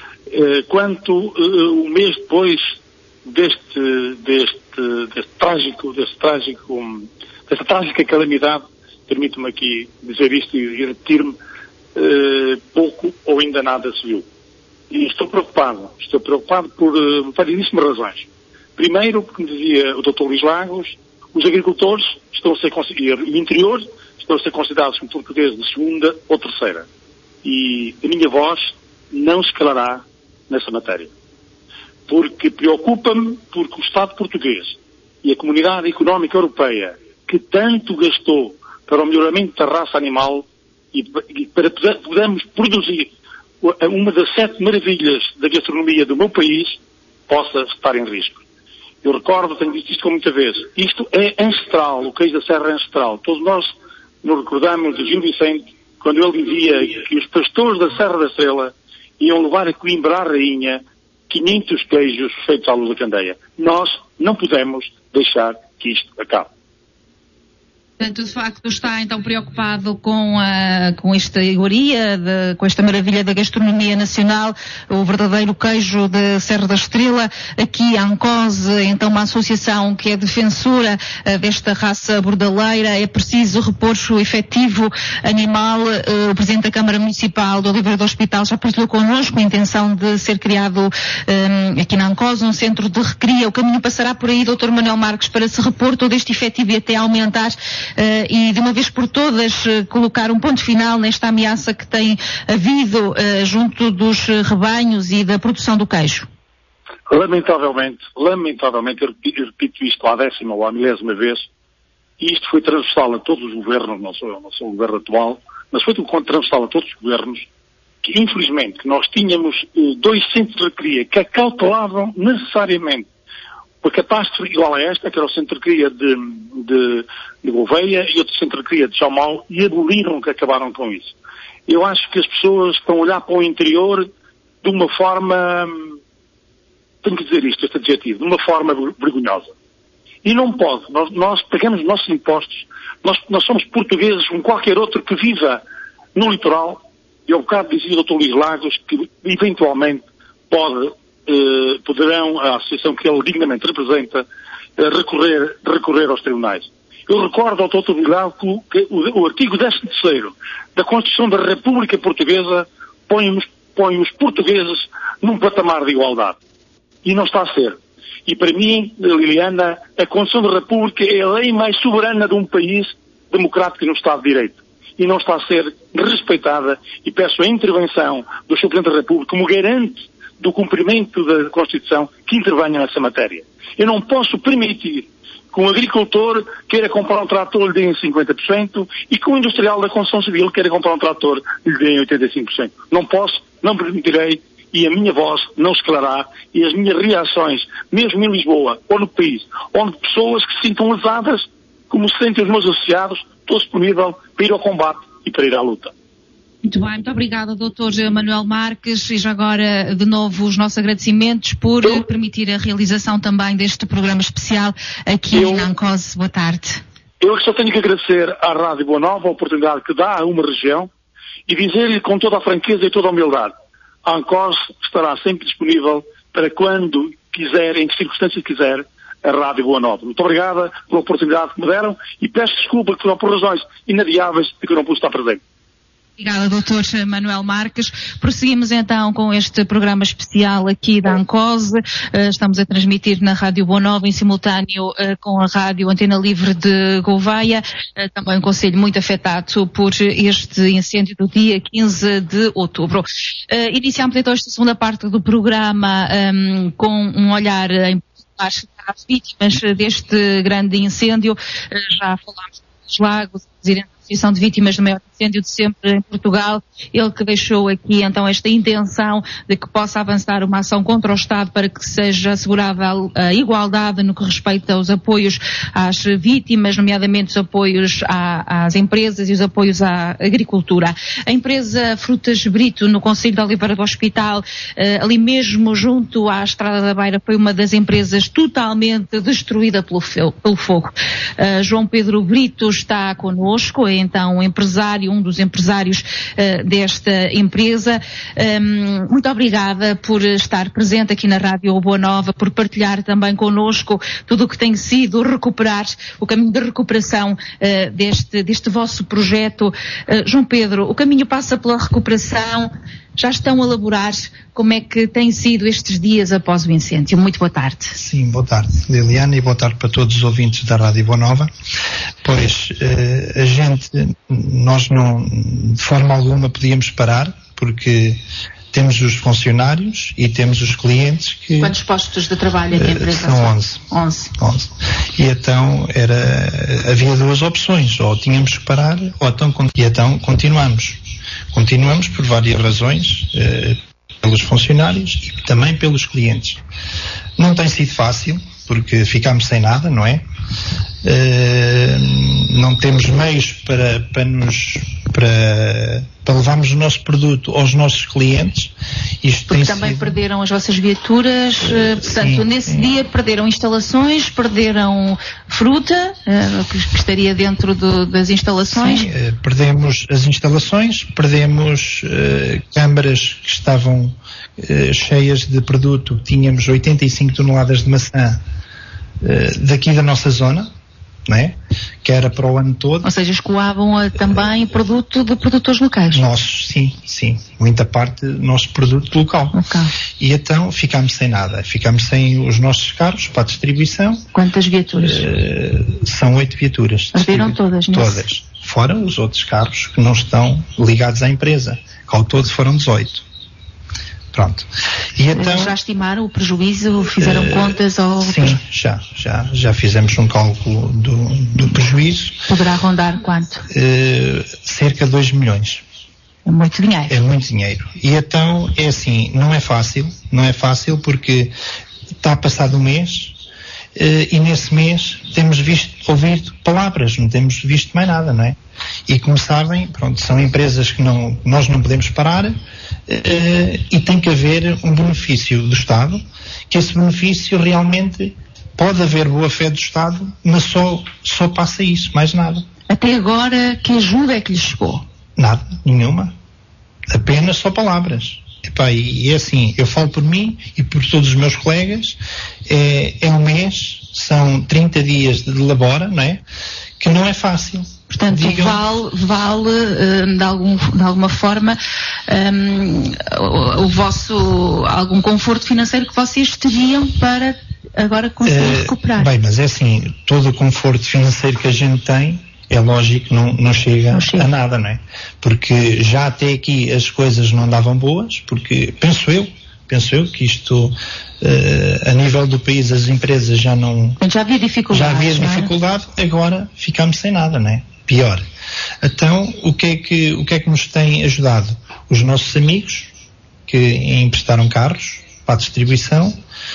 S11: Uh, quanto uh, um mês depois deste, deste, deste trágico, deste trágico, desta trágica calamidade, permito-me aqui dizer isto e repetir-me, Uh, pouco ou ainda nada se viu. E estou preocupado. Estou preocupado por uh, variedíssimas razões. Primeiro, porque me dizia o doutor Luís Lagos, os agricultores estão a ser considerados, e o interior estão a ser considerados como portugueses de segunda ou terceira. E a minha voz não se calará nessa matéria. Porque preocupa-me porque o Estado português e a Comunidade Económica Europeia, que tanto gastou para o melhoramento da raça animal, e para podermos produzir uma das sete maravilhas da gastronomia do meu país, possa estar em risco. Eu recordo, tenho dito isto muitas vezes, isto é ancestral, o queijo da Serra é ancestral. Todos nós nos recordamos de Gil Vicente, quando ele dizia que os pastores da Serra da Estrela iam levar a Coimbra à rainha quinhentos queijos feitos à luz da candeia. Nós não podemos deixar que isto acabe.
S1: Portanto, de facto, está então preocupado com, a, com esta iguaria, de, com esta maravilha da gastronomia nacional, o verdadeiro queijo da Serra da Estrela. Aqui a ANCOSE, então uma associação que é defensora uh, desta raça bordaleira. É preciso repor o efetivo animal. Uh, o Presidente da Câmara Municipal do Oliveira do Hospital já partilhou connosco a intenção de ser criado um, aqui na ANCOSE um centro de recria. O caminho passará por aí, doutor Manuel Marques, para se repor todo este efetivo e até aumentar Uh, e de uma vez por todas uh, colocar um ponto final nesta ameaça que tem havido uh, junto dos uh, rebanhos e da produção do queijo?
S11: Lamentavelmente, lamentavelmente, eu repito, eu repito isto à décima ou à milésima vez, e isto foi transversal a todos os governos, não sou, não sou o governo atual, mas foi transversal a todos os governos, que infelizmente nós tínhamos uh, dois centros de recria que acautelavam necessariamente uma catástrofe igual a esta, que era o centro de cria de, de, de Gouveia e outro centro de cria de Chaumau, e aboliram que acabaram com isso. Eu acho que as pessoas estão a olhar para o interior de uma forma, tenho que dizer isto, este adjetivo, de uma forma vergonhosa. E não pode, nós, nós pagamos os nossos impostos, nós, nós somos portugueses como qualquer outro que viva no litoral, e ao bocado dizia o doutor Luís Lagos que eventualmente pode Uh, poderão, a associação que ele dignamente representa, uh, recorrer, recorrer aos tribunais. Eu recordo ao doutor Vilar que, que o, o artigo décimo terceiro da Constituição da República Portuguesa põe os, põe os portugueses num patamar de igualdade. E não está a ser. E para mim, Liliana, a Constituição da República é a lei mais soberana de um país democrático no Estado de Direito. E não está a ser respeitada, e peço a intervenção do senhor Presidente da República como garante do cumprimento da Constituição que intervenha nessa matéria. Eu não posso permitir que um agricultor queira comprar um trator e lhe deem cinquenta por cento e que um industrial da construção civil queira comprar um trator e lhe deem oitenta e cinco por cento. Não posso, não permitirei, e a minha voz não se calará, e as minhas reações, mesmo em Lisboa ou no país, onde pessoas que se sintam lesadas, como se sentem os meus associados, estou disponível para ir ao combate e para ir à luta.
S1: Muito bem, muito obrigada, doutor Manuel Marques, e já agora, de novo, os nossos agradecimentos por eu, permitir a realização também deste programa especial aqui eu, na ANCOSE. Boa tarde.
S11: Eu só tenho que agradecer à Rádio Boa Nova a oportunidade que dá a uma região e dizer-lhe com toda a franqueza e toda a humildade, a ANCOSE estará sempre disponível para quando quiser, em que circunstâncias quiser, a Rádio Boa Nova. Muito obrigada pela oportunidade que me deram e peço desculpa que, por razões inadiáveis, que eu não pude estar presente.
S1: Obrigada, doutor Manuel Marques. Prosseguimos então com este programa especial aqui da ANCOSE. Uh, estamos a transmitir na Rádio Boa Nova em simultâneo uh, com a Rádio Antena Livre de Gouveia. Uh, também um concelho muito afetado por este incêndio do dia quinze de outubro. Uh, iniciamos então esta segunda parte do programa um, com um olhar em às vítimas deste grande incêndio. Uh, já falámos dos Lagos, presidente da Associação de Vítimas do maior incêndio de sempre em Portugal, ele que deixou aqui então esta intenção de que possa avançar uma ação contra o Estado para que seja assegurada a igualdade no que respeita aos apoios às vítimas, nomeadamente os apoios à, às empresas e os apoios à agricultura. A empresa Frutas Brito, no concelho de Oliveira do Hospital, eh, ali mesmo junto à Estrada da Beira, foi uma das empresas totalmente destruída pelo, pelo fogo. Uh, João Pedro Brito está connosco, é então um empresário, um dos empresários uh, desta empresa. Um, muito obrigada por estar presente aqui na Rádio Boa Nova, por partilhar também connosco tudo o que tem sido recuperar, o caminho de recuperação uh, deste, deste vosso projeto. Uh, João Pedro, o caminho passa pela recuperação. Já estão a elaborar como é que têm sido estes dias após o incêndio. Muito boa tarde.
S12: Sim, boa tarde, Liliana, e boa tarde para todos os ouvintes da Rádio Boa Nova. Pois, eh, a gente, nós não, de forma alguma podíamos parar, porque temos os funcionários e temos os clientes que...
S1: Quantos postos de trabalho é que a empresa?
S12: São onze.
S1: onze.
S12: onze. E então era, havia duas opções, ou tínhamos que parar, ou então, e então continuamos. Continuamos por várias razões, eh, pelos funcionários e também pelos clientes. Não tem sido fácil, porque ficámos sem nada, não é? Eh, não temos meios para, para nos para, para levarmos o nosso produto aos nossos clientes. Isto
S1: Porque
S12: tem
S1: também
S12: sido...
S1: perderam as vossas viaturas, uh, portanto,
S12: sim,
S1: nesse
S12: sim.
S1: dia perderam instalações, perderam fruta, uh, que, que estaria dentro do, das instalações.
S12: Sim, uh, perdemos as instalações, perdemos uh, câmaras que estavam uh, cheias de produto. Tínhamos oitenta e cinco toneladas de maçã uh, daqui da nossa zona, não é? Que era para o ano todo.
S1: Ou seja, escoavam uh, também produto de produtores locais.
S12: Nossos, sim, sim. Muita parte do nosso produto local.
S1: Okay.
S12: E então ficámos sem nada. Ficámos sem os nossos carros para a distribuição.
S1: Quantas viaturas?
S12: Uh, são oito viaturas.
S1: Perderam todas, não é?
S12: Todas. Fora os outros carros que não estão ligados à empresa. Que ao todo foram dezoito. Pronto. E então,
S1: já estimaram o prejuízo? Fizeram uh, contas? Ou...
S12: Sim, já, já. Já fizemos um cálculo do, do prejuízo.
S1: Poderá rondar quanto?
S12: Uh, cerca de dois milhões.
S1: É muito dinheiro.
S12: É muito dinheiro. E então, é assim, não é fácil, não é fácil porque está passado um mês uh, e nesse mês temos visto, ouvido palavras, não temos visto mais nada, não é? E como sabem, pronto, são empresas que não, nós não podemos parar uh, e tem que haver um benefício do Estado, que esse benefício realmente pode haver boa fé do Estado, mas só, só passa isso, mais nada.
S1: Até agora, que ajuda é que lhes chegou?
S12: Nada, nenhuma. Apenas só palavras. Epá, e é assim, eu falo por mim e por todos os meus colegas, é, é um mês, são trinta dias de labora, não é? Que não é fácil.
S1: Portanto, Digam... vale, vale uh, de, algum, de alguma forma um, o, o vosso, algum conforto financeiro que vocês teriam para agora conseguir uh, recuperar.
S12: Bem, mas é assim, todo o conforto financeiro que a gente tem, é lógico que não, não, chega, não chega a nada, não é? Porque já até aqui as coisas não andavam boas, porque penso eu, penso eu que isto, uh, a nível do país, as empresas já não...
S1: Já havia dificuldade.
S12: Já havia dificuldade, é? Agora ficamos sem nada, não é? Pior. Então, o que é que, o que é que nos tem ajudado? Os nossos amigos, que emprestaram carros para a distribuição,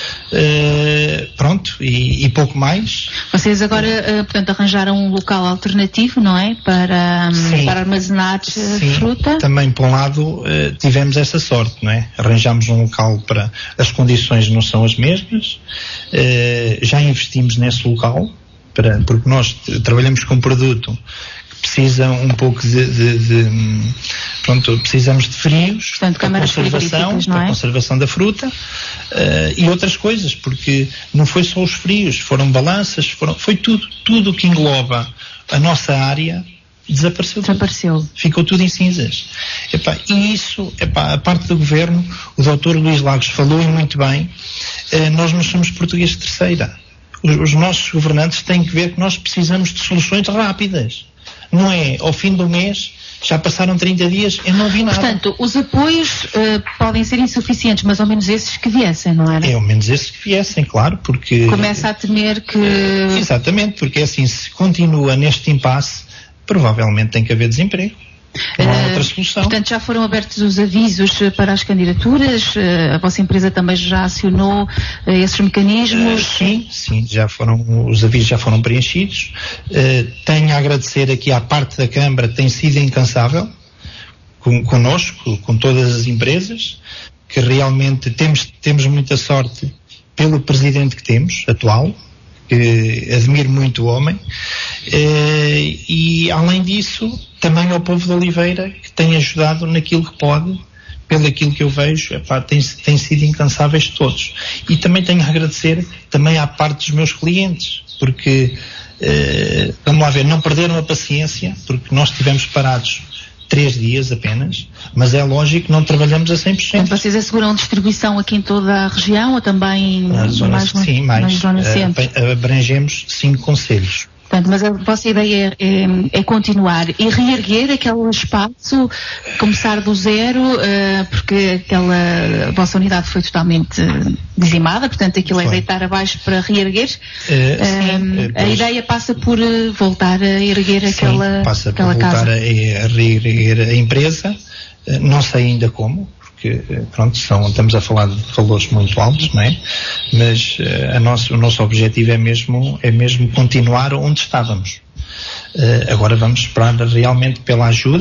S12: uh, pronto, e, e pouco mais.
S1: Vocês agora, uh, portanto, arranjaram um local alternativo, não é? Para, um, para armazenar uh,
S12: sim,
S1: fruta?
S12: Também, por um lado, uh, tivemos essa sorte, não é? Arranjámos um local para... As condições não são as mesmas, uh, já investimos nesse local, para, porque nós trabalhamos com um produto precisa um pouco de, de, de pronto, precisamos de frios,
S1: portanto,
S12: para conservação,
S1: não é?
S12: para conservação da fruta uh, e outras coisas, porque não foi só os frios, foram balanças, foram, foi tudo, tudo que engloba a nossa área desapareceu.
S1: Desapareceu.
S12: Tudo. Ficou tudo em cinzas. Epá, e isso, epá, a parte do governo, o doutor Luís Lagos falou e muito bem, uh, nós não somos portugueses de terceira. Os, os nossos governantes têm que ver que nós precisamos de soluções rápidas. Não é, ao fim do mês, já passaram trinta dias, eu não vi nada.
S1: Portanto, os apoios uh, podem ser insuficientes, mas ao menos esses que viessem, não era?
S12: É, ao menos esses que viessem, claro, porque...
S1: Começa a temer que...
S12: Exatamente, porque assim, se continua neste impasse, provavelmente tem que haver desemprego. Não há outra solução.
S1: Portanto, já foram abertos os avisos para as candidaturas? A vossa empresa também já acionou esses mecanismos?
S12: Uh, sim, sim, já foram, os avisos já foram preenchidos. Uh, tenho a agradecer aqui à parte da Câmara, tem sido incansável com, connosco, com todas as empresas, que realmente temos, temos muita sorte pelo presidente que temos, atual, que admiro muito o homem, uh, e além disso também ao povo de Oliveira, que tem ajudado naquilo que pode, pelo aquilo que eu vejo, epá, tem, tem sido incansáveis todos. E também tenho a agradecer também à parte dos meus clientes, porque uh, vamos lá ver, não perderam a paciência, porque nós estivemos parados três dias apenas, mas é lógico que não trabalhamos a cem por cento.
S1: Então, vocês asseguram distribuição aqui em toda a região ou também
S12: na zona,
S1: mais,
S12: sim, mais,
S1: na zona centro?
S12: Abrangemos cinco concelhos.
S1: Portanto, mas a vossa ideia é, é, é continuar e reerguer aquele espaço, começar do zero, uh, porque aquela a vossa unidade foi totalmente dizimada, portanto aquilo foi. É deitar abaixo para reerguer. Uh, uh, a ideia passa por uh, voltar a erguer sim, aquela,
S12: passa
S1: aquela
S12: por
S1: casa.
S12: Voltar a, a reerguer a empresa, uh, não sei ainda como. Porque, pronto, são, estamos a falar de valores muito altos, não é? Mas uh, a nosso, o nosso objetivo é mesmo, é mesmo continuar onde estávamos. Uh, agora vamos esperar realmente pela ajuda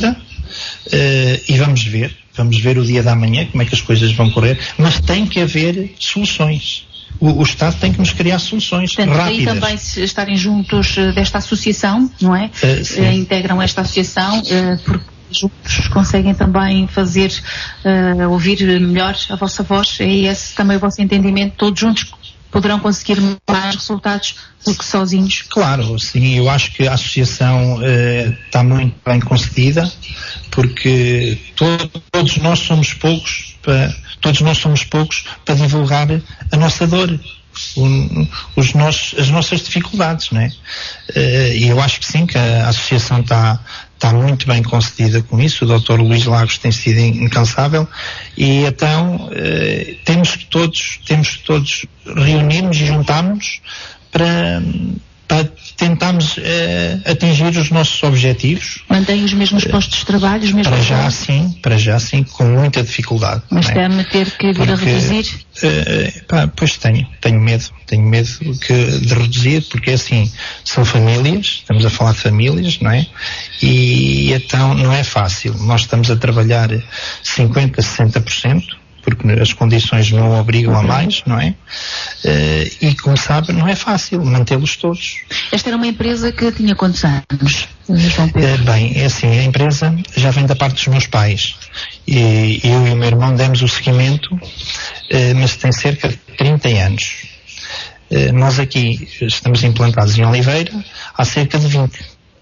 S12: uh, e vamos ver, vamos ver o dia da manhã, como é que as coisas vão correr, mas tem que haver soluções. O, o Estado tem que nos criar soluções
S1: Portanto,
S12: rápidas.
S1: E também se estarem juntos desta associação, não é?
S12: Uh,
S1: uh, integram esta associação, uh, porque juntos conseguem também fazer, uh, ouvir melhor a vossa voz, é esse também o vosso entendimento, todos juntos poderão conseguir mais resultados do que sozinhos?
S12: Claro, sim, eu acho que a associação uh, está muito bem concedida, porque to- todos nós somos poucos para, todos nós somos poucos para divulgar a nossa dor, o, os nossos, as nossas dificuldades, não é? Uh, e eu acho que sim, que a associação está está muito bem concedida com isso. O doutor Luís Lagos tem sido incansável, e então eh, temos que todos temos que todos reunirmos e juntarmos para, para tentarmos eh, atingir os nossos objetivos.
S1: Mantém os mesmos postos de trabalho, os mesmos
S12: para já
S1: valores?
S12: sim, para já sim, com muita dificuldade.
S1: Mas
S12: não é?
S1: teme ter que vir a
S12: Porque,
S1: reduzir?
S12: Uh, pá, pois tenho, tenho medo, tenho medo que, de reduzir, porque assim, são famílias, estamos a falar de famílias, não é? E então não é fácil. Nós estamos a trabalhar cinquenta, sessenta por cento, porque as condições não obrigam a mais, não é? Uh, e como sabe, não é fácil mantê-los todos.
S1: Esta era uma empresa que tinha quantos anos, João Pedro?
S12: Uh, bem, é assim, a empresa já vem da parte dos meus pais. E eu e o meu irmão demos o seguimento, uh, mas tem cerca de trinta anos. Uh, nós aqui estamos implantados em Oliveira há cerca de vinte.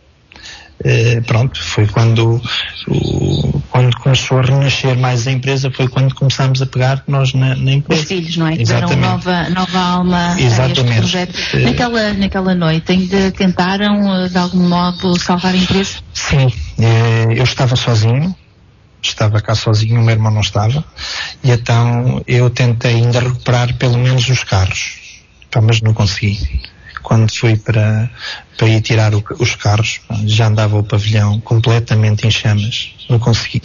S12: Uh, pronto, foi quando, o, quando começou a renascer mais a empresa, foi quando começámos a pegar nós na, na empresa.
S1: Os filhos, não é?
S12: Exatamente.
S1: Deram nova, nova alma a este projeto.
S12: Uh,
S1: naquela, naquela noite, ainda tentaram de algum modo salvar a empresa?
S12: Sim, uh, eu estava sozinho. Estava cá sozinho, o meu irmão não estava, e então eu tentei ainda recuperar pelo menos os carros, pá, mas não consegui. Quando fui para, para ir tirar o, os carros, já andava o pavilhão completamente em chamas, não consegui.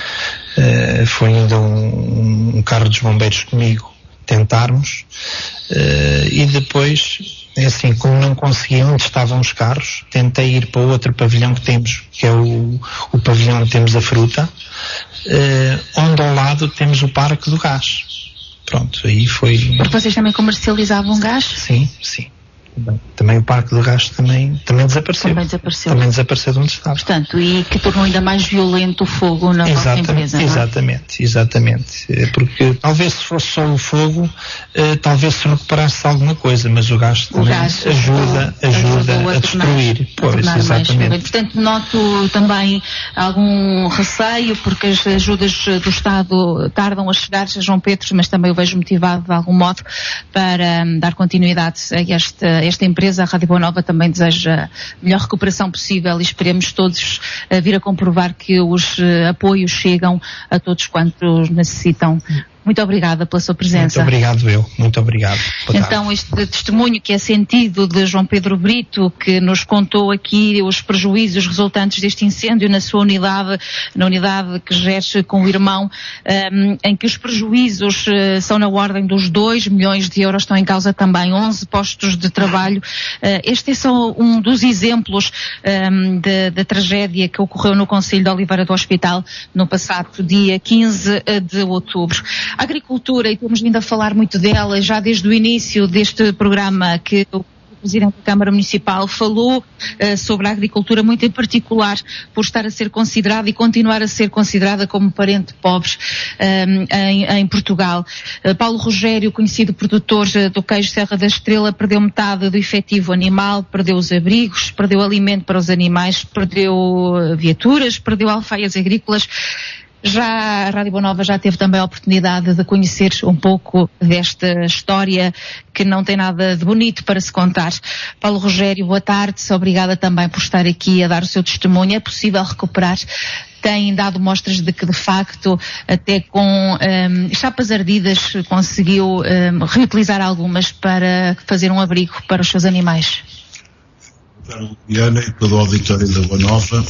S12: Uh, foi ainda um, um carro dos bombeiros comigo tentarmos, uh, e depois, é assim, como não consegui onde estavam os carros, tentei ir para o outro pavilhão que temos, que é o, o pavilhão onde temos a fruta, uh, onde ao lado temos o parque do gás. Pronto, aí foi...
S1: Porque vocês também comercializavam gás?
S12: Sim, sim. Também, também o parque do gás também, também desapareceu.
S1: Também desapareceu.
S12: Também desapareceu de onde estava.
S1: Portanto, e que tornou ainda mais violento o fogo na vossa empresa, não é?
S12: Exatamente, exatamente. Porque talvez se fosse só o fogo, eh, talvez se recuperasse alguma coisa, mas o gás também o gás ajuda, ajuda, ajuda a, a destruir.
S1: Pois, a
S12: exatamente.
S1: Mais. Portanto, noto também algum receio, porque as ajudas do Estado tardam a chegar a João Pedro, mas também o vejo motivado de algum modo para um, dar continuidade a esta esta empresa. A Rádio Boa Nova também deseja a melhor recuperação possível e esperemos todos uh, vir a comprovar que os uh, apoios chegam a todos quantos necessitam. Muito obrigada pela sua presença.
S12: Muito obrigado eu, muito obrigado.
S1: Então este testemunho que é sentido de João Pedro Brito, que nos contou aqui os prejuízos resultantes deste incêndio na sua unidade, na unidade que gere com o irmão, um, em que os prejuízos uh, são na ordem dos dois milhões de euros, estão em causa também onze postos de trabalho. Uh, este é só um dos exemplos um, da tragédia que ocorreu no Concelho de Oliveira do Hospital no passado dia quinze de outubro. A agricultura, e temos vindo a falar muito dela já desde o início deste programa, que o Presidente da Câmara Municipal falou uh, sobre a agricultura, muito em particular por estar a ser considerada e continuar a ser considerada como parente pobre um, em, em Portugal. Uh, Paulo Rogério, conhecido produtor uh, do queijo Serra da Estrela, perdeu metade do efetivo animal, perdeu os abrigos, perdeu alimento para os animais, perdeu uh, viaturas, perdeu alfaias agrícolas. Já a Rádio Boa Nova já teve também a oportunidade de conhecer um pouco desta história que não tem nada de bonito para se contar. Paulo Rogério, boa tarde, obrigada também por estar aqui a dar o seu testemunho. É possível recuperar? Tem dado mostras de que, de facto, até com um, chapas ardidas, conseguiu um, reutilizar algumas para fazer um abrigo para os seus animais.
S13: Para o Diana e todo o auditório da Boa Nova,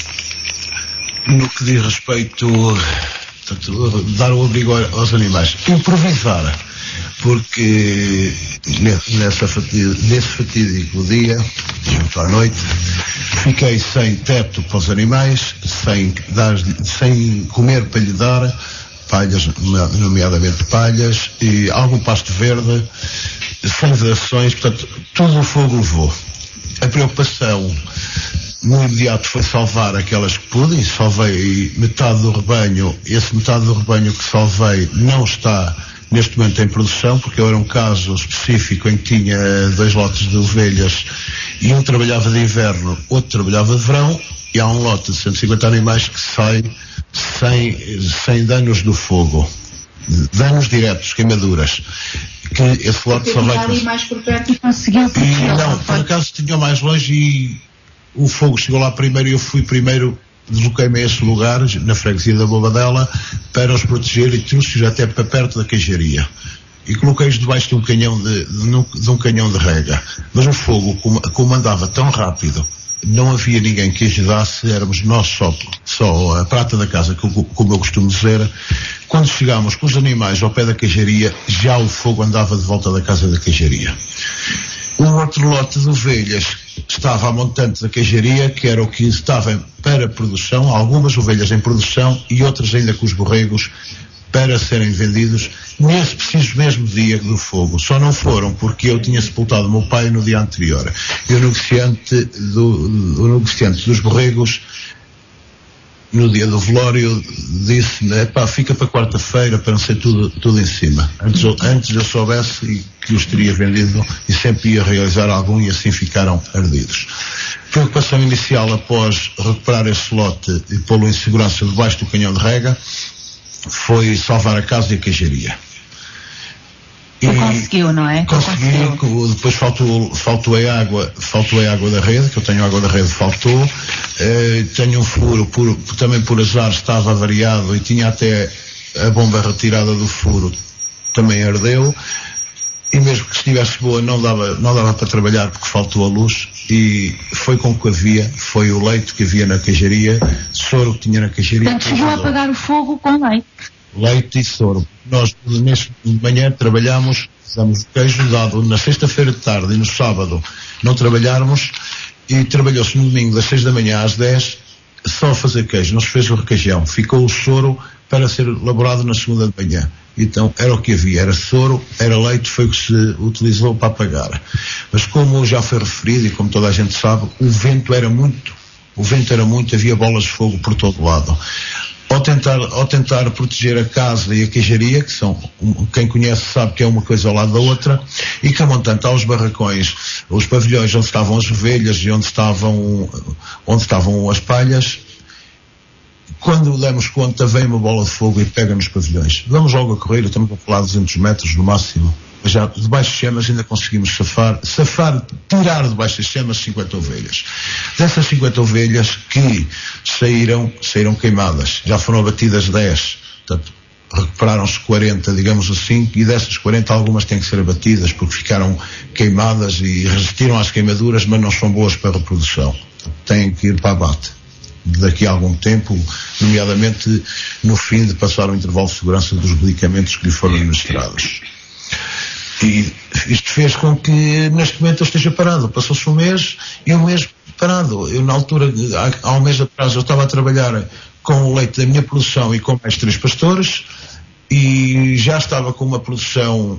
S13: no que diz respeito a dar o abrigo aos animais, improvisar porque nessa fatídico, nesse fatídico dia, junto à noite, fiquei sem teto para os animais, sem, dar, sem comer para lhe dar, palhas, nomeadamente palhas, e algum pasto verde, sem rações, portanto, tudo o fogo levou. A preocupação no imediato foi salvar aquelas que pude, e salvei metade do rebanho. Esse metade do rebanho que salvei não está neste momento em produção, porque eu era um caso específico em que tinha dois lotes de ovelhas, e um trabalhava de inverno, outro trabalhava de verão, e há um lote de cento e cinquenta animais que sai sem, sem danos do fogo, danos diretos, queimaduras, que esse lote só vai...
S1: mais por perto e conseguiu
S13: e não, por acaso tinha mais longe, e o fogo chegou lá primeiro, e eu fui primeiro, desloquei-me a esse lugar, na freguesia da Bobadela, para os proteger, e trouxe-os até para perto da queijaria. E coloquei-os debaixo de um canhão de, de, de um canhão de rega. Mas o fogo, como, como andava tão rápido, não havia ninguém que ajudasse, éramos nós só, só a prata da casa, que, como eu costumo dizer. Quando chegámos com os animais ao pé da queijaria, já o fogo andava de volta da casa da queijaria. Um outro lote de ovelhas estava a montante da queijaria, que era o que estava para produção, algumas ovelhas em produção e outras ainda com os borregos para serem vendidos nesse preciso mesmo dia do fogo. Só não foram porque eu tinha sepultado o meu pai no dia anterior. E o negociante, do, o negociante dos borregos, no dia do velório, disse-me: pá, fica para quarta-feira para não ser tudo, tudo em cima. Antes, antes eu soubesse que os teria vendido, e sempre ia realizar algum, e assim ficaram ardidos. Preocupação inicial após recuperar esse lote e pô-lo em segurança debaixo do canhão de rega foi salvar a casa e a queijaria.
S1: E conseguiu, não é?
S13: Consegui, conseguiu. Depois faltou, faltou a água, faltou a água da rede, que eu tenho água da rede, faltou. Uh, tenho um furo, por, também por azar estava avariado e tinha até a bomba retirada do furo, também ardeu. E mesmo que estivesse boa, não dava, não dava para trabalhar porque faltou a luz, e foi com o que havia, foi o leite que havia na queijaria, soro que tinha na queijaria.
S1: Portanto, chegou a apagar o fogo com leite.
S13: Leite e soro. Nós, neste de manhã, trabalhámos, fizemos o queijo dado na sexta-feira de tarde, e no sábado não trabalháramos, e trabalhou-se no domingo das seis da manhã às dez, só a fazer queijo. Não se fez o requeijão, ficou o soro para ser elaborado na segunda de manhã. Então era o que havia, era soro, era leite, foi o que se utilizou para apagar. Mas como já foi referido, e como toda a gente sabe, o vento era muito, o vento era muito, havia bolas de fogo por todo lado. Ao tentar, ao tentar proteger a casa e a queijaria, que são, quem conhece sabe que é uma coisa ao lado da outra, e que a montante aos barracões, os pavilhões onde estavam as ovelhas e onde estavam, onde estavam as palhas, quando demos conta, vem uma bola de fogo e pega nos pavilhões. Vamos logo a correr, estamos a falar de duzentos metros no máximo. Mas já debaixo de chamas ainda conseguimos safar, safar, tirar debaixo das chamas cinquenta ovelhas. Dessas cinquenta ovelhas que saíram, saíram queimadas, já foram abatidas dez, portanto, recuperaram-se quarenta, digamos assim, e dessas quarenta algumas têm que ser abatidas porque ficaram queimadas e resistiram às queimaduras, mas não são boas para a reprodução. Têm que ir para abate daqui a algum tempo, nomeadamente no fim de passar o intervalo de segurança dos medicamentos que lhe foram administrados. E isto fez com que neste momento eu esteja parado. Passou-se um mês e um mês parado. Eu na altura, há, há um mês atrás, eu estava a trabalhar com o leite da minha produção e com mais três pastores, e já estava com uma produção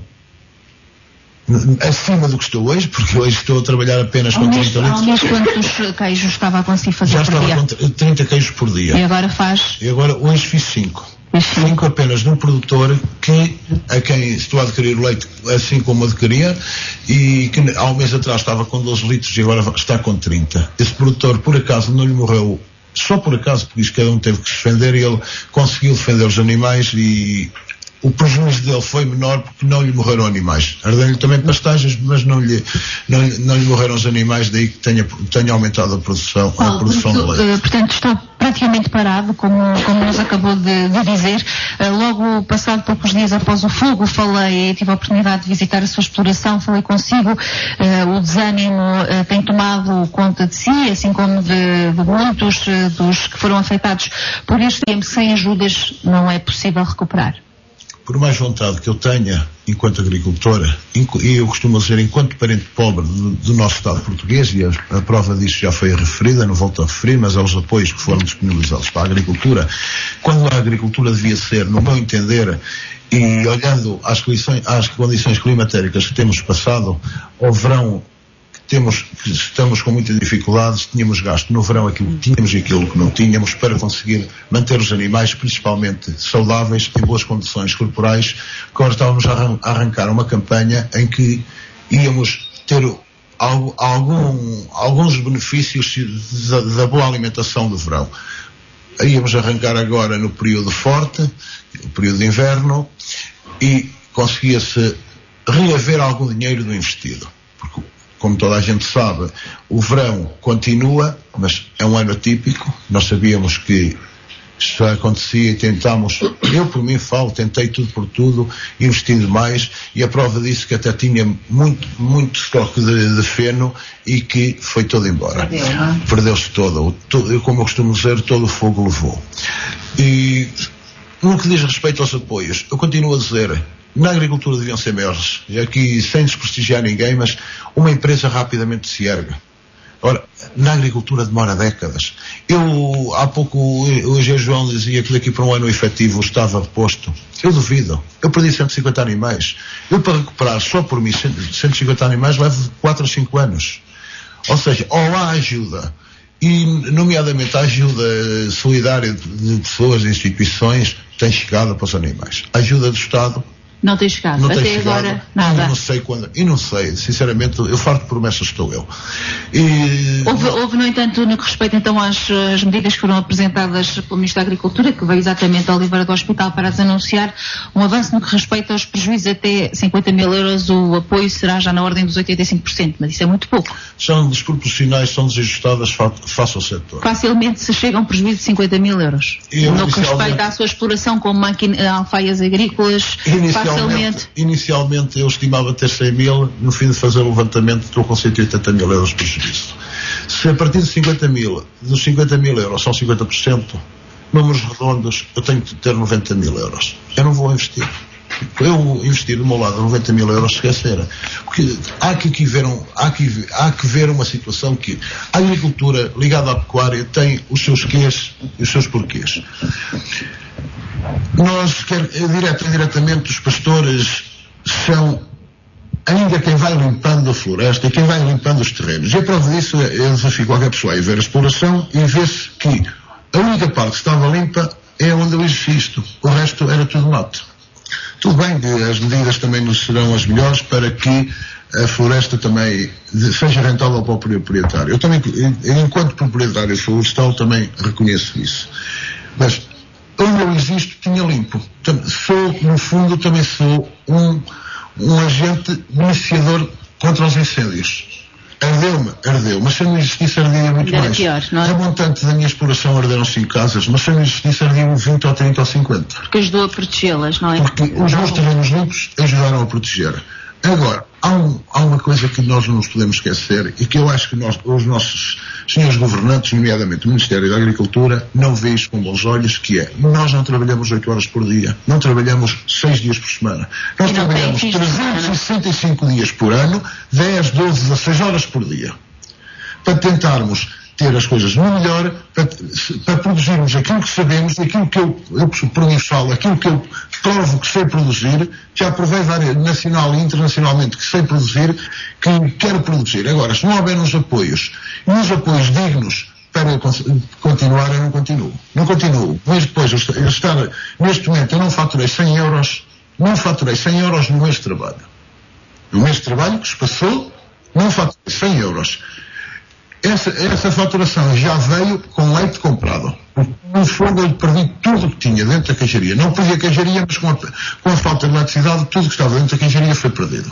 S13: acima do que estou hoje, porque hoje estou a trabalhar apenas com trinta litros.
S1: Há mês quantos queijos estava a conseguir fazer
S13: já
S1: por dia?
S13: Já estava com trinta queijos por dia.
S1: E agora faz?
S13: E agora hoje fiz cinco. Cinco apenas de um produtor que, a quem estou a adquirir o leite assim como adquiria, e que há um mês atrás estava com doze litros e agora está com trinta. Esse produtor, por acaso, não lhe morreu, só por acaso, porque isso cada um teve que se defender, e ele conseguiu defender os animais, e o prejuízo dele foi menor porque não lhe morreram animais. Ardeu-lhe também pastagens, mas não lhe, não, não lhe morreram os animais, daí que tenha, tenha aumentado a produção,
S1: Paulo,
S13: a produção
S1: porque,
S13: de leite.
S1: Uh, portanto, está praticamente parado, como, como nos acabou de, de dizer. Uh, logo, passado poucos dias após o fogo, falei, tive a oportunidade de visitar a sua exploração, falei consigo. Uh, o desânimo uh, tem tomado conta de si, assim como de, de muitos uh, dos que foram afetados por este tempo. Sem ajudas não é possível recuperar.
S13: por mais vontade que eu tenha, enquanto agricultora, e eu costumo dizer, enquanto parente pobre do, do nosso Estado português, e a, a prova disso já foi referida, não volto a referir, mas aos apoios que foram disponibilizados para a agricultura, quando a agricultura devia ser, no meu entender, e olhando às condições, às condições climatéricas que temos passado, ao verão, temos, estamos com muitas dificuldades, tínhamos gasto no verão aquilo que tínhamos e aquilo que não tínhamos para conseguir manter os animais principalmente saudáveis, em boas condições corporais, que agora estávamos a arrancar uma campanha em que íamos ter algum, alguns benefícios da, da boa alimentação do verão. Íamos arrancar agora no período forte, no período de inverno, e conseguia-se reaver algum dinheiro do investido. Porque, como toda a gente sabe, o verão continua, mas é um ano atípico. Nós sabíamos que isto já acontecia e tentámos, eu por mim falo, tentei tudo por tudo, investindo mais, e a prova disso que até tinha muito, muito estoque de, de feno e que foi todo embora. Perdeu, Perdeu-se todo. todo. Como eu costumo dizer, todo o fogo levou. E no que diz respeito aos apoios, eu continuo a dizer, na agricultura deviam ser maiores. E aqui, sem desprestigiar ninguém, mas uma empresa rapidamente se ergue. Ora, na agricultura demora décadas. Eu, há pouco, o Engenheiro João dizia que daqui para um ano o efetivo estava posto. Eu duvido. Eu perdi cento e cinquenta animais. Eu, para recuperar só por mim cento e cinquenta animais, levo quatro ou cinco anos. Ou seja, ou há ajuda, e nomeadamente a ajuda solidária de pessoas, de instituições, tem chegado para os animais. A ajuda do Estado
S1: não tem chegado,
S13: não
S1: até
S13: tem chegado,
S1: agora nada.
S13: Eu não sei quando, e não sei, sinceramente, eu farto de promessas estou eu. E...
S1: Houve, houve, no entanto, no que respeita então às, às medidas que foram apresentadas pelo Ministro da Agricultura, que veio exatamente ao Oliveira do Hospital para as anunciar, um avanço no que respeita aos prejuízos até cinquenta mil euros, o apoio será já na ordem dos oitenta e cinco por cento, mas isso é muito pouco.
S13: São desproporcionais, são desajustadas face ao setor.
S1: Facilmente se chega a um prejuízo de cinquenta mil euros. Eu, no que respeita à sua exploração como máquina, alfaias agrícolas, facilmente...
S13: Inicialmente eu estimava ter cem mil, no fim de fazer o levantamento estou com cento e oitenta mil euros de prejuízo. Se a partir de cinquenta mil, dos cinquenta mil euros são cinquenta por cento, números redondos, eu tenho que ter noventa mil euros. Eu não vou investir. Eu investir do meu lado noventa mil euros, esquecer. Porque há que, aqui ver um, há, que, há que ver uma situação que a agricultura ligada à pecuária tem os seus quês e os seus porquês. Nós, quer, direto e indiretamente, os pastores são ainda quem vai limpando a floresta e quem vai limpando os terrenos. E a prova disso, eu desafio qualquer pessoa a ir ver a exploração e ver-se que a única parte que estava limpa é onde eu existo. O resto era tudo mato. Tudo bem que as medidas também não serão as melhores para que a floresta também seja rentável para o proprietário. Eu também, enquanto proprietário florestal, também reconheço isso. Mas onde eu existo tinha limpo. Sou, no fundo, também sou um, um agente iniciador contra os incêndios. Ardeu-me, ardeu, mas se eu não existisse ardia muito mais. Pior, não é? A montante da minha exploração arderam cinco casas, mas se eu não existisse ardiam vinte ou trinta ou cinquenta.
S1: Porque ajudou a protegê-las, não é?
S13: Porque os meus terrenos limpos ajudaram a proteger. Agora, há, um, há uma coisa que nós não nos podemos esquecer e que eu acho que nós, os nossos senhores governantes, nomeadamente o Ministério da Agricultura, não vê isto com bons olhos, que é, nós não trabalhamos oito horas por dia, não trabalhamos seis dias por semana. Nós trabalhamos trezentos e sessenta e cinco dias por ano, dez, doze, dezasseis horas por dia. Para tentarmos ter as coisas no melhor, para, para produzirmos aquilo que sabemos, aquilo que eu, eu por mim falo, aquilo que eu provo que sei produzir, já provei várias, nacional e internacionalmente que sei produzir, que quero produzir. Agora, se não houver uns apoios, e uns apoios dignos para continuar, eu não continuo. Não continuo. Mas depois, eu, eu estar, neste momento, eu não faturei cem euros, não faturei cem euros no mês de trabalho. No mês de trabalho que se passou, não faturei cem euros. Essa, essa faturação já veio com leite comprado. No fundo, eu perdi tudo o que tinha dentro da queijaria. Não perdi a queijaria, mas com a, com a falta de eletricidade, tudo que estava dentro da queijaria foi perdido.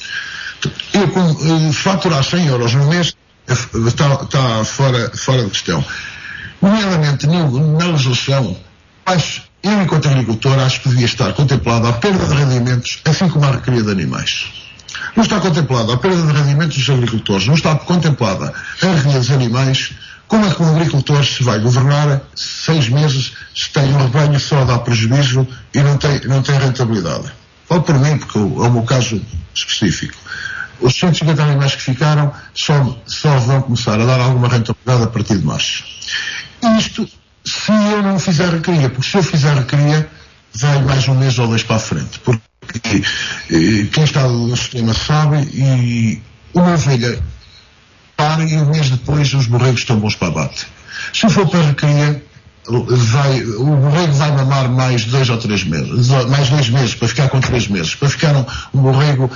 S13: Eu, com uh, faturar cem euros no mês, está, está fora, fora de questão. Nomeadamente, no, na legislação, acho, eu, enquanto agricultor, acho que devia estar contemplada a perda de rendimentos, assim como a recria de animais. Não está contemplada a perda de rendimentos dos agricultores, não está contemplada a recria dos animais, Como é que um agricultor se vai governar seis meses se tem um rebanho só a dar prejuízo e não tem, não tem rentabilidade? Falo por mim, porque é o meu caso específico. Os cento e cinquenta animais que ficaram só, só vão começar a dar alguma rentabilidade a partir de março. Isto, se eu não fizer a cria, porque se eu fizer a cria, vai mais um mês ou dois para a frente. Porque eh, quem está no sistema sabe, e uma ovelha para e um mês depois os borregos estão bons para abate. Se for para a cria, vai, o borrego vai mamar mais dois ou três meses, mais dois meses, para ficar com três meses. Para ficar um, um borrego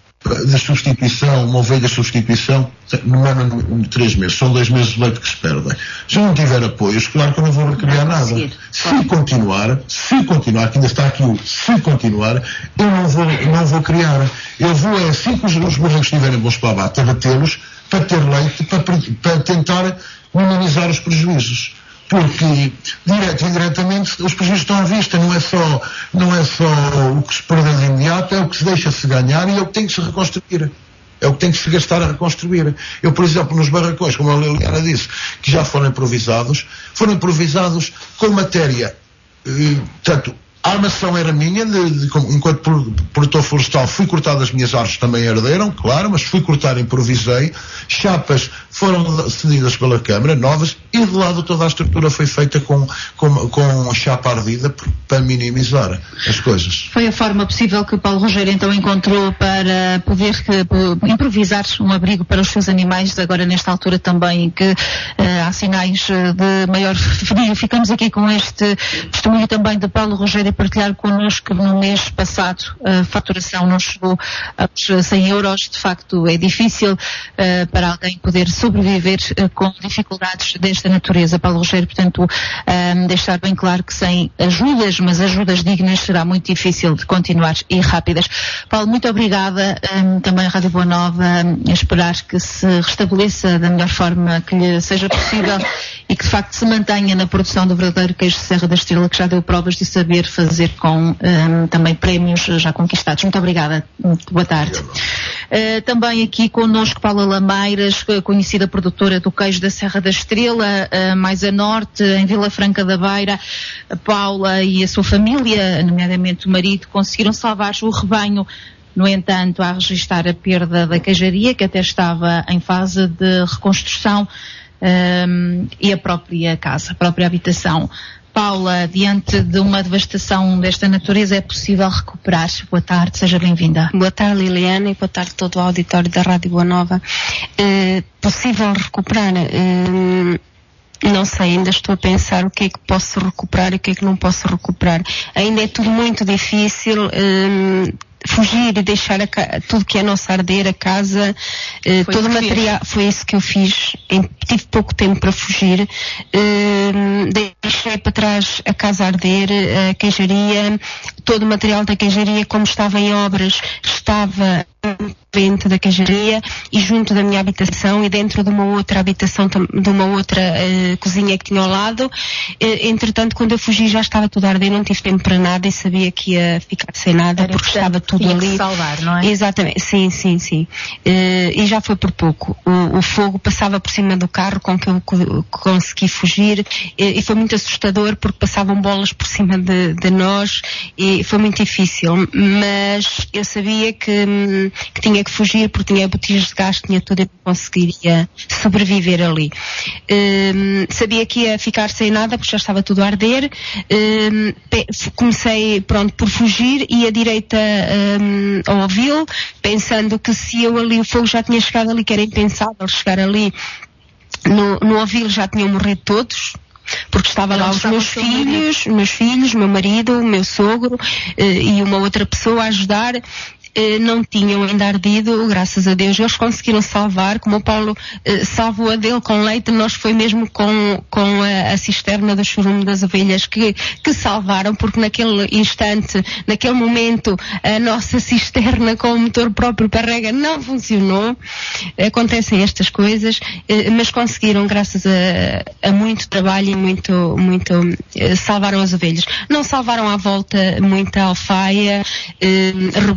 S13: de substituição, uma ovelha de substituição, no ano de três meses. São dois meses de leite que se perdem. Se eu não tiver apoios, claro que eu não vou recriar nada. Se continuar, se continuar, que ainda está aqui o se continuar, eu não vou, não vou criar. Eu vou, é assim que os, os borregos estiverem bons para abate, abatê-los, para ter leite, para, para tentar minimizar os prejuízos. Porque, direto e indiretamente, os prejuízos estão à vista, não é só, não é só o que se perde de imediato, é o que se deixa-se ganhar e é o que tem que se reconstruir. É o que tem que se gastar a reconstruir. Eu, por exemplo, nos barracões, como a Liliana disse, que já foram improvisados, foram improvisados com matéria, eh, tanto a armação era minha, de, de, enquanto produtor florestal fui cortar, as minhas árvores também arderam, claro, mas fui cortar, improvisei. Chapas foram cedidas pela Câmara, novas, e de lado toda a estrutura foi feita com, com, com chapa ardida para minimizar as coisas.
S1: Foi a forma possível que o Paulo Rogério então encontrou para poder que, improvisar um abrigo para os seus animais, agora nesta altura também que uh, há sinais de maior frio. Ficamos aqui com este testemunho também de Paulo Rogério partilhar connosco que no mês passado a faturação não chegou aos cem euros. De facto é difícil uh, para alguém poder sobreviver uh, com dificuldades desta natureza. Paulo Rogério, portanto, um, deixar bem claro que sem ajudas, mas ajudas dignas, será muito difícil de continuar e rápidas. Paulo, muito obrigada. Um, também a Rádio Boa Nova, um, a esperar que se restabeleça da melhor forma que lhe seja possível e que de facto se mantenha na produção do verdadeiro queijo de Serra da Estrela, que já deu provas de saber fazer com um, também prémios já conquistados. Muito obrigada. Muito boa tarde. Uh, também aqui connosco Paula Lameiras, conhecida produtora do queijo da Serra da Estrela, uh, mais a norte, em Vila Franca da Beira. A Paula e a sua família, nomeadamente o marido, conseguiram salvar o rebanho. No entanto, a registrar a perda da queijaria, que até estava em fase de reconstrução, um, e a própria casa, a própria habitação. Paula, diante de uma devastação desta natureza, é possível recuperar? Boa tarde, seja bem-vinda.
S14: Boa tarde, Liliana, e boa tarde a todo o auditório da Rádio Boa Nova. É possível recuperar? É, não sei, ainda estou a pensar o que é que posso recuperar e o que é que não posso recuperar. Ainda é tudo muito difícil. É, fugir e deixar a ca... tudo que é nosso arder, a casa, eh, todo o material, fez. Foi isso que eu fiz. Em... Tive pouco tempo para fugir, eh, deixei para trás a casa arder, a queijaria, todo o material da queijaria, como estava em obras, estava dentro da queijaria e junto da minha habitação e dentro de uma outra habitação, de uma outra uh, cozinha que tinha ao lado. Uh, entretanto, quando eu fugi já estava tudo a arder, não tive tempo para nada e sabia que ia ficar sem nada. Era porque estava tudo ali. Que salvar, não é? Exatamente, sim, sim, sim. Uh, e já foi por pouco. O, o fogo passava por cima do carro com que eu co- consegui fugir uh, e foi muito assustador porque passavam bolas por cima de, de nós e foi muito difícil, mas eu sabia que, que tinha que fugir porque tinha botijas de gás, tinha tudo e conseguiria sobreviver ali. Um, sabia que ia ficar sem nada porque já estava tudo a arder. Um, pe- comecei, pronto, por fugir e a direita um, ao ovil, pensando que se eu ali, o fogo já tinha chegado ali, que era impensável chegar ali, no, no ovil já tinham morrido todos. Porque estava lá os meus filhos, meus filhos, meu marido, o meu sogro eh, e uma outra pessoa a ajudar. Eh, não tinham ainda ardido, graças a Deus eles conseguiram salvar, como o Paulo eh, salvou a dele com leite, nós foi mesmo com, com a, a cisterna do chorume das ovelhas que, que salvaram, porque naquele instante, naquele momento, a nossa cisterna com o motor próprio para rega não funcionou. Acontecem estas coisas, eh, mas conseguiram, graças a, a muito trabalho e muito, muito, eh, salvaram as ovelhas. Não salvaram à volta muita alfaia, eh, reboques com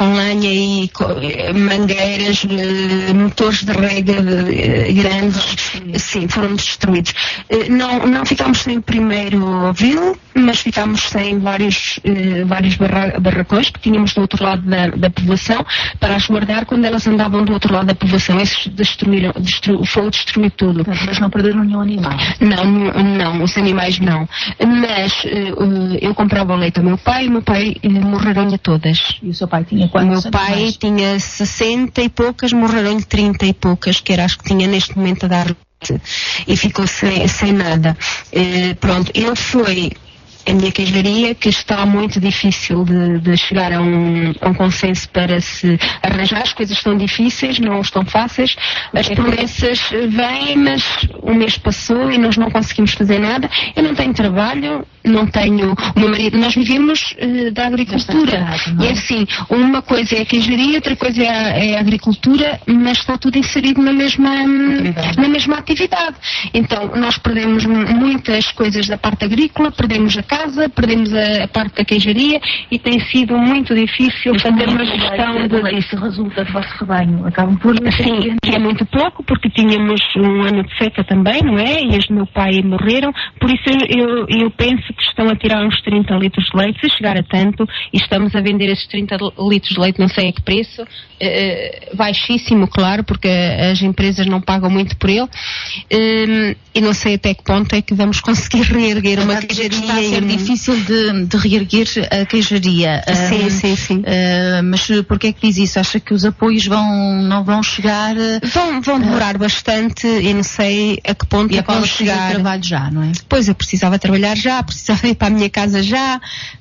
S14: com lenha e co- mangueiras, eh, motores de rega eh, grandes, sim, foram destruídos. Eh, Não, não ficámos sem o primeiro ouvi-lo, mas ficámos sem vários, eh, vários barra- barracões que tínhamos do outro lado da, da povoação para as guardar quando elas andavam do outro lado da povoação. Esses destruíram, destru, o fogo destruiu tudo.
S1: Mas não perderam nenhum animal?
S14: Não, não, os animais não. Mas eh, eu comprava o leite ao meu pai e o meu pai eh, morreram-lhe todas.
S1: E o seu pai tinha
S14: O
S1: quantos
S14: meu pai
S1: animais?
S14: tinha sessenta e poucas, morreram-lhe trinta e poucas, que era as que tinha neste momento a dar leite. E ficou sem, sem nada. Eh, pronto, ele foi a minha queijaria, que está muito difícil de, de chegar a um, a um consenso para se arranjar. As coisas estão difíceis, não estão fáceis. As promessas vêm, mas o mês passou e nós não conseguimos fazer nada. Eu não tenho trabalho, não tenho... O meu marido, nós vivemos uh, da agricultura. E é assim, uma coisa é a queijaria, outra coisa é a, é a agricultura, mas está tudo inserido na mesma, na mesma atividade. Então, nós perdemos muitas coisas da parte agrícola, perdemos a casa, perdemos a, a parte da queijaria e tem sido muito difícil fazer uma gestão de...
S1: Isso resulta do vosso rebanho. Acabam por...
S14: Sim, que é muito pouco, porque tínhamos um ano de seca também, não é? E as do meu pai morreram, por isso eu, eu, eu penso que estão a tirar uns trinta litros de leite, se chegar a tanto, e estamos a vender esses trinta litros de leite, não sei a que preço, eh, baixíssimo, claro, porque as empresas não pagam muito por ele, eh, e não sei até que ponto é que vamos conseguir reerguer uma queijaria.
S1: Está a ser difícil de, de reerguer a queijaria.
S14: Sim,
S1: Um,
S14: sim, sim.
S1: uh, mas porquê é que diz isso? Acha que os apoios vão, não vão chegar?
S14: Vão, vão demorar bastante e não sei a que ponto
S1: E
S14: é
S1: a
S14: que vão
S1: Paula precisa de
S14: chegar.
S1: trabalho já, não é?
S14: Pois, eu precisava trabalhar já, precisava ir para a minha casa já.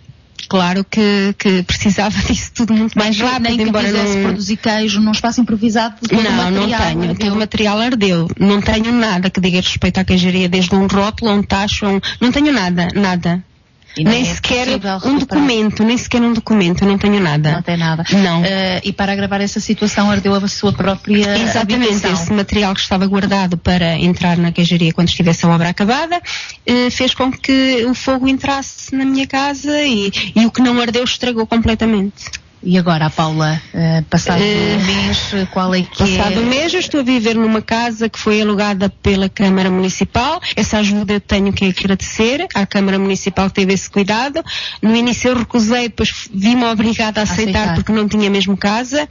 S14: Claro que, que precisava disso tudo muito mais
S1: Nem que-
S14: rápido,
S1: nem que
S14: embora
S1: quisesse
S14: não...
S1: produzir queijo num espaço improvisado. todo o
S14: Não, não
S1: material
S14: tenho.
S1: ardeu.
S14: Todo o material ardeu. Não tenho nada que diga respeito à queijaria, desde um rótulo, um tacho, um... não tenho nada, nada.
S1: E nem
S14: Nem
S1: é
S14: sequer
S1: possível
S14: um
S1: recuperar.
S14: documento, nem sequer um documento, eu não tenho nada.
S1: Não tem nada.
S14: Não.
S1: Uh, e para agravar essa situação, ardeu a sua própria
S14: Exatamente,
S1: habitação.
S14: esse material que estava guardado para entrar na queijaria quando estivesse a obra acabada, eh, fez com que o fogo entrasse na minha casa e, e o que não ardeu estragou completamente.
S1: E agora, a Paula, uh, passado
S14: Eh,
S1: um mês, qual é que
S14: Passado
S1: é?
S14: um mês eu estou a viver numa casa que foi alugada pela Câmara Municipal. Essa ajuda eu tenho que agradecer à Câmara Municipal que teve esse cuidado. No início eu recusei, depois vi-me obrigada a aceitar,
S1: aceitar.
S14: porque não tinha mesmo casa.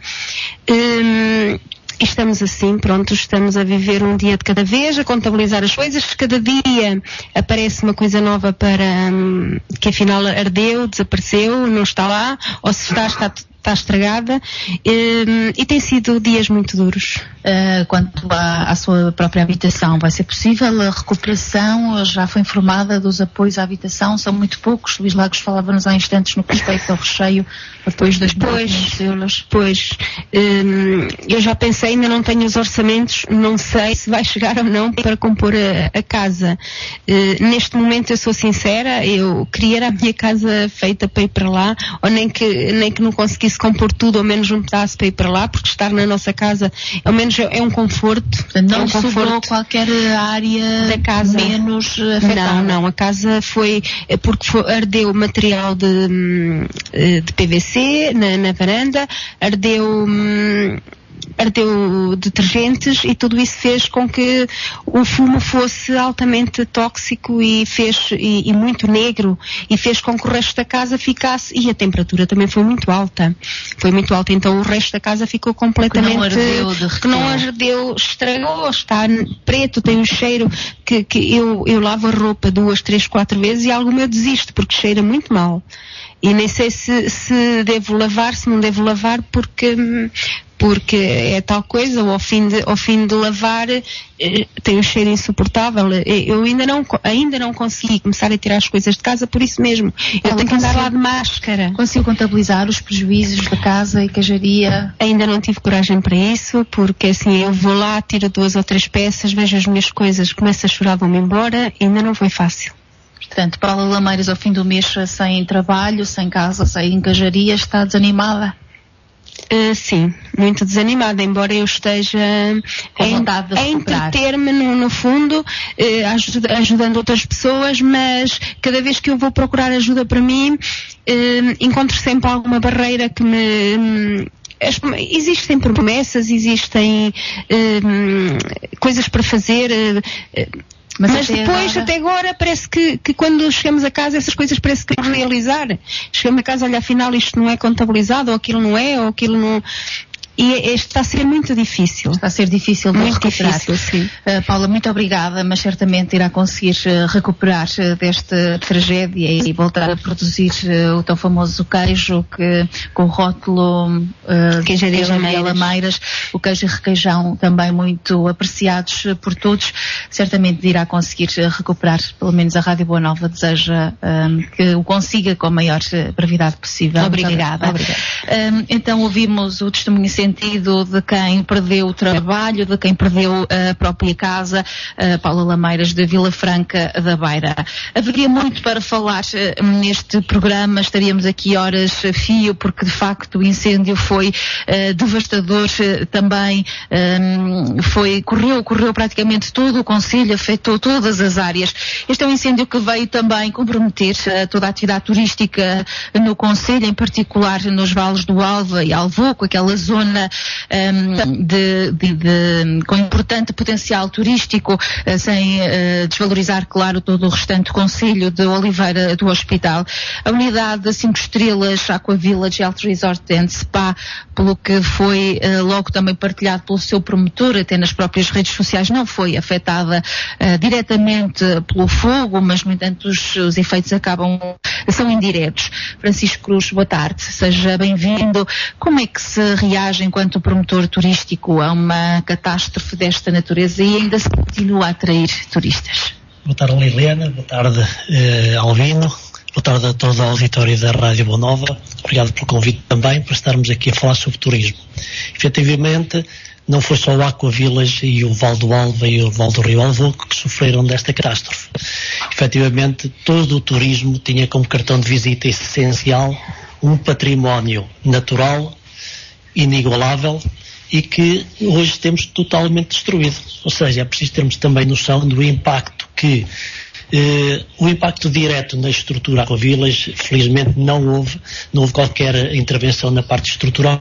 S14: Hum, e estamos assim, pronto, estamos a viver um dia de cada vez, a contabilizar as coisas. Cada dia aparece uma coisa nova para hum, que afinal ardeu, desapareceu, não está lá, ou se está, está, está estragada. Hum, e tem sido dias muito duros.
S1: Uh, quanto à, à sua própria habitação, vai ser possível a recuperação? Já foi informada dos apoios à habitação? São muito poucos. Luís Lagos falava-nos há instantes no que respeita ao recheio, apoios das
S14: Pois,
S1: euros.
S14: pois, hum, eu já pensei, ainda não tenho os orçamentos, não sei se vai chegar ou não para compor a, a casa. Uh, neste momento eu sou sincera, eu queria a minha casa feita para ir para lá, ou nem que, nem que não conseguisse compor tudo, ou menos um pedaço para ir para lá, porque estar na nossa casa, ao menos é, é um conforto.
S1: Não
S14: é um
S1: sobrou
S14: conforto
S1: qualquer área
S14: da casa
S1: menos afetada?
S14: Não, não, a casa foi, é porque foi, ardeu material de, hum, de P V C na, na varanda, ardeu, hum, ardeu detergentes e tudo isso fez com que o fumo fosse altamente tóxico e fez, e, e muito negro, e fez com que o resto da casa ficasse, e a temperatura também foi muito alta, foi muito alta, então o resto da casa ficou completamente,
S1: Que não ardeu, derreteu.
S14: que não ardeu, estragou, está preto, tem um cheiro que, que eu, eu lavo a roupa duas, três, quatro vezes e alguma eu desisto porque cheira muito mal. E nem sei se, se devo lavar, se não devo lavar, porque, porque é tal coisa, ou ao fim de, ao fim de lavar eh, tem um cheiro insuportável. Eu ainda não, ainda não consegui começar a tirar as coisas de casa por isso mesmo. Eu
S1: Ela
S14: tenho que andar
S1: consegue-
S14: lá de máscara.
S1: Conseguiu contabilizar os prejuízos da casa e queijaria?
S14: Ainda não tive coragem para isso, porque assim, eu vou lá, tiro duas ou três peças, vejo as minhas coisas, começo a chorar, vou-me embora, ainda não foi fácil.
S1: Portanto, Paula Lameiras, ao fim do mês, sem trabalho, sem casa, sem queijaria, está desanimada?
S14: Uh, sim, muito desanimada, embora eu esteja
S1: Com
S14: a,
S1: vontade de
S14: a
S1: recuperar.
S14: entreter-me no, no fundo, uh, ajuda- ajudando outras pessoas, mas cada vez que eu vou procurar ajuda para mim, uh, encontro sempre alguma barreira que me... As, existem promessas, existem uh, coisas para fazer, uh, uh, mas, mas até depois, agora... até agora, parece que, que quando chegamos a casa, essas coisas parece que vamos realizar. Chegamos a casa, olha, afinal isto não é contabilizado, ou aquilo não é, ou aquilo não... E é, está a ser muito difícil.
S1: Está a ser difícil de
S14: muito
S1: recuperar.
S14: Difícil, sim.
S1: Uh, Paula, muito obrigada, mas certamente irá conseguir uh, recuperar uh, desta tragédia e voltar a produzir uh, o tão famoso queijo que, com o rótulo uh,
S14: Queijaria Lameiras.
S1: Lameiras, o queijo e requeijão também muito apreciados uh, por todos. Certamente irá conseguir uh, recuperar, pelo menos a Rádio Boa Nova deseja um, que o consiga com a maior uh, brevidade possível.
S14: Obrigada.
S1: Obrigada. Um, então ouvimos o testemunho sentido de quem perdeu o trabalho, de quem perdeu a própria casa, uh, Paula Lameiras de Vila Franca da Beira. Haveria muito para falar uh, neste programa, estaríamos aqui horas a fio, porque de facto o incêndio foi uh, devastador uh, também, um, foi, correu, correu praticamente todo o concelho, afetou todas as áreas. Este é um incêndio que veio também comprometer uh, toda a atividade turística no concelho, em particular nos vales do Alva e Alvoco, aquela zona Um, de, de, de, com importante potencial turístico, uh, sem uh, desvalorizar, claro, todo o restante concelho de Oliveira do Hospital. A unidade de cinco estrelas Aqua Village Health Resort and Spa, pelo que foi uh, logo também partilhado pelo seu promotor, até nas próprias redes sociais, não foi afetada uh, diretamente pelo fogo, mas no entanto os, os efeitos acabam, são indiretos. Francisco Cruz, boa tarde, seja bem-vindo. Como é que se reage enquanto promotor turístico a uma catástrofe desta natureza e ainda se continua a atrair turistas?
S15: Boa tarde, Liliana. Boa tarde, eh, Alvino. Boa tarde a toda a auditória da Rádio Boa Nova. Obrigado pelo convite também, para estarmos aqui a falar sobre turismo. Efetivamente, não foi só o Aqua Village e o Val do Alva e o Val do Rio Alvoco que sofreram desta catástrofe. Efetivamente, todo o turismo tinha como cartão de visita essencial um património natural inigualável e que hoje temos totalmente destruído. Ou seja, é preciso termos também noção do impacto que eh, o impacto direto na estrutura Aqua Village, felizmente não houve, não houve qualquer intervenção na parte estrutural.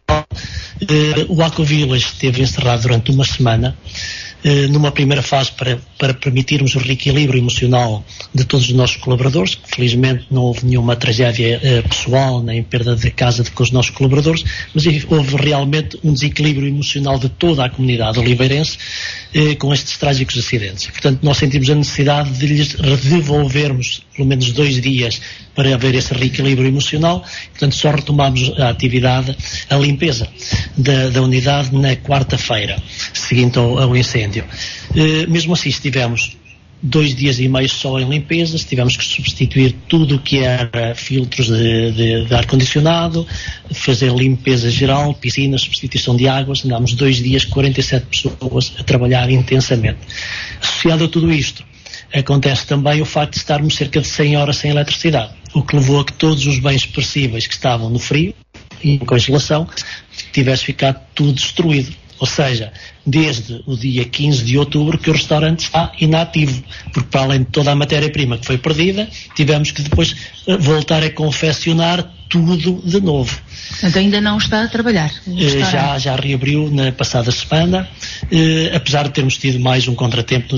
S15: Eh, o Aqua Village esteve encerrado durante uma semana, eh, numa primeira fase para, para permitirmos o reequilíbrio emocional de todos os nossos colaboradores, que felizmente não houve nenhuma tragédia eh, pessoal, nem perda de casa de, com os nossos colaboradores, mas houve realmente um desequilíbrio emocional de toda a comunidade oliveirense eh, com estes trágicos acidentes. E, portanto, nós sentimos a necessidade de lhes devolvermos pelo menos dois dias para haver esse reequilíbrio emocional. Portanto, só retomamos a atividade, a limpeza da, da unidade na quarta-feira, seguinte ao, ao incêndio. Eh, mesmo assim, estivemos dois dias e meio só em limpezas, tivemos que substituir tudo o que era filtros de, de, de ar-condicionado, fazer limpeza geral, piscinas, substituição de águas. Andámos dois dias, quarenta e sete pessoas a trabalhar intensamente. Associado a tudo isto, acontece também o facto de estarmos cerca de cem horas sem eletricidade, o que levou a que todos os bens perecíveis que estavam no frio e em congelação tivesse ficado tudo destruído. Ou seja, desde o dia quinze de outubro que o restaurante está inativo, porque para além de toda a matéria-prima que foi perdida, tivemos que depois voltar a confeccionar tudo de novo.
S1: Então ainda não está a trabalhar?
S15: Já, já reabriu na passada semana, eh, apesar de termos tido mais um contratempo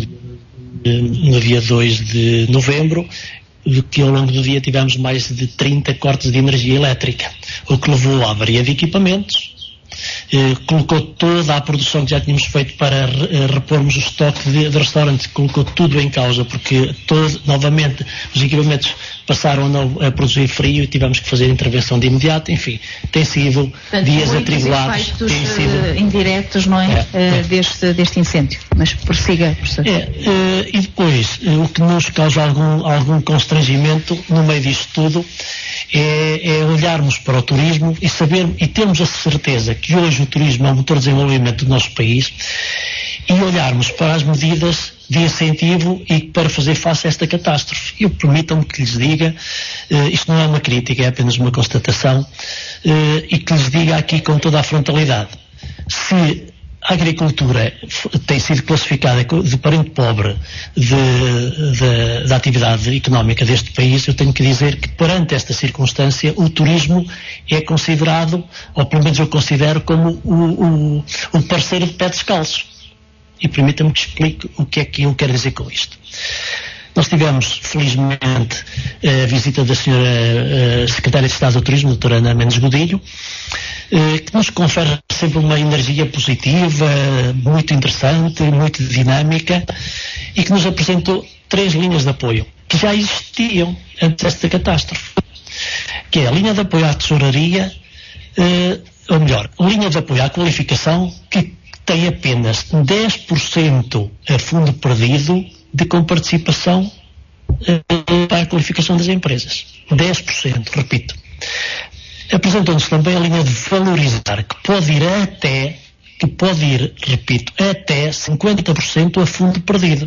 S15: no, no dia dois de novembro, que ao longo do dia tivemos mais de trinta cortes de energia elétrica, o que levou à avaria de equipamentos. Eh, colocou toda a produção que já tínhamos feito para eh, repormos o estoque de, de restaurantes, colocou tudo em causa, porque todo, novamente os equipamentos passaram a, não, a produzir frio e tivemos que fazer intervenção de imediato. Enfim, tem sido Portanto, dias atribulados, tem sido
S1: uh, indiretos, não é, é, uh, é. Deste, deste incêndio, mas prossiga, professor.
S15: É, uh, e depois, uh, o que nos causa algum, algum constrangimento no meio disto tudo é, é olharmos para o turismo e saber e termos a certeza que hoje o turismo é um motor de desenvolvimento do nosso país, e olharmos para as medidas de incentivo e para fazer face a esta catástrofe. Eu permitam-me que lhes diga, uh, isto não é uma crítica, é apenas uma constatação, uh, e que lhes diga aqui com toda a frontalidade: se a agricultura tem sido classificada de parente pobre de, de, da atividade económica deste país, eu tenho que dizer que perante esta circunstância o turismo é considerado, ou pelo menos eu considero, como o, o, o parceiro de pé descalço. E permita-me que explique o que é que eu quero dizer com isto. Nós tivemos, felizmente, a visita da senhora Secretária de Estado do Turismo, doutora Ana Mendes Godinho, que nos confere sempre uma energia positiva, muito interessante, muito dinâmica, e que nos apresentou três linhas de apoio, que já existiam antes desta catástrofe, que é a linha de apoio à tesouraria, ou melhor, linha de apoio à qualificação, que tem apenas dez por cento a fundo perdido de comparticipação uh, para a qualificação das empresas. dez por cento, repito. Apresentou-nos também a linha de valorizar, que pode ir até, que pode ir, repito, até cinquenta por cento a fundo perdido.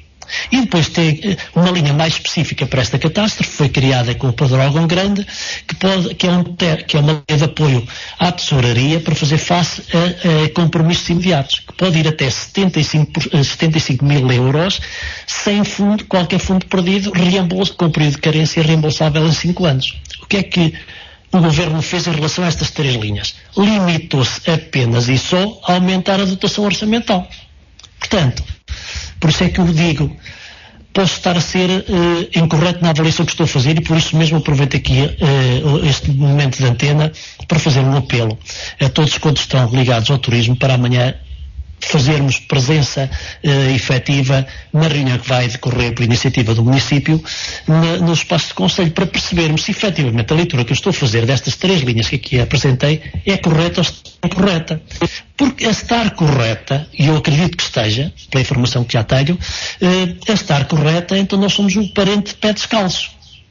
S15: E depois tem uma linha mais específica para esta catástrofe, foi criada com o Pedrógão Grande, que, pode, que, é um, que é uma linha de apoio à tesouraria para fazer face a, a compromissos imediatos, que pode ir até setenta e cinco mil euros, sem fundo, qualquer fundo perdido, reembolso, com período de carência reembolsável em cinco anos. O que é que o Governo fez em relação a estas três linhas? Limitou-se apenas e só a aumentar a dotação orçamental. Portanto, por isso é que eu digo, posso estar a ser uh, incorreto na avaliação que estou a fazer, e por isso mesmo aproveito aqui uh, este momento de antena para fazer um apelo a todos quantos estão ligados ao turismo para amanhã fazermos presença uh, efetiva na reunião que vai decorrer por iniciativa do município na, no espaço de conselho, para percebermos se efetivamente a leitura que eu estou a fazer destas três linhas que aqui apresentei é correta ou está incorreta. Porque a estar correta, e eu acredito que esteja, pela informação que já tenho, uh, a estar correta, então nós somos um parente de pé descalço.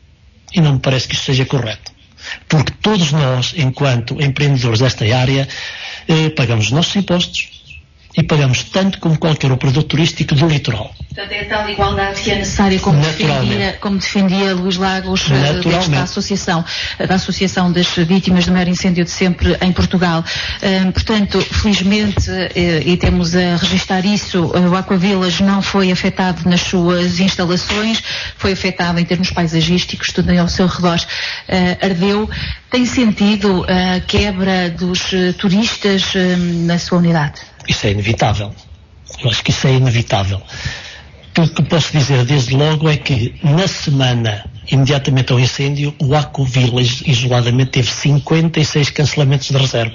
S15: E não me parece que isto seja correto. Porque todos nós, enquanto empreendedores desta área, uh, pagamos os nossos impostos, e pagamos tanto como qualquer operador turístico do litoral.
S1: Portanto, é a tal igualdade que é necessária, como defendia, como defendia Luís Lagos, desta associação, da Associação das Vítimas do Maior Incêndio de Sempre em Portugal. Um, portanto, felizmente, e, e temos a registrar isso, o Aquavilas não foi afetado nas suas instalações, foi afetado em termos paisagísticos, tudo ao seu redor uh, ardeu. Tem sentido a quebra dos uh, turistas uh, na sua unidade?
S15: Isso é inevitável. Eu acho que isso é inevitável. O que posso dizer desde logo é que na semana imediatamente ao incêndio, o Aquavilas isoladamente teve cinquenta e seis cancelamentos de reserva,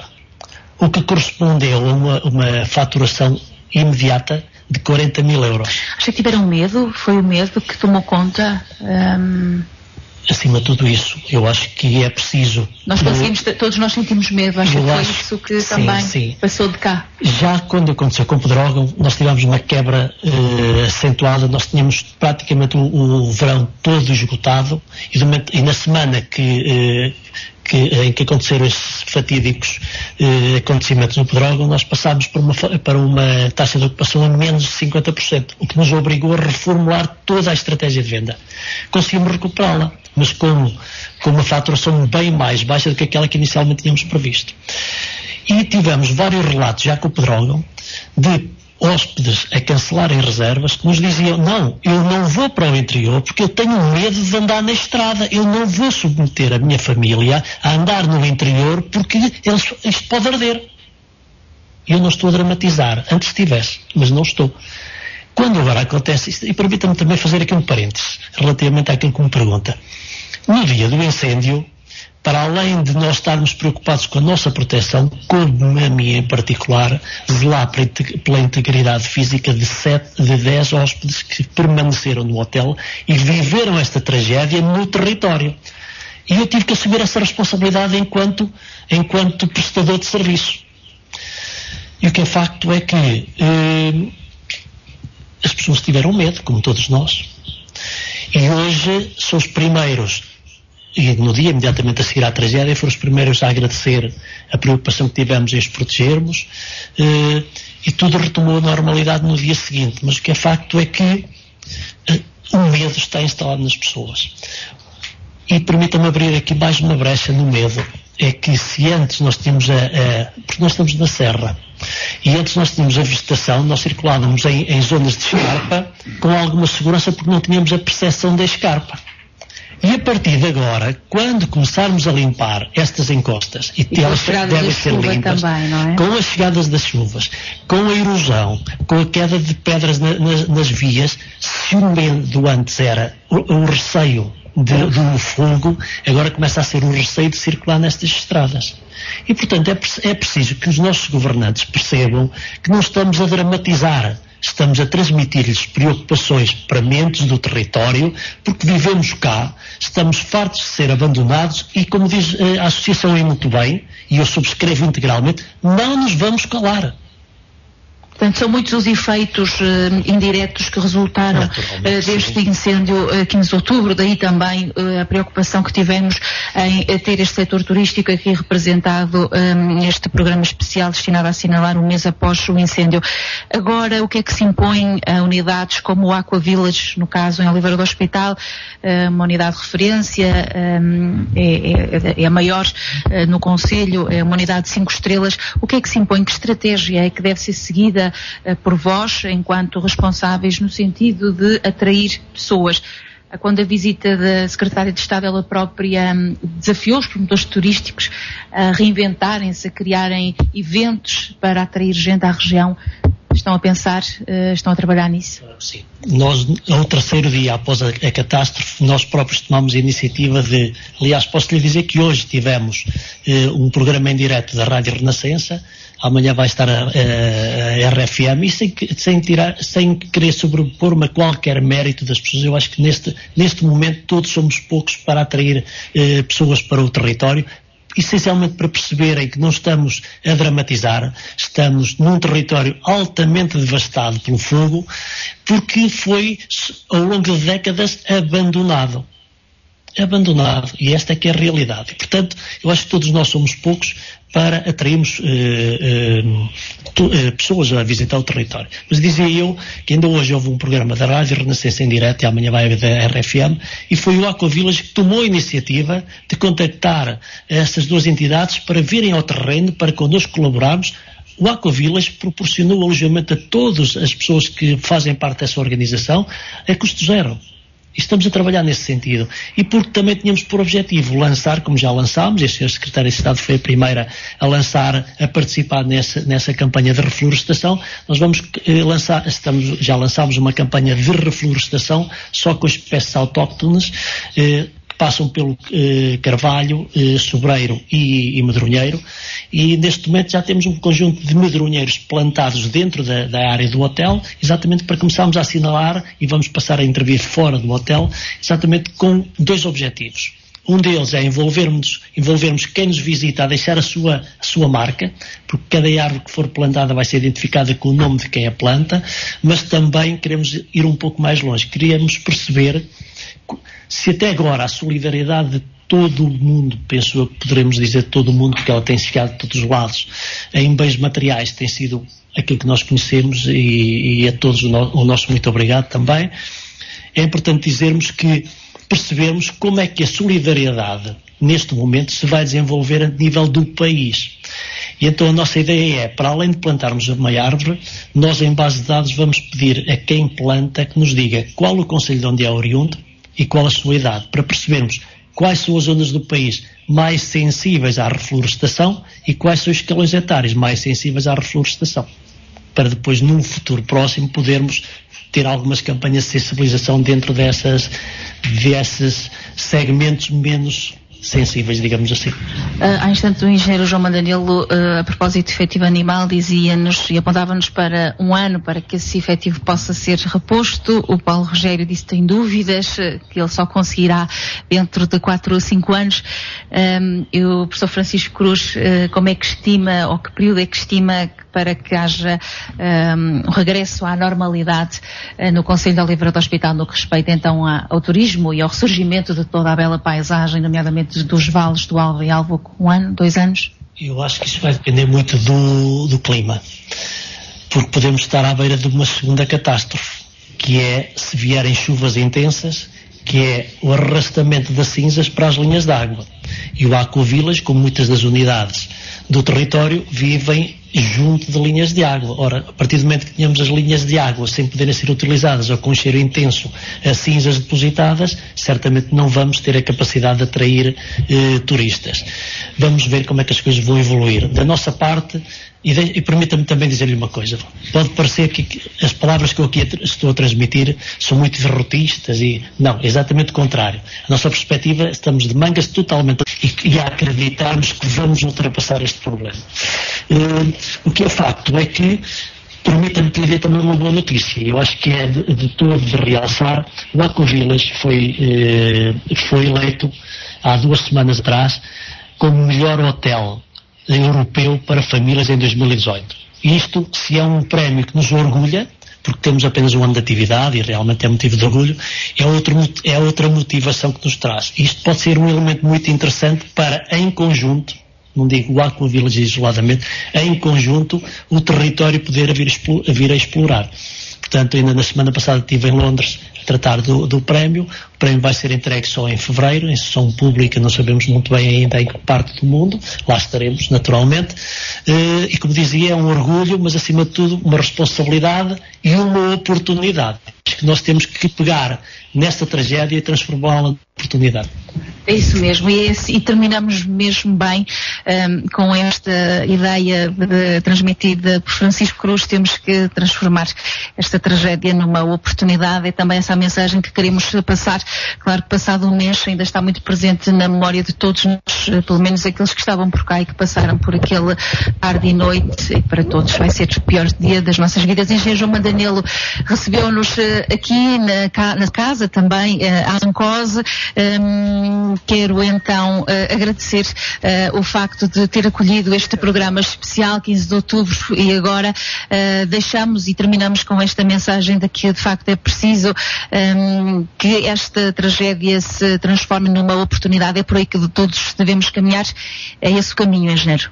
S15: o que correspondeu a uma, uma faturação imediata de quarenta mil euros.
S1: Acha que tiveram medo? Foi o medo que tomou conta? Um...
S15: Acima de tudo isso, eu acho que é preciso...
S1: Nós conseguimos, eu, todos nós sentimos medo, acho que foi acho, isso que sim, também sim. passou de cá.
S15: Já quando aconteceu com o Pedrógão, nós tivemos uma quebra uh, acentuada, nós tínhamos praticamente o, o verão todo esgotado, e, momento, e na semana que, uh, que, em que aconteceram esses fatídicos uh, acontecimentos no Pedrógão, nós passámos por uma, para uma taxa de ocupação a menos de cinquenta por cento, o que nos obrigou a reformular toda a estratégia de venda. Conseguimos recuperá-la, mas com, com uma faturação bem mais baixa do que aquela que inicialmente tínhamos previsto. E tivemos vários relatos, já com o Pedrógão, de hóspedes a cancelarem reservas que nos diziam: não, eu não vou para o interior porque eu tenho medo de andar na estrada, eu não vou submeter a minha família a andar no interior porque eles, isto pode arder. Eu não estou a dramatizar, antes estivesse, mas não estou. Quando agora acontece isto, e permita-me também fazer aqui um parênteses relativamente àquilo que me pergunta. No dia do incêndio, para além de nós estarmos preocupados com a nossa proteção, como a minha em particular, zelar pela integridade física de, sete, de dez hóspedes que permaneceram no hotel e viveram esta tragédia no território. E eu tive que assumir essa responsabilidade enquanto, enquanto prestador de serviço. E o que é facto é que eh, as pessoas tiveram medo, como todos nós. E hoje são os primeiros, e no dia imediatamente a seguir à tragédia, foram os primeiros a agradecer a preocupação que tivemos em os protegermos, eh, e tudo retomou a normalidade no dia seguinte. Mas o que é facto é que eh, o medo está instalado nas pessoas. E permita-me abrir aqui mais uma brecha no medo. é que se antes nós tínhamos a, a porque nós estamos na serra, e antes nós tínhamos a vegetação, nós circulávamos em, em zonas de escarpa com alguma segurança porque não tínhamos a percepção da escarpa. E a partir de agora, quando começarmos a limpar estas encostas, e, e elas devem ser limpas, também, não é? Com as chegadas das chuvas, com a erosão, com a queda de pedras na, nas, nas vias, se o medo antes era o, o receio de, do fogo, agora começa a ser o receio de circular nestas estradas. E, portanto, é, é preciso que os nossos governantes percebam que não estamos a dramatizar, estamos a transmitir-lhes preocupações para mentes do território, porque vivemos cá, estamos fartos de ser abandonados e, como diz a Associação aí muito bem, e eu subscrevo integralmente, não nos vamos calar.
S1: Portanto, são muitos os efeitos uh, indiretos que resultaram uh, deste incêndio uh, quinze de outubro, daí também uh, a preocupação que tivemos em uh, ter este setor turístico aqui representado um, neste programa especial destinado a assinalar um mês após o incêndio. Agora, o que é que se impõe a unidades como o Aqua Village, no caso em Oliveira do Hospital, uh, uma unidade de referência, um, é, é, é a maior uh, no Conselho, é uma unidade de cinco estrelas. O que é que se impõe? Que estratégia é que deve ser seguida por vós, enquanto responsáveis, no sentido de atrair pessoas? Quando a visita da Secretária de Estado, ela própria um, desafiou os promotores turísticos a reinventarem-se, a criarem eventos para atrair gente à região. Estão a pensar, uh, estão a trabalhar nisso?
S15: Sim. Nós, ao terceiro dia após a, a catástrofe, nós próprios tomamos a iniciativa de, aliás, posso lhe dizer que hoje tivemos uh, um programa em direto da Rádio Renascença, amanhã vai estar a, a, a R F M, e sem, sem, tirar, sem querer sobrepor-me a qualquer mérito das pessoas, eu acho que neste, neste momento todos somos poucos para atrair uh, pessoas para o território, essencialmente para perceberem que não estamos a dramatizar, estamos num território altamente devastado pelo fogo, porque foi, ao longo de décadas, abandonado. Abandonado. E esta é que é a realidade. E, portanto, eu acho que todos nós somos poucos para atrairmos eh, eh, tu, eh, pessoas a visitar o território. Mas dizia eu que ainda hoje houve um programa da Rádio Renascença em direto, e amanhã vai haver da R F M, e foi o Aqua Village que tomou a iniciativa de contactar essas duas entidades para virem ao terreno, para connosco colaborarmos. O Aqua Village proporcionou alojamento a todas as pessoas que fazem parte dessa organização a custo zero. Estamos a trabalhar nesse sentido. E porque também tínhamos por objetivo lançar, como já lançámos, a senhora Secretária de Estado foi a primeira a lançar, a participar nessa, nessa campanha de reflorestação, nós vamos eh, lançar, estamos, já lançámos uma campanha de reflorestação só com espécies autóctones, eh, passam pelo eh, carvalho, eh, sobreiro e, e medronheiro, e neste momento já temos um conjunto de medronheiros plantados dentro da, da área do hotel, exatamente para começarmos a assinalar, e vamos passar a intervir fora do hotel, exatamente com dois objetivos. Um deles é envolvermos, envolvermos quem nos visita a deixar a sua, a sua marca, porque cada árvore que for plantada vai ser identificada com o nome de quem a planta, mas também queremos ir um pouco mais longe, queremos perceber se até agora a solidariedade de todo o mundo, penso eu que poderemos dizer todo o mundo, porque ela tem chegado de todos os lados, em bens materiais tem sido aquilo que nós conhecemos, e, e a todos o, no, o nosso muito obrigado também. É importante dizermos que percebemos como é que a solidariedade neste momento se vai desenvolver a nível do país. E então a nossa ideia é, para além de plantarmos uma árvore, nós em base de dados vamos pedir a quem planta que nos diga qual o concelho de onde é oriundo e qual a sua idade, para percebermos quais são as zonas do país mais sensíveis à reflorestação e quais são os escalões etários mais sensíveis à reflorestação, para depois, num futuro próximo, podermos ter algumas campanhas de sensibilização dentro dessas, desses segmentos menos sensíveis, digamos assim. Uh,
S1: há instante o engenheiro João Mandanilo, uh, a propósito do efetivo animal, dizia-nos e apontava-nos para um ano para que esse efetivo possa ser reposto. O Paulo Rogério disse que tem dúvidas, que ele só conseguirá dentro de quatro ou cinco anos. Um, e o professor Francisco Cruz, uh, como é que estima, ou que período é que estima para que haja um, um regresso à normalidade uh, no Concelho de Oliveira do Hospital, no que respeita então a, ao turismo e ao ressurgimento de toda a bela paisagem, nomeadamente dos vales do Alva e Alvoco? Um ano, dois anos?
S15: Eu acho que isso vai depender muito do, do clima, porque podemos estar à beira de uma segunda catástrofe, que é se vierem chuvas intensas, que é o arrastamento das cinzas para as linhas de água. E o Aquavilas, como muitas das unidades do território, vivem junto de linhas de água. Ora, a partir do momento que tínhamos as linhas de água sem poderem ser utilizadas ou com um cheiro intenso a cinzas depositadas, certamente não vamos ter a capacidade de atrair eh, turistas. Vamos ver como é que as coisas vão evoluir. Da nossa parte, e, e permita-me também dizer-lhe uma coisa, pode parecer que, que as palavras que eu aqui estou a transmitir são muito derrotistas e não, exatamente o contrário. A nossa perspectiva, estamos de mangas totalmente e, e a acreditarmos que vamos ultrapassar este problema. Uh, o que é facto é que, permita-me que lhe dê também uma boa notícia. Eu acho que é de, de todo de realçar. O Aquavilas foi, eh, foi eleito há duas semanas atrás como o melhor hotel europeu para famílias em dois mil e dezoito. Isto, se é um prémio que nos orgulha, porque temos apenas um ano de atividade e realmente é motivo de orgulho, é, outro, é outra motivação que nos traz. Isto pode ser um elemento muito interessante para, em conjunto, não digo o Aquavilas isoladamente, em conjunto o território poder vir, vir a explorar. Portanto, ainda na semana passada estive em Londres a tratar do, do prémio. O prémio vai ser entregue só em fevereiro, em sessão pública, não sabemos muito bem ainda em que parte do mundo, lá estaremos naturalmente, uh, e como dizia, é um orgulho, mas acima de tudo uma responsabilidade e uma oportunidade. Acho que nós temos que pegar nesta tragédia e transformá-la em oportunidade.
S1: É isso mesmo, e, esse, e terminamos mesmo bem um, com esta ideia de, transmitida por Francisco Cruz. Temos que transformar esta tragédia numa oportunidade. É também essa a mensagem que queremos passar. Claro que passado um mês ainda está muito presente na memória de todos nós, pelo menos aqueles que estavam por cá e que passaram por aquele tarde e noite, e para todos vai ser o pior dia das nossas vidas. Engenheiro João Mandanelo recebeu-nos aqui na, na casa também, a Ancose. Um, Quero então uh, agradecer uh, o facto de ter acolhido este programa especial quinze de outubro e agora uh, deixamos e terminamos com esta mensagem de que de facto é preciso um, que esta tragédia se transforme numa oportunidade. É por aí que todos devemos caminhar. É esse o caminho, engenheiro.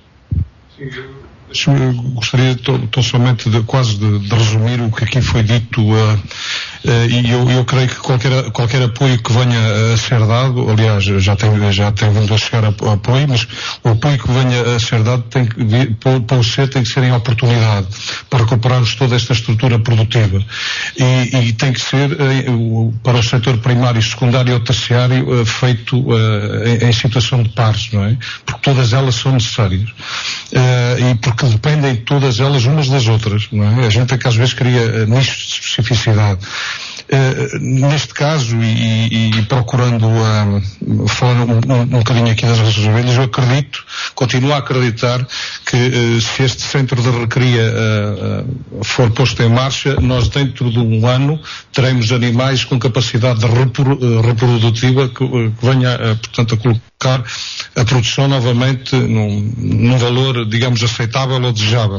S5: Eu gostaria tão somente de, quase de, de resumir o que aqui foi dito uh, uh, e eu, eu creio que qualquer, qualquer apoio que venha a ser dado, aliás já tem, já tem vindo a chegar a, a apoio, mas o apoio que venha a ser dado tem que, para, para o ser tem que ser em oportunidade para recuperarmos toda esta estrutura produtiva e, e tem que ser uh, para o setor primário, secundário ou terciário uh, feito uh, em, em situação de pares, não é? Porque todas elas são necessárias uh, e porque dependem todas elas umas das outras, não é? A gente é que às vezes cria uh, nichos de especificidade. Uh, neste caso, e, e procurando uh, falar um, um, um bocadinho aqui das nossas ovelhas, eu acredito, continuo a acreditar que uh, se este centro de recria uh, uh, for posto em marcha, nós dentro de um ano teremos animais com capacidade de repro, uh, reprodutiva que, uh, que venha, uh, portanto, a colocar a produção novamente num, num valor, digamos, aceitável ou desejável.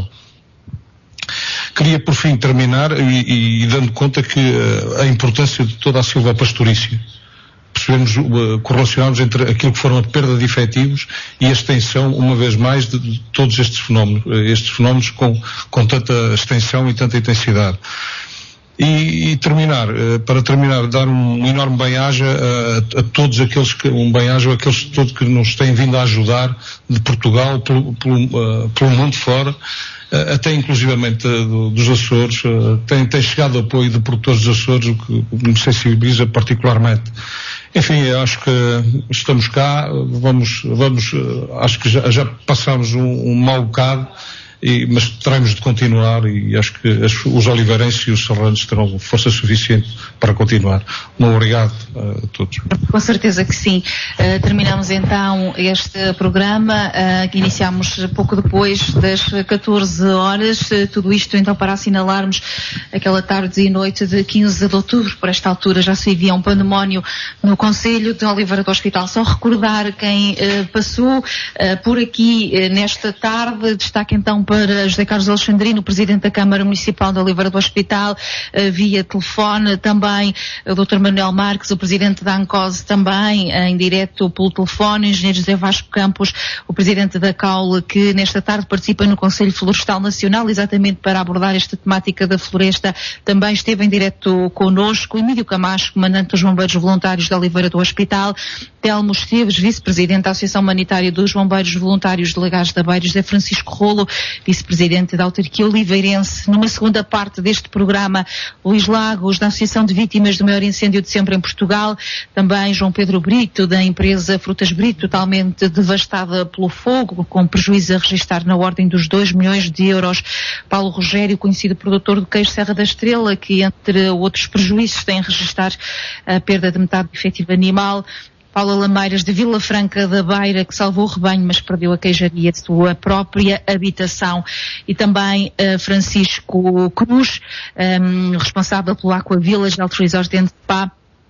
S5: Queria, por fim, terminar e, e, e dando conta que uh, a importância de toda a silvopastorícia. Percebemos, uh, correlacionamos entre aquilo que foram a perda de efetivos e a extensão, uma vez mais, de, de todos estes fenómenos, uh, estes fenómenos com, com tanta extensão e tanta intensidade. E, e terminar, uh, para terminar, dar um enorme bem-aja a, a todos aqueles que, um bem-aja a aqueles todos que nos têm vindo a ajudar de Portugal, pelo, pelo, uh, pelo mundo fora, uh, até inclusivamente uh, dos Açores, uh, tem, tem chegado apoio de produtores dos Açores, o que me sensibiliza particularmente. Enfim, eu acho que estamos cá, vamos, vamos, uh, acho que já, já passámos um, um mau bocado, E, mas teremos de continuar e acho que as, os oliveirenses e os serranos terão força suficiente para continuar. Muito obrigado a todos.
S1: Com certeza que sim. Uh, terminamos então este programa uh, que iniciamos pouco depois das catorze horas. Uh, tudo isto então para assinalarmos aquela tarde e noite de quinze de outubro. Por esta altura já se vivia um pandemónio no Concelho de Oliveira do Hospital. Só recordar quem uh, passou uh, por aqui uh, nesta tarde. Destaque então para José Carlos Alexandrino, Presidente da Câmara Municipal de Oliveira do Hospital, uh, via telefone, também o doutor Manuel Marques, o Presidente da Ancose, também uh, em direto pelo telefone, o Engenheiro José Vasco Campos, o Presidente da Caule, que nesta tarde participa no Conselho Florestal Nacional, exatamente para abordar esta temática da floresta, também esteve em direto connosco, Emílio Camacho, Comandante dos Bombeiros Voluntários de Oliveira do Hospital. Telmo Esteves, vice-presidente da Associação Humanitária dos Bombeiros Voluntários Delegados da Beira, José Francisco Rolo, vice-presidente da Autarquia Oliveirense. Numa segunda parte deste programa, Luís Lagos, da Associação de Vítimas do Maior Incêndio de Sempre em Portugal, também João Pedro Brito, da empresa Frutas Brito, totalmente devastada pelo fogo, com prejuízo a registrar na ordem dos dois milhões de euros. Paulo Rogério, conhecido produtor do queijo Serra da Estrela, que entre outros prejuízos tem a registrar a perda de metade do efetivo animal. Paula Lameiras, de Vila Franca da Beira, que salvou o rebanho, mas perdeu a queijaria de sua própria habitação. E também uh, Francisco Cruz, um, responsável pelo Aqua Village, Alto Resort de Pá,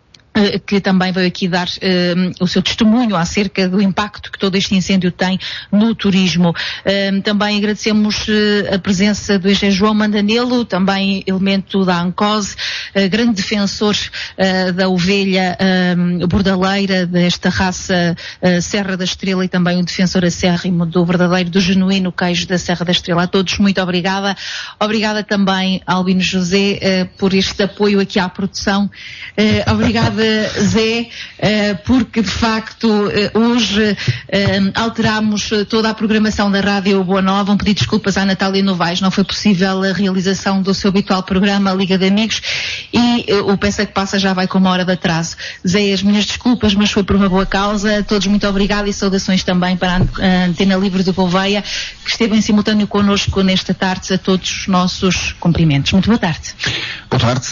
S1: que também veio aqui dar uh, o seu testemunho acerca do impacto que todo este incêndio tem no turismo. Uh, também agradecemos uh, a presença do engenheiro João Mandanelo, também elemento da ANCOSE, uh, grande defensor uh, da ovelha uh, bordaleira, desta raça uh, Serra da Estrela, e também um defensor acérrimo do verdadeiro, do genuíno queijo da Serra da Estrela. A todos, muito obrigada. Obrigada também a Albino José uh, por este apoio aqui à produção. Uh, obrigada, Zé, porque de facto hoje alterámos toda a programação da Rádio Boa Nova. Um pedido de desculpas à Natália Novaes, não foi possível a realização do seu habitual programa Liga de Amigos, e o Peça que Passa já vai com uma hora de atraso. Zé, as minhas desculpas, mas foi por uma boa causa. A todos muito obrigada, e saudações também para a Antena Livre de Gouveia, que esteve em simultâneo connosco nesta tarde. A todos os nossos cumprimentos. Muito boa tarde.
S2: Boa tarde.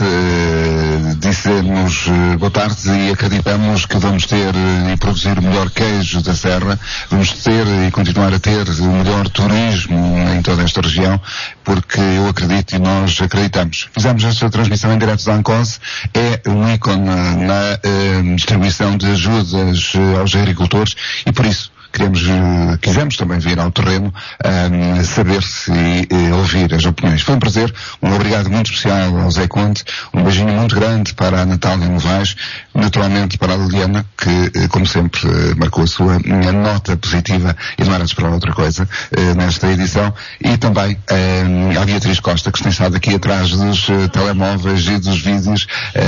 S2: Uh, dissemos uh, boa tarde, e acreditamos que vamos ter e produzir o melhor queijo da Serra, vamos ter e continuar a ter o melhor turismo em toda esta região, porque eu acredito e nós acreditamos. Fizemos esta transmissão em direto da ANCOSE, é um ícone na uh, distribuição de ajudas uh, aos agricultores, e por isso queremos, quisemos também vir ao terreno um, saber-se e, e ouvir as opiniões. Foi um prazer, um obrigado muito especial ao Zé Conte, um beijinho muito grande para a Natália Novaes, naturalmente para a Liliana, que, como sempre, marcou a sua nota positiva, e não era de esperar outra coisa nesta edição, e também um, à Beatriz Costa, que tem estado aqui atrás dos uh, telemóveis e dos vídeos,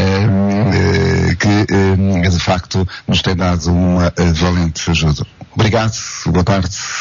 S2: um, uh, que um, de facto nos tem dado uma uh, valente ajuda. Obrigado, boa tarde.